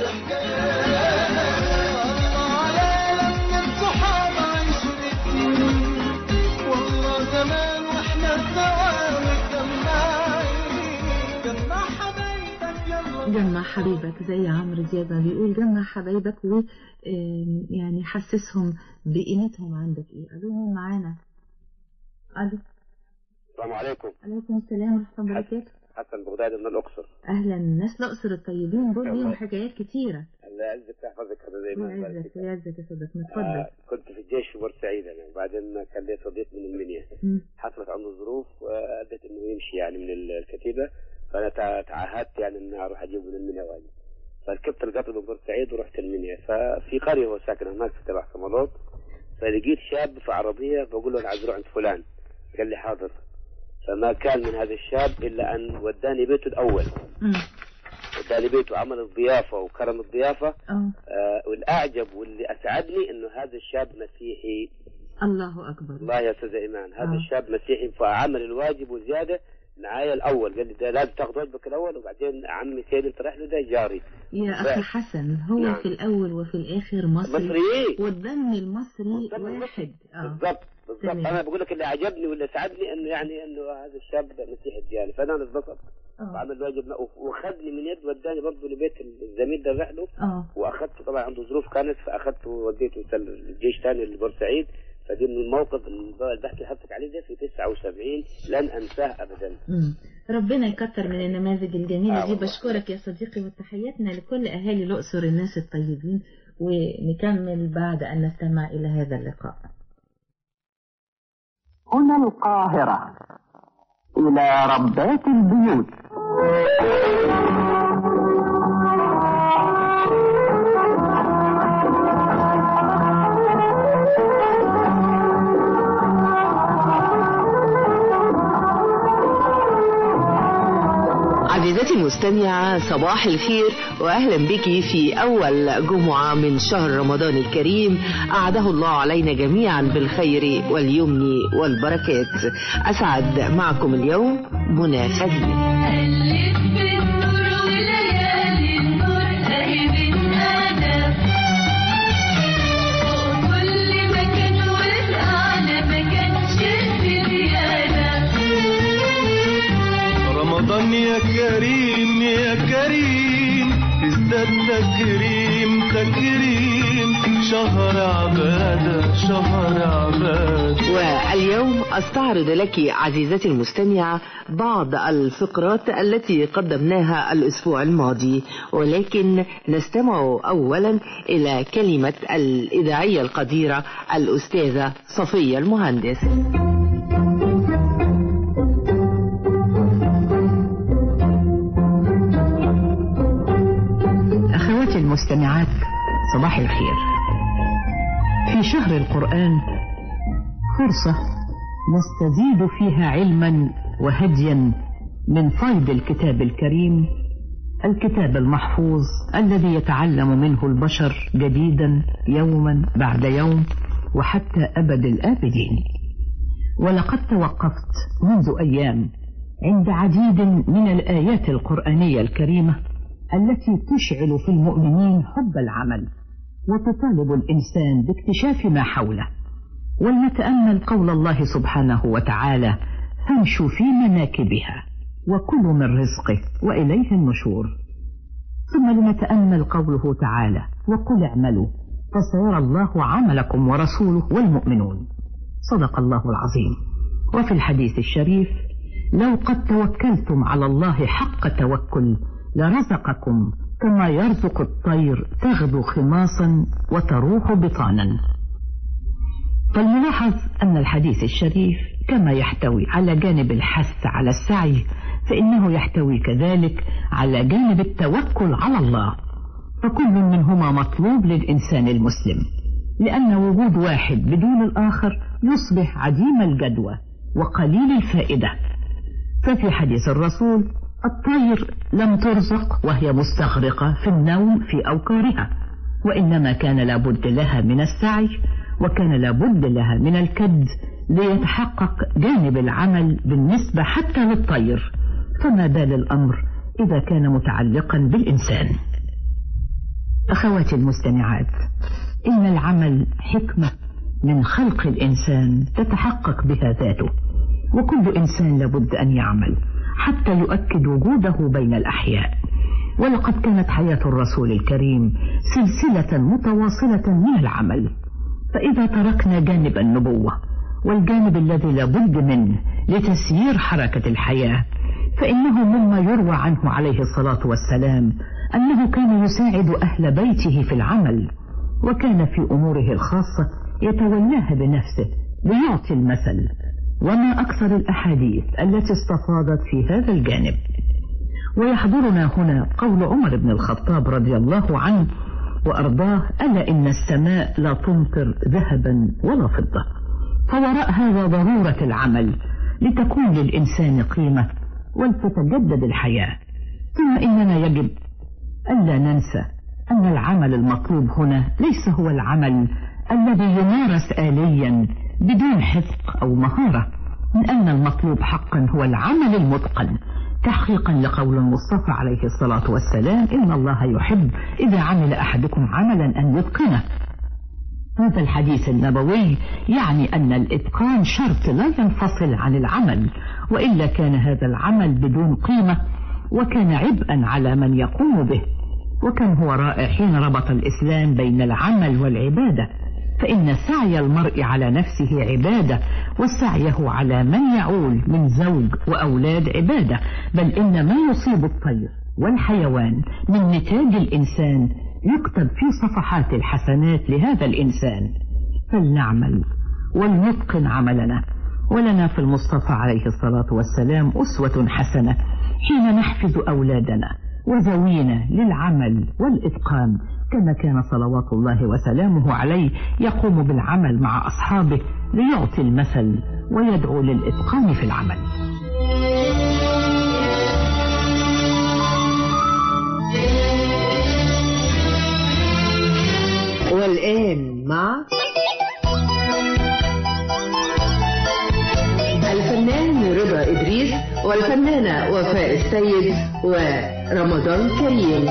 جمع حبيبك زي عمرو دياب بيقول جمع حبايبك و يعني حسسهم بقيمتهم عندك. ايه الو مين معانا؟ الو السلام عليكم. عليكم السلام ورحمه الله وبركاته. حسن بغدادي من الاقصر. اهلا. الناس الاقصر الطيبين دول ليهم حكايات كتيره. الله يعزك ويحفظك يا دايما. الله يعزك ويعزك يا صديقنا. اتفضل. آه كنت في الجيش في بورسعيد انا وبعدين كان لي صديق من المنيا حصلت عنده ظروف وادت انه يمشي يعني من الكتيبه، فانا تعهدت يعني ان اروح اجيبه من المنيا واجي، فركبت القطر من بورسعيد ورحت المنيا. ففي قريه هو ساكن هناك في تبع صمالوط، فلقيت شاب في عربيه بقول له انا عايز اروح عند فلان، قال لي حاضر. فما كان من هذا الشاب الا ان وداني بيته الاول. وداني بيته عمل الضيافه وكرم الضيافه. آه والاعجب واللي اسعدني انه هذا الشاب مسيحي. الله اكبر. الله يا استاذ ايمان، هذا آه. الشاب مسيحي فعمل الواجب وزياده معايا الاول، قال لي ده لازم تاخذ واجبك الاول وبعدين عمي سيد انت رايح له ده جاري. يا اخي حسن هو نعم. في الاول وفي الاخر مصري مصري والدم المصري واحد. اه بالضبط بالضبط. انا بقول لك اللي عجبني واللي سعدني انه يعني انه هذا الشاب مسيحي الديانه، فانا انبسطت وعمل الواجب وخدني من يد وداني برضه لبيت الزميل ده راح له واخذته، طبعا عنده ظروف كانت فاخذته ووديته الجيش ثاني لبورسعيد. فدي من الموقف اللي بحكي حضرتك عليه ده في تسعة وسبعين لن انساه ابدا. مم. ربنا يكتر من النماذج الجميله آه دي. بشكرك يا صديقي وتحياتنا لكل اهالي الاقصر الناس الطيبين، ونكمل بعد ان نستمع الى هذا اللقاء. هنا القاهره الى ربات البيوت. عزيزتي المستمعة صباح الخير وأهلا بك في أول جمعة من شهر رمضان الكريم، أعاده الله علينا جميعا بالخير واليمن والبركات. أسعد معكم اليوم منى خليل. رمضان يا كريم يا كريم ازداد تكريم تكريم شهر عبادة شهر عبادة. واليوم أستعرض لك عزيزتي المستمعة بعض الفقرات التي قدمناها الأسبوع الماضي، ولكن نستمع أولا إلى كلمة الإذاعية القديرة الأستاذة صفية المهندس. المستمعات صباح الخير. في شهر القرآن فرصة نستزيد فيها علما وهديا من فيض الكتاب الكريم، الكتاب المحفوظ الذي يتعلم منه البشر جديدا يوما بعد يوم وحتى أبد الآبدين. ولقد توقفت منذ أيام عند عديد من الآيات القرآنية الكريمة التي تشعل في المؤمنين حب العمل وتطالب الإنسان باكتشاف ما حوله. ولنتأمل قول الله سبحانه وتعالى: فامشوا في مناكبها وكلوا من رزقه وإليه النشور. ثم لنتأمل قوله تعالى: وقل اعملوا فسيرى الله عملكم ورسوله والمؤمنون. صدق الله العظيم. وفي الحديث الشريف: لو قد توكلتم على الله حق توكل لرزقكم كما يرزق الطير تغدو خماصا وتروح بطانا. فالملاحظ أن الحديث الشريف كما يحتوي على جانب الحث على السعي، فإنه يحتوي كذلك على جانب التوكل على الله، فكل منهما مطلوب للإنسان المسلم، لأن وجود واحد بدون الآخر يصبح عديم الجدوى وقليل الفائدة. ففي حديث الرسول: الطير لم ترزق وهي مستغرقة في النوم في أوكارها، وإنما كان لابد لها من السعي وكان لابد لها من الكد ليتحقق جانب العمل بالنسبة حتى للطير، فما بال الأمر إذا كان متعلقا بالإنسان. أخواتي المستمعات، إن العمل حكمة من خلق الإنسان تتحقق بها ذاته، وكل إنسان لابد أن يعمل حتى يؤكد وجوده بين الأحياء. ولقد كانت حياة الرسول الكريم سلسلة متواصلة من العمل، فإذا تركنا جانب النبوة والجانب الذي لابد منه لتسيير حركة الحياة، فإنه مما يروى عنه عليه الصلاة والسلام أنه كان يساعد أهل بيته في العمل، وكان في أموره الخاصة يتولاها بنفسه ليعطي المثل. وما أكثر الأحاديث التي استفاضت في هذا الجانب. ويحضرنا هنا قول عمر بن الخطاب رضي الله عنه وأرضاه: ألا إن السماء لا تمطر ذهبا ولا فضة. فوراء هذا ضرورة العمل لتكون للإنسان قيمة ولتتجدد الحياة. ثم إننا يجب ألا ننسى أن العمل المطلوب هنا ليس هو العمل الذي يمارس آليا بدون حفظ أو مهارة، من أن المطلوب حقا هو العمل المتقن، تحقيقا لقول المصطفى عليه الصلاة والسلام: إن الله يحب إذا عمل أحدكم عملا أن يتقنه. هذا الحديث النبوي يعني أن الإتقان شرط لا ينفصل عن العمل، وإلا كان هذا العمل بدون قيمة وكان عبئا على من يقوم به. وكان هو رائع حين ربط الإسلام بين العمل والعبادة، فإن سعي المرء على نفسه عبادة، وسعيه على من يعول من زوج وأولاد عبادة، بل إن ما يصيب الطير والحيوان من نتاج الإنسان يكتب في صفحات الحسنات لهذا الإنسان. فلنعمل ولنتقن عملنا، ولنا في المصطفى عليه الصلاة والسلام أسوة حسنة حين نحفظ أولادنا وذوينا للعمل والإتقان، كما كان صلوات الله وسلامه عليه يقوم بالعمل مع أصحابه ليعطي المثل ويدعو للإتقان في العمل. والآن مع الفنان رضا إدريس والفنانة وفاء السيد ورمضان كريم.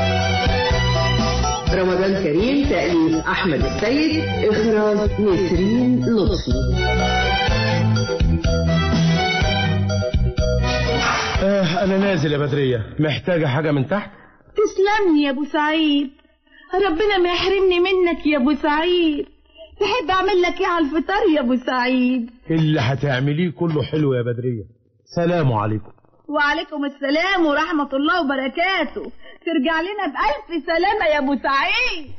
رمضان كريم تأليف أحمد السيد، إخراج نسرين لطفي. آه أنا نازل يا بدرية، محتاجة حاجة من تحت؟ تسلمني يا أبو سعيد، ربنا ما يحرمني منك يا أبو سعيد. تحب أعمل لك إيه على الفطار يا أبو سعيد؟ اللي هتعمليه كله حلو يا بدرية. سلام عليكم. وعليكم السلام ورحمة الله وبركاته. ترجع لنا بألف سلامة يا أبو سعيد.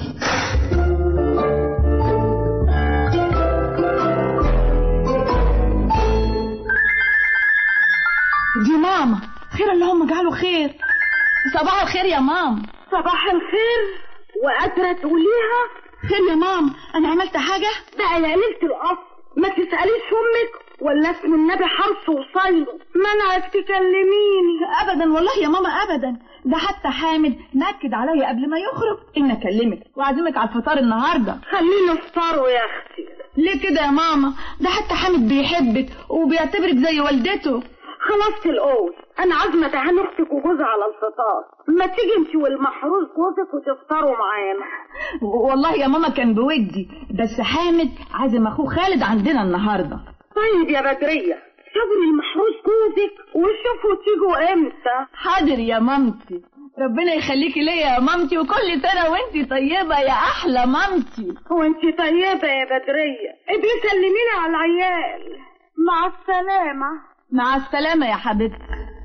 دي ماما. خير اللهم اجعله خير. صباح الخير يا ماما. صباح الخير. وقادرة تقوليها؟ خير يا ماما، أنا عملت حاجة؟ بقى يا ليلة القصر ما تسأليش أمك ولا اسم النبي حرص وصيله، منعك تكلميني. أبدا والله يا ماما أبدا، ده حتى حامد نأكد عليا قبل ما يخرج إن أكلمك وأعزمك على الفطار النهاردة. خليني افطره يا أختي. ليه كده يا ماما؟ ده حتى حامد بيحبك وبيعتبرك زي والدته. خلاص القول، أنا عازمة تهاني أختك وجوزها على الفطار، ما تيجي انت والمحروس جوزك وتفطروا معانا. والله يا ماما كان بودي، بس حامد عازم أخوه خالد عندنا النهاردة. طيب يا بدرية، شوفي المحروس جوزك وشوفوا تيجوا امتى. حاضر يا مامتي، ربنا يخليكي ليا يا مامتي، وكل سنة وانتي طيبة يا أحلى مامتي. وانتي طيبة يا بدرية، ابقي سلمينا على العيال. مع السلامة. مع السلامة يا حبيبتي.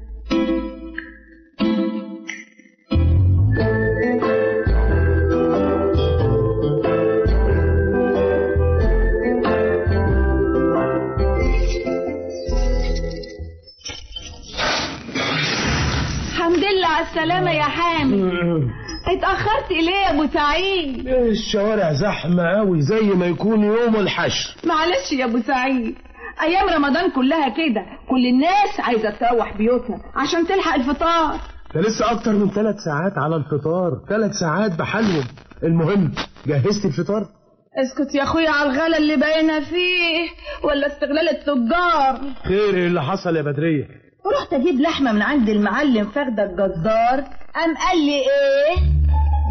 الحمد لله على السلامة يا حامد. اتأخرت ليه يا أبو سعيد؟ الشوارع زحمة قوي زي ما يكون يوم الحشر. معلش يا أبو سعيد، أيام رمضان كلها كده، كل الناس عايزة تروح بيوتها عشان تلحق الفطار. ده لسه أكتر من ثلاث ساعات على الفطار، ثلاث ساعات بحالهم. المهم جهزت الفطار؟ اسكت يا أخويا على الغلا اللي بقينا فيه، ولا استغلال التجار. خير اللي حصل يا بدرية؟ ورحت أجيب لحمة من عند المعلم فخدة الجزار، قام قال لي إيه؟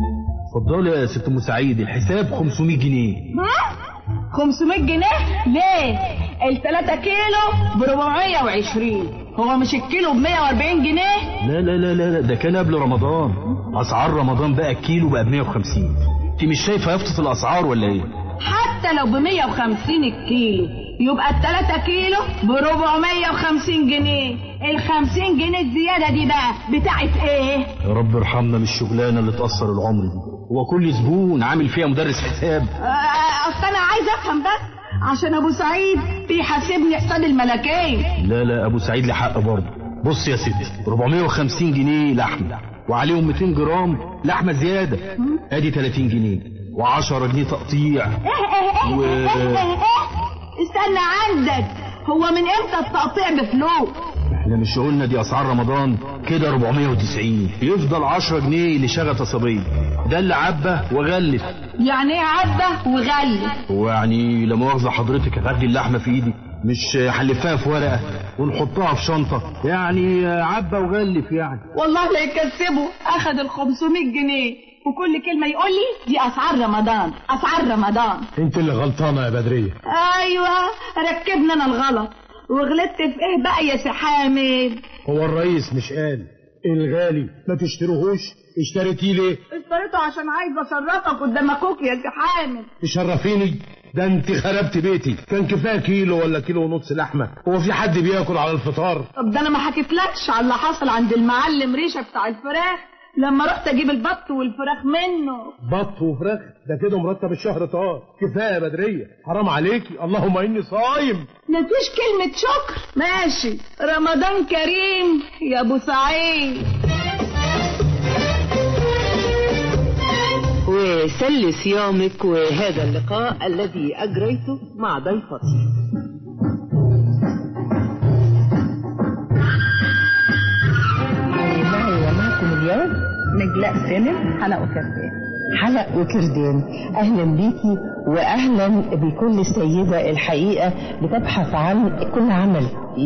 اتفضلي يا ست ام سعيد، الحساب خمسمية جنيه. ها؟ خمسمية جنيه؟ ليه؟ التلاتة كيلو ب أربعمية وعشرين، هو مش الكيلو ب مية وأربعين جنيه؟ لا لا لا لا ده كان قبل رمضان، اسعار رمضان بقى الكيلو بقى ب مية وخمسين. انت مش شايفه يافطه الاسعار ولا ايه؟ حتى لو ب مية وخمسين الكيلو يبقى التلاتة كيلو ب أربعمية وخمسين جنيه. ال خمسين جنيه الزيادة دي بقى بتاعت ايه؟ يا رب ارحمنا من الشغلانه اللي تأثر العمر دي. هو كل زبون عامل فيها مدرس حساب؟ اصل انا عايز افهم بس عشان ابو سعيد بيحاسبني حساب الملكين. لا لا ابو سعيد له حق برضه. بص يا ستي، أربعمية وخمسين جنيه لحمه وعليهم ميتين جرام لحمه زياده، ادي تلاتين جنيه وعشرة جنيه تقطيع. و... استنى عندك، هو من امتى التقطيع بفلوس؟ احنا مش قلنا دي اسعار رمضان كده أربعمية وتسعين، يفضل عشرة جنيه اللي شغل صبيه، ده اللي عبه وغلف. يعني ايه عبه وغلف؟ ويعني لا مؤاخذه حضرتك هتاخدي اللحمه في ايدي، مش هنلفها في ورقه ونحطها في شنطه، يعني عبه وغلف يعني. والله لا يكسبه، اخد ال خمسمية جنيه وكل كلمه يقول لي دي اسعار رمضان اسعار رمضان. انت اللي غلطانه يا بدريه. ايوه ركبنا انا الغلط، وغلطت في ايه بقى يا سي حامد؟ هو الرئيس مش قال الغالي ما تشتروهوش؟ اشتريتيه ليه؟ اشتريته عشان عايز اشرفك قدام اخوك يا سي حامد. تشرفيني؟ ده انت خربت بيتي، كان كفايه كيلو ولا كيلو ونص لحمه، هو في حد بياكل على الفطار؟ طب ده انا ما حكيتلكش على اللي حصل عند المعلم ريشه بتاع الفراخ لما رحت اجيب البط والفراخ منه. بط وفراخ؟ ده كده مرتب الشهر طار. كفايه يا بدريه، حرام عليكي، اللهم اني صايم. مفيش كلمه شكر. ماشي، رمضان كريم يا ابو سعيد. وسل صيامك وهذا اللقاء الذي أجريته مع ضيفتي. معي ومعكم اليوم نجلاء سالم، حلق وكردان. حلق وكردان، أهلا بيكي وأهلا بكل سيدة الحقيقة بتبحث عن كل عمل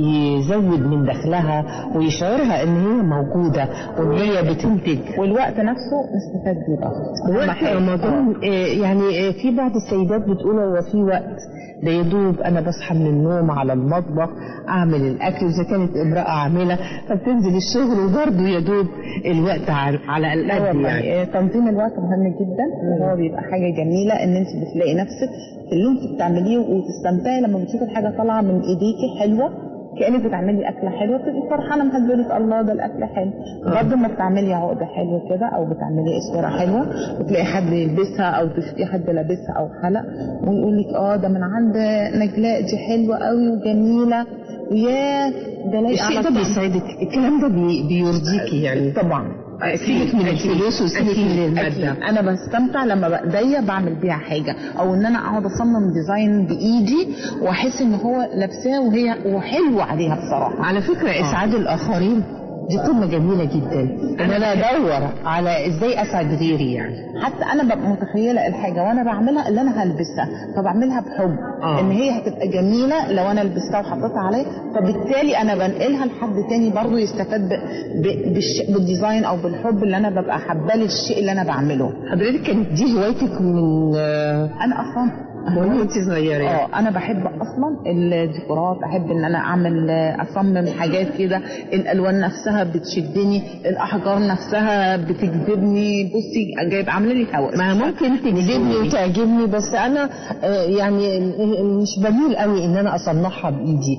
يزود من دخلها ويشعرها ان هي موجودة وان هي بتنتج، والوقت نفسه نستفاد بيه. وقت رمضان يعني في بعض السيدات بتقول هو في وقت، ده يدوب انا بصحى من النوم على المطبخ اعمل الاكل، واذا كانت امرأة عاملة فبتنزل الشغل وبرضه يدوب الوقت على القد يعني. تنظيم الوقت مهم جدا، وهو بيبقى حاجة جميلة ان انت بتلاقي نفسك في اللي انت بتعمليه وتستمتعي لما بتشوفي الحاجة طالعة من ايديكي حلوة، كأنك بتعملي أكلة حلوة بتبقي فرحانة مهزولك الله ده الأكل حلو. برضه ما بتعملي عقدة حلوة كده أو بتعملي اسورة حلوة وتلاقي حد يلبسها أو تشوفي حد لابسها أو حلق ويقول لك اه ده من عند نجلاء دي حلوة قوي وجميلة وياه ده لايق على الشيء ده بيسعدك، الكلام ده بي بيرضيكي يعني. طبعا سيبك من الفلوس وسيبك من المادة. انا بستمتع لما بايديا بعمل بيها حاجه، او ان انا اقعد اصمم ديزاين بايدي واحس ان هو لابساه وهي وحلوه عليها بصراحه. على فكره اسعاد الاخرين دي قمه جميله جدا، ان انا ادور على ازاي اسعد غيري يعني. حتى انا ببقى متخيله الحاجه وانا بعملها اللي انا هلبسها فبعملها بحب آه. ان هي هتبقى جميله لو انا لبستها وحطيتها عليه، فبالتالي انا بنقلها لحد تاني برضه يستفاد ب... ب... بالش... بالديزاين او بالحب اللي انا ببقى حابه للشيء اللي انا بعمله. حضرتك كانت دي هوايتك من انا اصلا وانت صغيره؟ اه انا بحب اصلا الديكورات، احب ان انا اعمل اصمم حاجات كده، الالوان نفسها بتشدني، الاحجار نفسها بتجذبني. بصي جايب عامله لي هوس. ما ممكن تجذبني وتعجبني بس انا يعني مش بميل قوي ان انا اصنعها بايدي،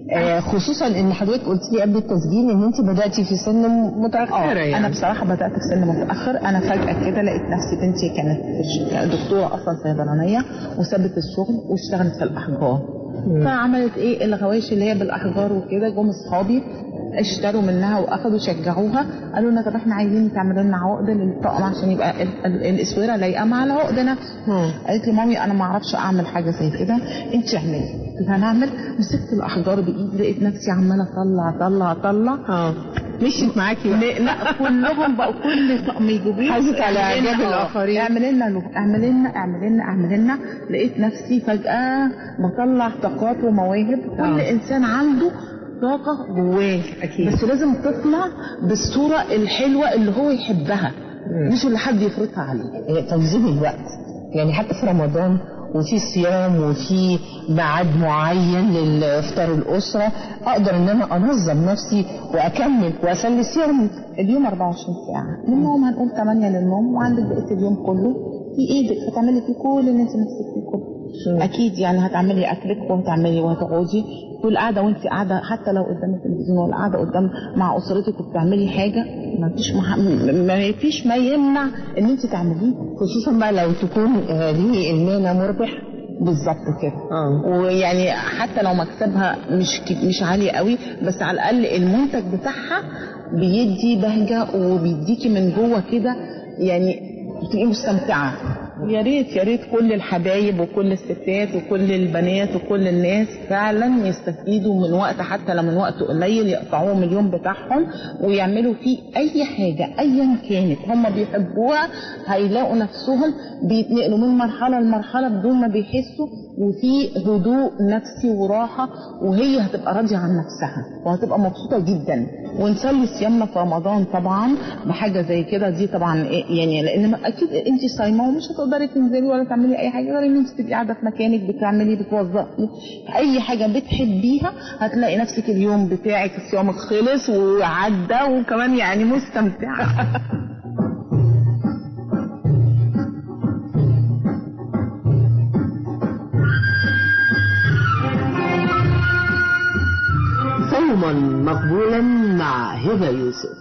خصوصا ان حضرتك قلت لي قبل التسجيل ان انت بداتي في سن متاخره يعني. انا بصراحه بدات في سن متاخر، انا فجاه كده لقيت نفسي بنتي كانت دكتوره اصلا صيدلانيه وسابت الشغل واشتغلت في الاحجار، فعملت ايه الغوايش اللي هي بالاحجار وكده. جم اصحابي اشتروا منها واخدوا شجعوها، قالوا لنا طب احنا عايزين تعملوا لنا عقده للطقم عشان يبقى ال ال الاسوره لايقه مع العقده نفسها. قالت لي مامي انا ما اعرفش اعمل حاجه زي كده، انت اعملي. قلت هنعمل. مسكت الاحجار بايدي لقيت نفسي عماله اطلع طلع طلع اه مشيت معاكي بقى. لا كلهم بقوا كل طقم يجيبوه حاسه على اعجاب الاخرين. اعملي لنا اعملي لنا اعملي لنا اعملي لنا. لقيت نفسي فجاه بطلع طاقات ومواهب. كل انسان عنده طاقة جواه أكيد، بس لازم تطلع بالصورة الحلوة اللي هو يحبها. مش اللي حد يفرضها عليه. تنظيم الوقت، يعني حتى في رمضان وفي صيام وفي ميعاد معين للافطار الاسره، اقدر ان انا انظم نفسي واكمل واسلي صيامي. اليوم أربعة وعشرين ساعه، من النوم هنقول ثمانية للنوم، وعندك بقيه اليوم كله في ايدك هتعملي فيه كل اللي انت نفسك فيه كله. اكيد يعني هتعملي اكلك وهتعملي وهتقعدي طول قاعده، وانت قاعده حتى لو قدام التلفزيون ولا قاعده قدام مع اسرتك وبتعملي حاجه، ما فيش مح... ما فيش ما يمنع ان انت تعمليه، خصوصا بقى لو تكون هذه المهنه مربحه. بالظبط كده. اه ويعني حتى لو مكسبها مش مش عالي قوي، بس على الاقل المنتج بتاعها بيدي بهجه وبيديكي من جوه كده، يعني بتبقي مستمتعه. يا ريت يا ريت كل الحبايب وكل الستات وكل البنات وكل الناس فعلا يستفيدوا من وقت، حتى لو من وقت قليل يقطعوه من اليوم بتاعهم ويعملوا فيه اي حاجه ايا كانت هم بيحبوها، هيلاقوا نفسهم بيتنقلوا من مرحله لمرحله بدون ما بيحسوا، وفي هدوء نفسي وراحه، وهي هتبقى راضيه عن نفسها وهتبقى مبسوطه جدا. ونصلي صيامنا في رمضان طبعا بحاجه زي كده، دي طبعا يعني لان اكيد انت صايمه ومش هتقدري تنزلي ولا تعملي اي حاجه غير ان انت تبقي قاعده في مكانك بتعملي بتوظفي اي حاجه بتحبيها، هتلاقي نفسك اليوم بتاعك صيامك خلص وعدى وكمان يعني مستمتعه. صوما مقبولا مع هبة يوسف.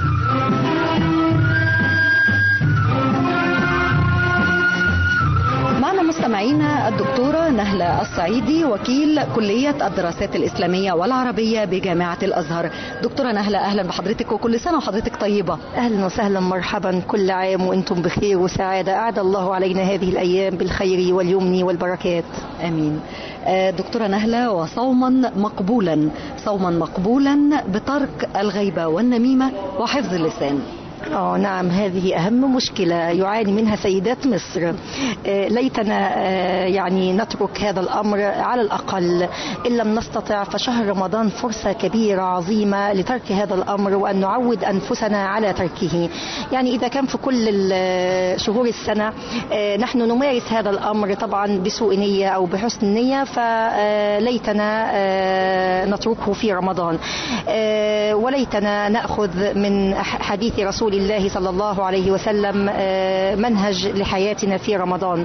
معنا مستمعينا الدكتورة نهلة الصعيدي، وكيل كلية الدراسات الإسلامية والعربية بجامعة الأزهر. دكتورة نهلة أهلا بحضرتك، وكل سنة وحضرتك طيبة. أهلا وسهلا، مرحبا، كل عام وأنتم بخير وسعادة، أعد الله علينا هذه الأيام بالخير واليمن والبركات، آمين. دكتورة نهلة، وصوما مقبولا، صوما مقبولا بترك الغيبة والنميمة وحفظ اللسان. اه نعم، هذه أهم مشكلة يعاني منها سيدات مصر. آه ليتنا آه يعني نترك هذا الأمر على الأقل، إن لم نستطع فشهر رمضان فرصة كبيرة عظيمة لترك هذا الأمر، وأن نعود أنفسنا على تركه. يعني إذا كان في كل شهور السنة آه نحن نمارس هذا الأمر طبعا بسوء نية أو بحسن نية، فليتنا آه نتركه في رمضان. آه وليتنا نأخذ من حديث رسول الله صلى الله عليه وسلم منهج لحياتنا في رمضان.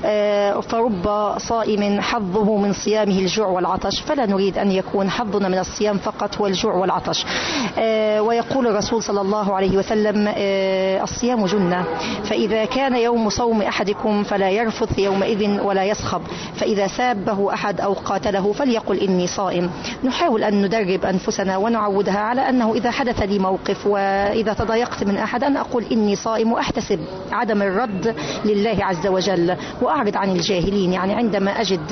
فرب صائم حظه من صيامه الجوع والعطش، فلا نريد أن يكون حظنا من الصيام فقط هو الجوع والعطش. ويقول الرسول صلى الله عليه وسلم الصيام جنة، فإذا كان يوم صوم أحدكم فلا يرفث يومئذ ولا يصخب، فإذا سابه أحد أو قاتله فليقل إني صائم. نحاول أن ندرب أنفسنا ونعودها على أنه إذا حدث لي موقف وإذا تضايقت من أحد أن أقول إني صائم، وأحتسب عدم الرد لله عز وجل، وأعرض عن الجاهلين. يعني عندما أجد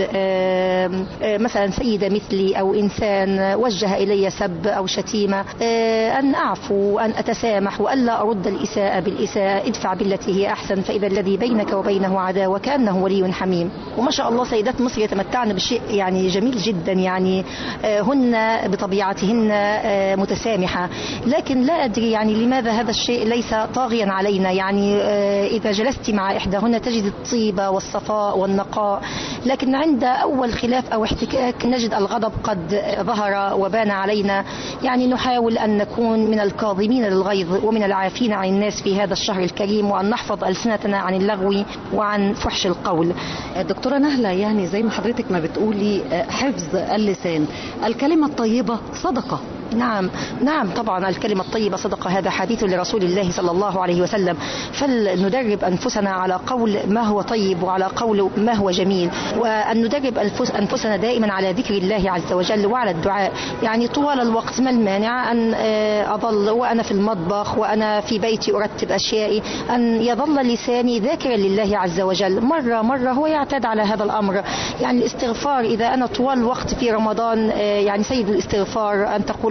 مثلا سيدة مثلي أو إنسان وجه إلي سب أو شتيمة، أن أعفو وأن أتسامح وألا أرد الإساءة بالإساءة. ادفع بالتي هي أحسن فإذا الذي بينك وبينه عداوة كأنه ولي حميم. وما شاء الله سيدات مصر يتمتعن بشيء يعني جميل جدا، يعني هن بطبيعتهن متسامحة، لكن لا أدري يعني لماذا هذا الشيء ليس طاغيا علينا. يعني إذا جلست مع إحداهن تجد الطيبة والصفاء والنقاء، لكن عند أول خلاف أو احتكاك نجد الغضب قد ظهر وبان علينا. يعني نحاول أن نكون من الكاظمين للغيظ ومن العافين عن الناس في هذا الشهر الكريم، وأن نحفظ ألسنتنا عن اللغو وعن فحش القول. دكتورة نهلة، يعني زي ما حضرتك ما بتقولي حفظ اللسان، الكلمة الطيبة صدقة. نعم نعم طبعا الكلمة الطيبة صدقة، هذا حديث لرسول الله صلى الله عليه وسلم. فلندرب أنفسنا على قول ما هو طيب وعلى قول ما هو جميل، وأن ندرب أنفسنا دائما على ذكر الله عز وجل وعلى الدعاء. يعني طوال الوقت ما المانع أن أظل وأنا في المطبخ وأنا في بيتي أرتب أشيائي أن يظل لساني ذاكرا لله عز وجل. مرة مرة هو يعتاد على هذا الأمر. يعني الاستغفار، إذا أنا طوال الوقت في رمضان يعني سيد الاستغفار أن تقول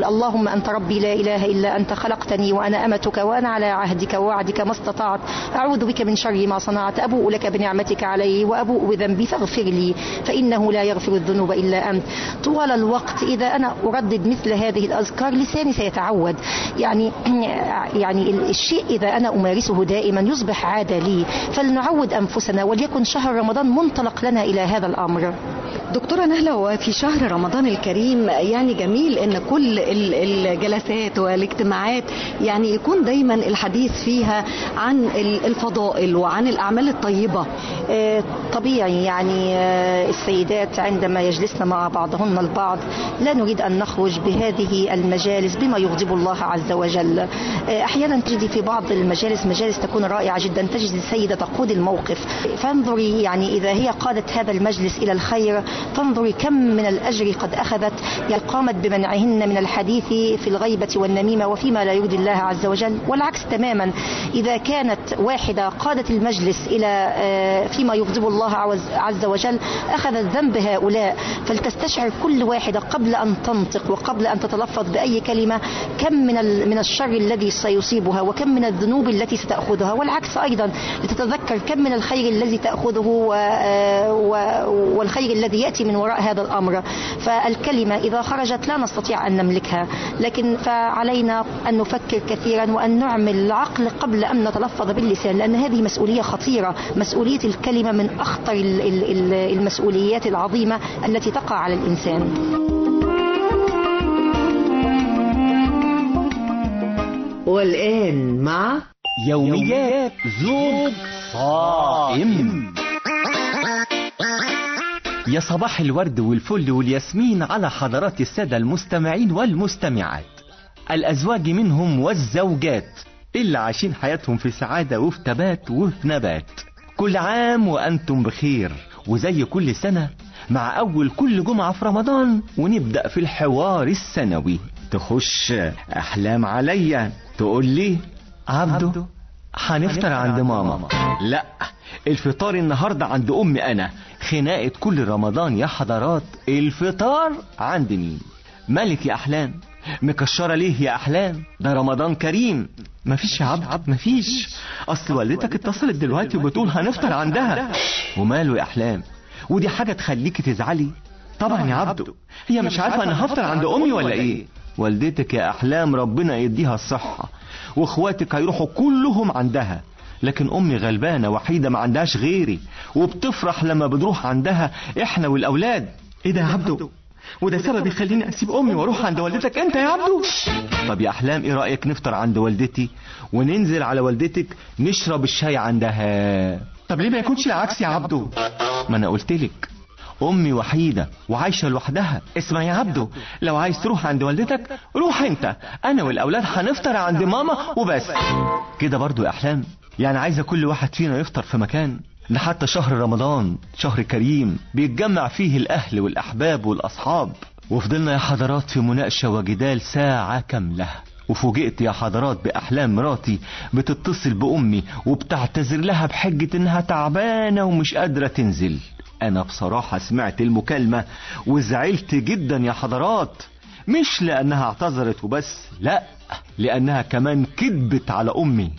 اللهم أنت ربي لا إله إلا أنت خلقتني وأنا أمتك وأنا على عهدك ووعدك ما استطعت أعوذ بك من شر ما صنعت أبوء لك بنعمتك علي وأبوء بذنبي فاغفر لي فإنه لا يغفر الذنوب إلا أنت. طوال الوقت إذا أنا أردد مثل هذه الأذكار لساني سيتعود، يعني يعني الشيء إذا أنا أمارسه دائما يصبح عادة لي، فلنعود أنفسنا وليكن شهر رمضان منطلق لنا إلى هذا الأمر. دكتورة نهلة، وفي شهر رمضان الكريم يعني جميل ان كل الجلسات والاجتماعات يعني يكون دايما الحديث فيها عن الفضائل وعن الأعمال الطيبة. طبيعي يعني السيدات عندما يجلسن مع بعضهن البعض لا نريد أن نخرج بهذه المجالس بما يغضب الله عز وجل. أحيانا تجد في بعض المجالس مجالس تكون رائعة جدا، تجد السيدة تقود الموقف، فانظري يعني إذا هي قادت هذا المجلس إلى الخير فانظري كم من الأجر قد أخذت، يعني قامت بمنعهن من الحديث في الغيبة والنميمة وفيما لا يرضي الله عز وجل. والعكس تماما، إذا كانت واحدة قادت المجلس إلى فيما يغضب الله عز وجل أخذت ذنب هؤلاء. فلتستشعر كل واحدة قبل أن تنطق وقبل أن تتلفظ بأي كلمة كم من من الشر الذي سيصيبها وكم من الذنوب التي ستأخذها، والعكس أيضا لتتذكر كم من الخير الذي تأخذه والخير الذي يأتي من وراء هذا الأمر. فالكلمة إذا خرجت لا نستطيع أن نملكها، لكن فعلينا أن نفكر كثيرا وأن نعمل العقل قبل أن نتلفظ باللسان، لأن هذه مسؤولية خطيرة. مسؤولية الكلمة من أخطر المسؤوليات العظيمة التي تقع على الإنسان. والآن مع يوميات زوج صائم. يا صباح الورد والفل والياسمين على حضرات السادة المستمعين والمستمعات، الأزواج منهم والزوجات اللي عايشين حياتهم في سعادة وفي تبات وفي نبات. كل عام وأنتم بخير، وزي كل سنة مع أول كل جمعة في رمضان ونبدأ في الحوار السنوي. تخش أحلام عليا تقول لي عبدو هنفطر عند ماما. لا، الفطار النهاردة عند أمي أنا. خناقة كل رمضان يا حضرات، الفطار عند مين؟ مالك يا أحلام؟ مكشرة ليه يا أحلام؟ ده رمضان كريم. مفيش يا عبد، مفيش، أصل والدتك اتصلت دلوقتي وبتقول هنفطر عندها. وماله يا أحلام؟ ودي حاجة تخليكي تزعلي؟ طبعا يا عبدو، هي مش عارفة أنا هفطر عند أمي ولا إيه؟ والدتك يا أحلام ربنا يديها الصحة، واخواتك هيروحوا كلهم عندها، لكن أمي غلبانة وحيدة ما عندهاش غيري، وبتفرح لما بنروح عندها إحنا والأولاد. إيه ده يا عبدو؟ وده سبب يخليني أسيب أمي وأروح عند والدتك أنت يا عبدو؟ طب يا أحلام إيه رأيك نفطر عند والدتي وننزل على والدتك نشرب الشاي عندها؟ طب ليه ما يكونش العكس يا عبدو؟ ما أنا قلتلك أمي وحيدة وعايشة لوحدها. اسمع يا عبدو، لو عايز تروح عند والدتك روح انت، أنا والأولاد هنفطر عند ماما وبس. كده برضو يا أحلام؟ يعني عايزة كل واحد فينا يفطر في مكان؟ ده حتى شهر رمضان شهر كريم بيتجمع فيه الأهل والأحباب والأصحاب. وفضلنا يا حضرات في مناقشة وجدال ساعة كاملة، وفوجئت يا حضرات بأحلام مراتي بتتصل بأمي وبتعتذر لها بحجة إنها تعبانة ومش قادرة تنزل. أنا بصراحة سمعت المكالمة وزعلت جدا يا حضرات، مش لأنها اعتذرت وبس، لا، لأنها كمان كذبت على أمي.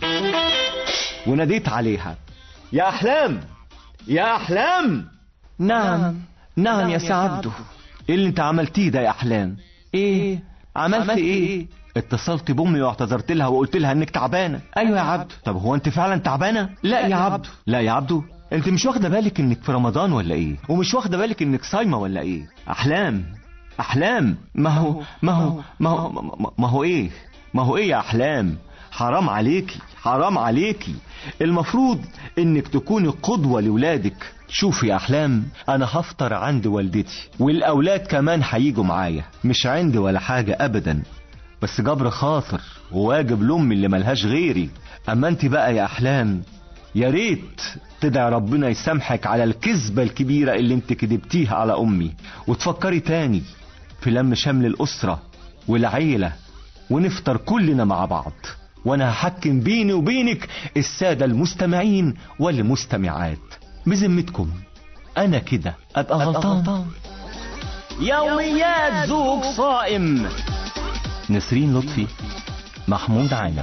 وناديت عليها، يا أحلام يا أحلام. نعم نعم يا سعبدو. إيه اللي انت عملتيه ده يا أحلام؟ ايه عملت ايه؟ اتصلت بأمي واعتذرت لها وقلت لها انك تعبانة. ايوه يا عبدو. طب هو انت فعلا تعبانة؟ لا يا عبدو. لا يا عبدو، انت مش واخدة بالك انك في رمضان ولا ايه؟ ومش واخدة بالك انك صايمة ولا ايه؟ أحلام أحلام، ما هو ما هو ما هو ما هو ايه ما هو ايه يا أحلام؟ حرام عليكي حرام عليكي، المفروض انك تكوني قدوة لولادك. شوفي يا أحلام، انا هفطر عند والدتي والاولاد كمان هيجوا معايا، مش عندي ولا حاجة ابدا، بس جبر خاطر وواجب لأمي اللي ملهاش غيري. اما انت بقى يا أحلام يا ريت تدعي ربنا يسامحك على الكذبة الكبيرة اللي انت كذبتيها على أمي، وتفكري تاني في لم شمل الأسرة والعيلة ونفطر كلنا مع بعض. وانا هحكم بيني وبينك السادة المستمعين والمستمعات، بذمتكم انا كده ابقى غلطان؟ يوميات زوج صائم. نسرين لطفي، محمود عامر.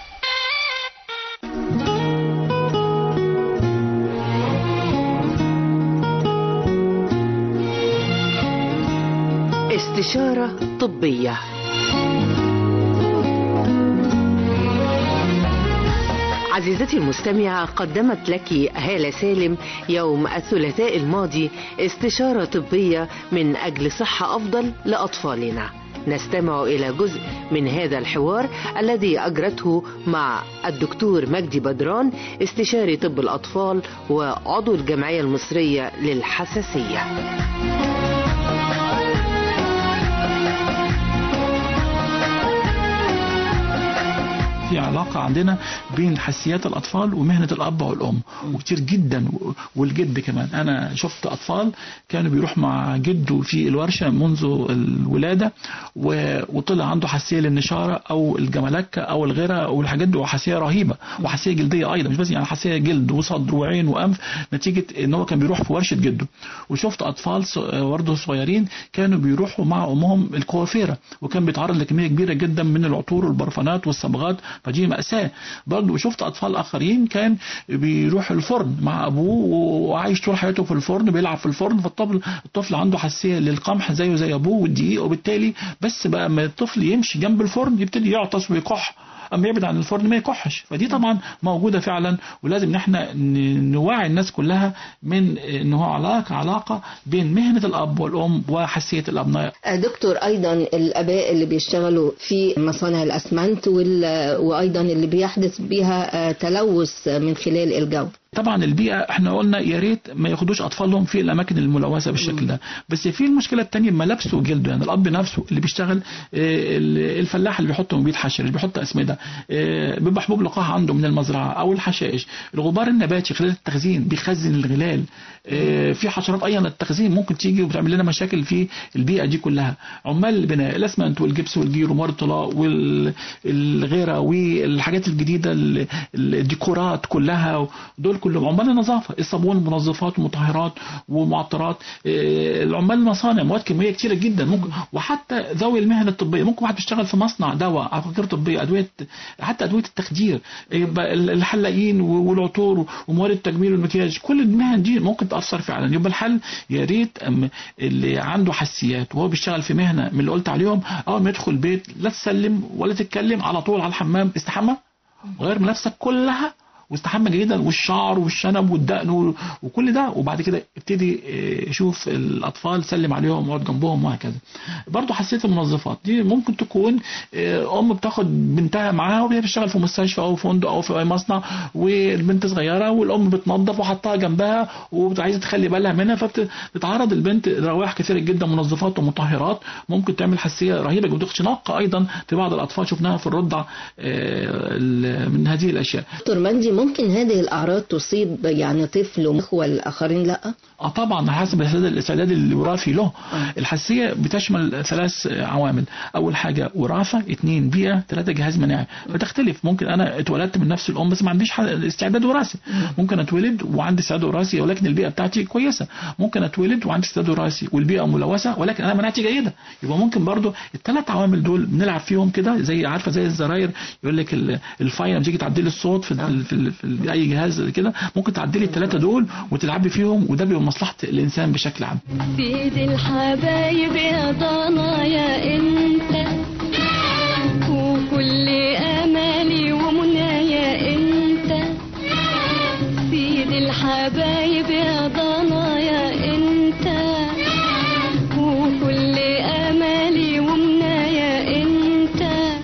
استشارة طبية. عزيزتي المستمعة، قدمت لك هالة سالم يوم الثلاثاء الماضي استشارة طبية من أجل صحة أفضل لأطفالنا. نستمع إلى جزء من هذا الحوار الذي أجرته مع الدكتور مجدي بدران، استشاري طب الأطفال وعضو الجمعية المصرية للحساسية. في علاقة عندنا بين حساسيات الأطفال ومهنة الأب والأم، وكتير جدا، والجد كمان. أنا شفت أطفال كانوا بيروح مع جده في الورشة منذ الولادة وطلع عنده حساسية للنشارة أو الجملكة أو الغيرة والحاجات دي، وحساسية رهيبة، وحساسية جلدية أيضا، مش بس يعني حساسية جلد وصدر وعين وأنف نتيجة إن هو كان بيروح في ورشة جده. وشفت أطفال برضه صغيرين كانوا بيروحوا مع أمهم الكوافيرة، وكان بيتعرض لكمية كبيرة جدا من العطور والبرفانات والصبغات، فدي مأساة. برضه شفت أطفال آخرين كان بيروح الفرن مع أبوه وعايش طول حياته في الفرن، بيلعب في الفرن، فالطفل الطفل عنده حساسية للقمح زيه زي أبوه والدقيق، وبالتالي بس بقى ما الطفل يمشي جنب الفرن يبتدي يعطس ويكح، أما يبعد عن الفرن ما يكحش. فدي طبعا موجودة فعلا، ولازم نحن نوعي الناس كلها من أنه علاقة علاقة بين مهنة الأب والأم وحساسية الأبناء. دكتور، أيضا الآباء اللي بيشتغلوا في مصانع الأسمنت وأيضا اللي بيحدث بها تلوث من خلال الجو. طبعا البيئة احنا قلنا يا ريت ما ياخدوش اطفالهم في الاماكن الملوثه بالشكل ده، بس في المشكله الثانيه ملابسه وجلده. يعني الاب نفسه اللي بيشتغل، الفلاح اللي بيحط مبيد حشر، اللي بيحط اسمده، بيبقى حبوب لقاح عنده من المزرعه او الحشائش، الغبار النباتي خلال التخزين بيخزن الغلال، في حشرات ايضا التخزين ممكن تيجي وبتعمل لنا مشاكل في البيئه دي كلها. عمال البناء، الاسمنت والجبس والجير ومار الطلاء والغيره والحاجات الجديده، الديكورات كلها، دول كلهم عمال النظافه، الصابون، منظفات ومطهرات ومعطرات، العمال المصانع، مواد كيميائيه كتيره جدا ممكن، وحتى ذوي المهن الطبيه. ممكن واحد بيشتغل في مصنع دواء، عقاقير طبيه، ادويه، حتى ادويه التخدير، الحلاقين والعطور ومواد التجميل والمكياج، كل المهن دي ممكن تاثر فعلا. يبقى الحل يا ريت اللي عنده حساسيات وهو بيشتغل في مهنه من اللي قلت عليهم، اول ما يدخل البيت لا تسلم ولا تتكلم، على طول على الحمام، استحمى، غير ملابسك كلها واستحمى جيدا، والشعر والشنب والدقن وكل ده، وبعد كده ابتدي شوف الاطفال، سلم عليهم واقعد جنبهم وهكذا. برضه حساسيه المنظفات دي ممكن تكون ام بتاخد بنتها معاها وهي بتشتغل في مستشفى او فندق او في اي مصنع، والبنت صغيره والام بتنظف وحطها جنبها وعايزه تخلي بالها منها، فبتتعرض البنت لروائح كثيره جدا، منظفات ومطهرات ممكن تعمل حساسيه رهيبه، وتخنق ايضا في بعض الاطفال شفناها في الرضع من هذه الاشياء. دكتور مجدي، ممكن هذه الأعراض تصيب يعني طفل وإخوة الآخرين لا؟ اه طبعا، حسب الاستعداد الوراثي له. الحساسية بتشمل ثلاث عوامل، أول حاجة وراثة، اثنين بيئة، ثلاثة جهاز مناعي. فتختلف، ممكن أنا اتولدت من نفس الأم بس ما عنديش استعداد وراثي، ممكن اتولد وعندي استعداد وراثي ولكن البيئة بتاعتي كويسة، ممكن اتولد وعندي استعداد وراثي والبيئة ملوثة ولكن أنا مناعتي جيدة. يبقى ممكن برضو الثلاث عوامل دول بنلعب فيهم كده، زي عارفة زي الزراير، يقول لك الفاين لما تيجي تعدلي الصوت في في, في اي جهاز كده، ممكن تعدلي الثلاثه دول وتلعبي فيهم، وده بيبقى مصلحه الانسان بشكل عام. سيد الحبايب يا ضنايا انت، وكل امالي ومنايا انت، سيد الحبايب يا ضنايا انت، وكل امالي ومنايا انت،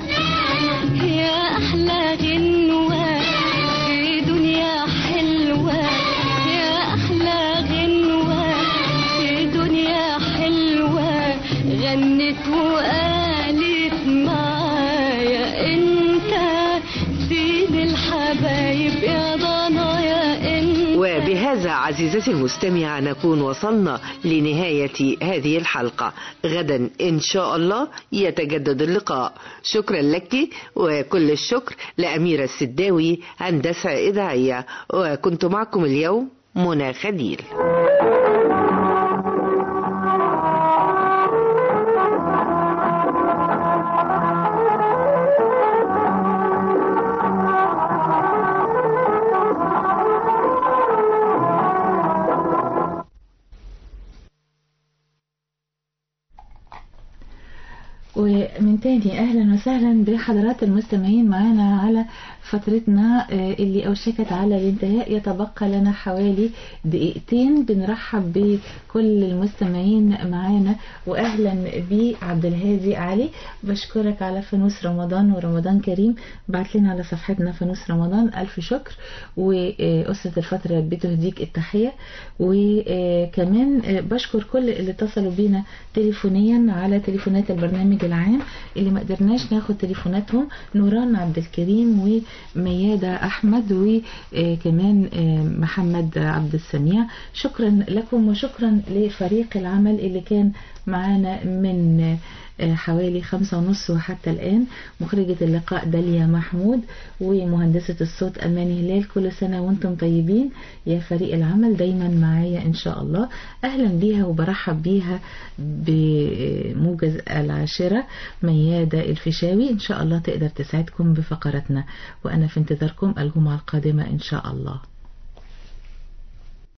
يا احلى غنوه في دنيا حلوه، يا احلى غنوه في دنيا حلوه، غنت وقالت معايا انت، سيد الحبايب يا ضنايا انت. وبهذا عزيزتي المستمعة نكون وصلنا لنهاية هذه الحلقة. غدا إن شاء الله يتجدد اللقاء. شكرا لك، وكل الشكر لأميرة السداوي هندسة إذاعية، وكنت معكم اليوم منى خليل. ومن تاني أهلا وسهلا بحضرات المستمعين معنا على فترتنا اللي أوشكت على الانتهاء. يتبقى لنا حوالي دقيقتين. بنرحب بكل المستمعين معنا وأهلا بعبد الهادي علي. بشكرك على فانوس رمضان ورمضان كريم. بعت لنا على صفحتنا فانوس رمضان ألف شكر، وأسرة الفترة بتهديك التحية. وكمان بشكر كل اللي اتصلوا بينا تليفونيا على تليفونات البرنامج العام اللي ما قدرناش ناخد تليفوناتهم: نوران عبد الكريم وميادة أحمد وكمان محمد عبد السميع. شكرا لكم وشكرا لفريق العمل اللي كان معانا من حوالي خمسة ونص وحتى الآن. مخرجة اللقاء داليا محمود، ومهندسة الصوت أماني هلال. كل سنة وانتم طيبين يا فريق العمل، دايما معايا إن شاء الله. أهلا بيها وبرحب بيها بموجز العاشرة ميادة الفيشاوي. إن شاء الله تقدر تساعدكم بفقرتنا، وأنا في انتظاركم الجمعة القادمة إن شاء الله.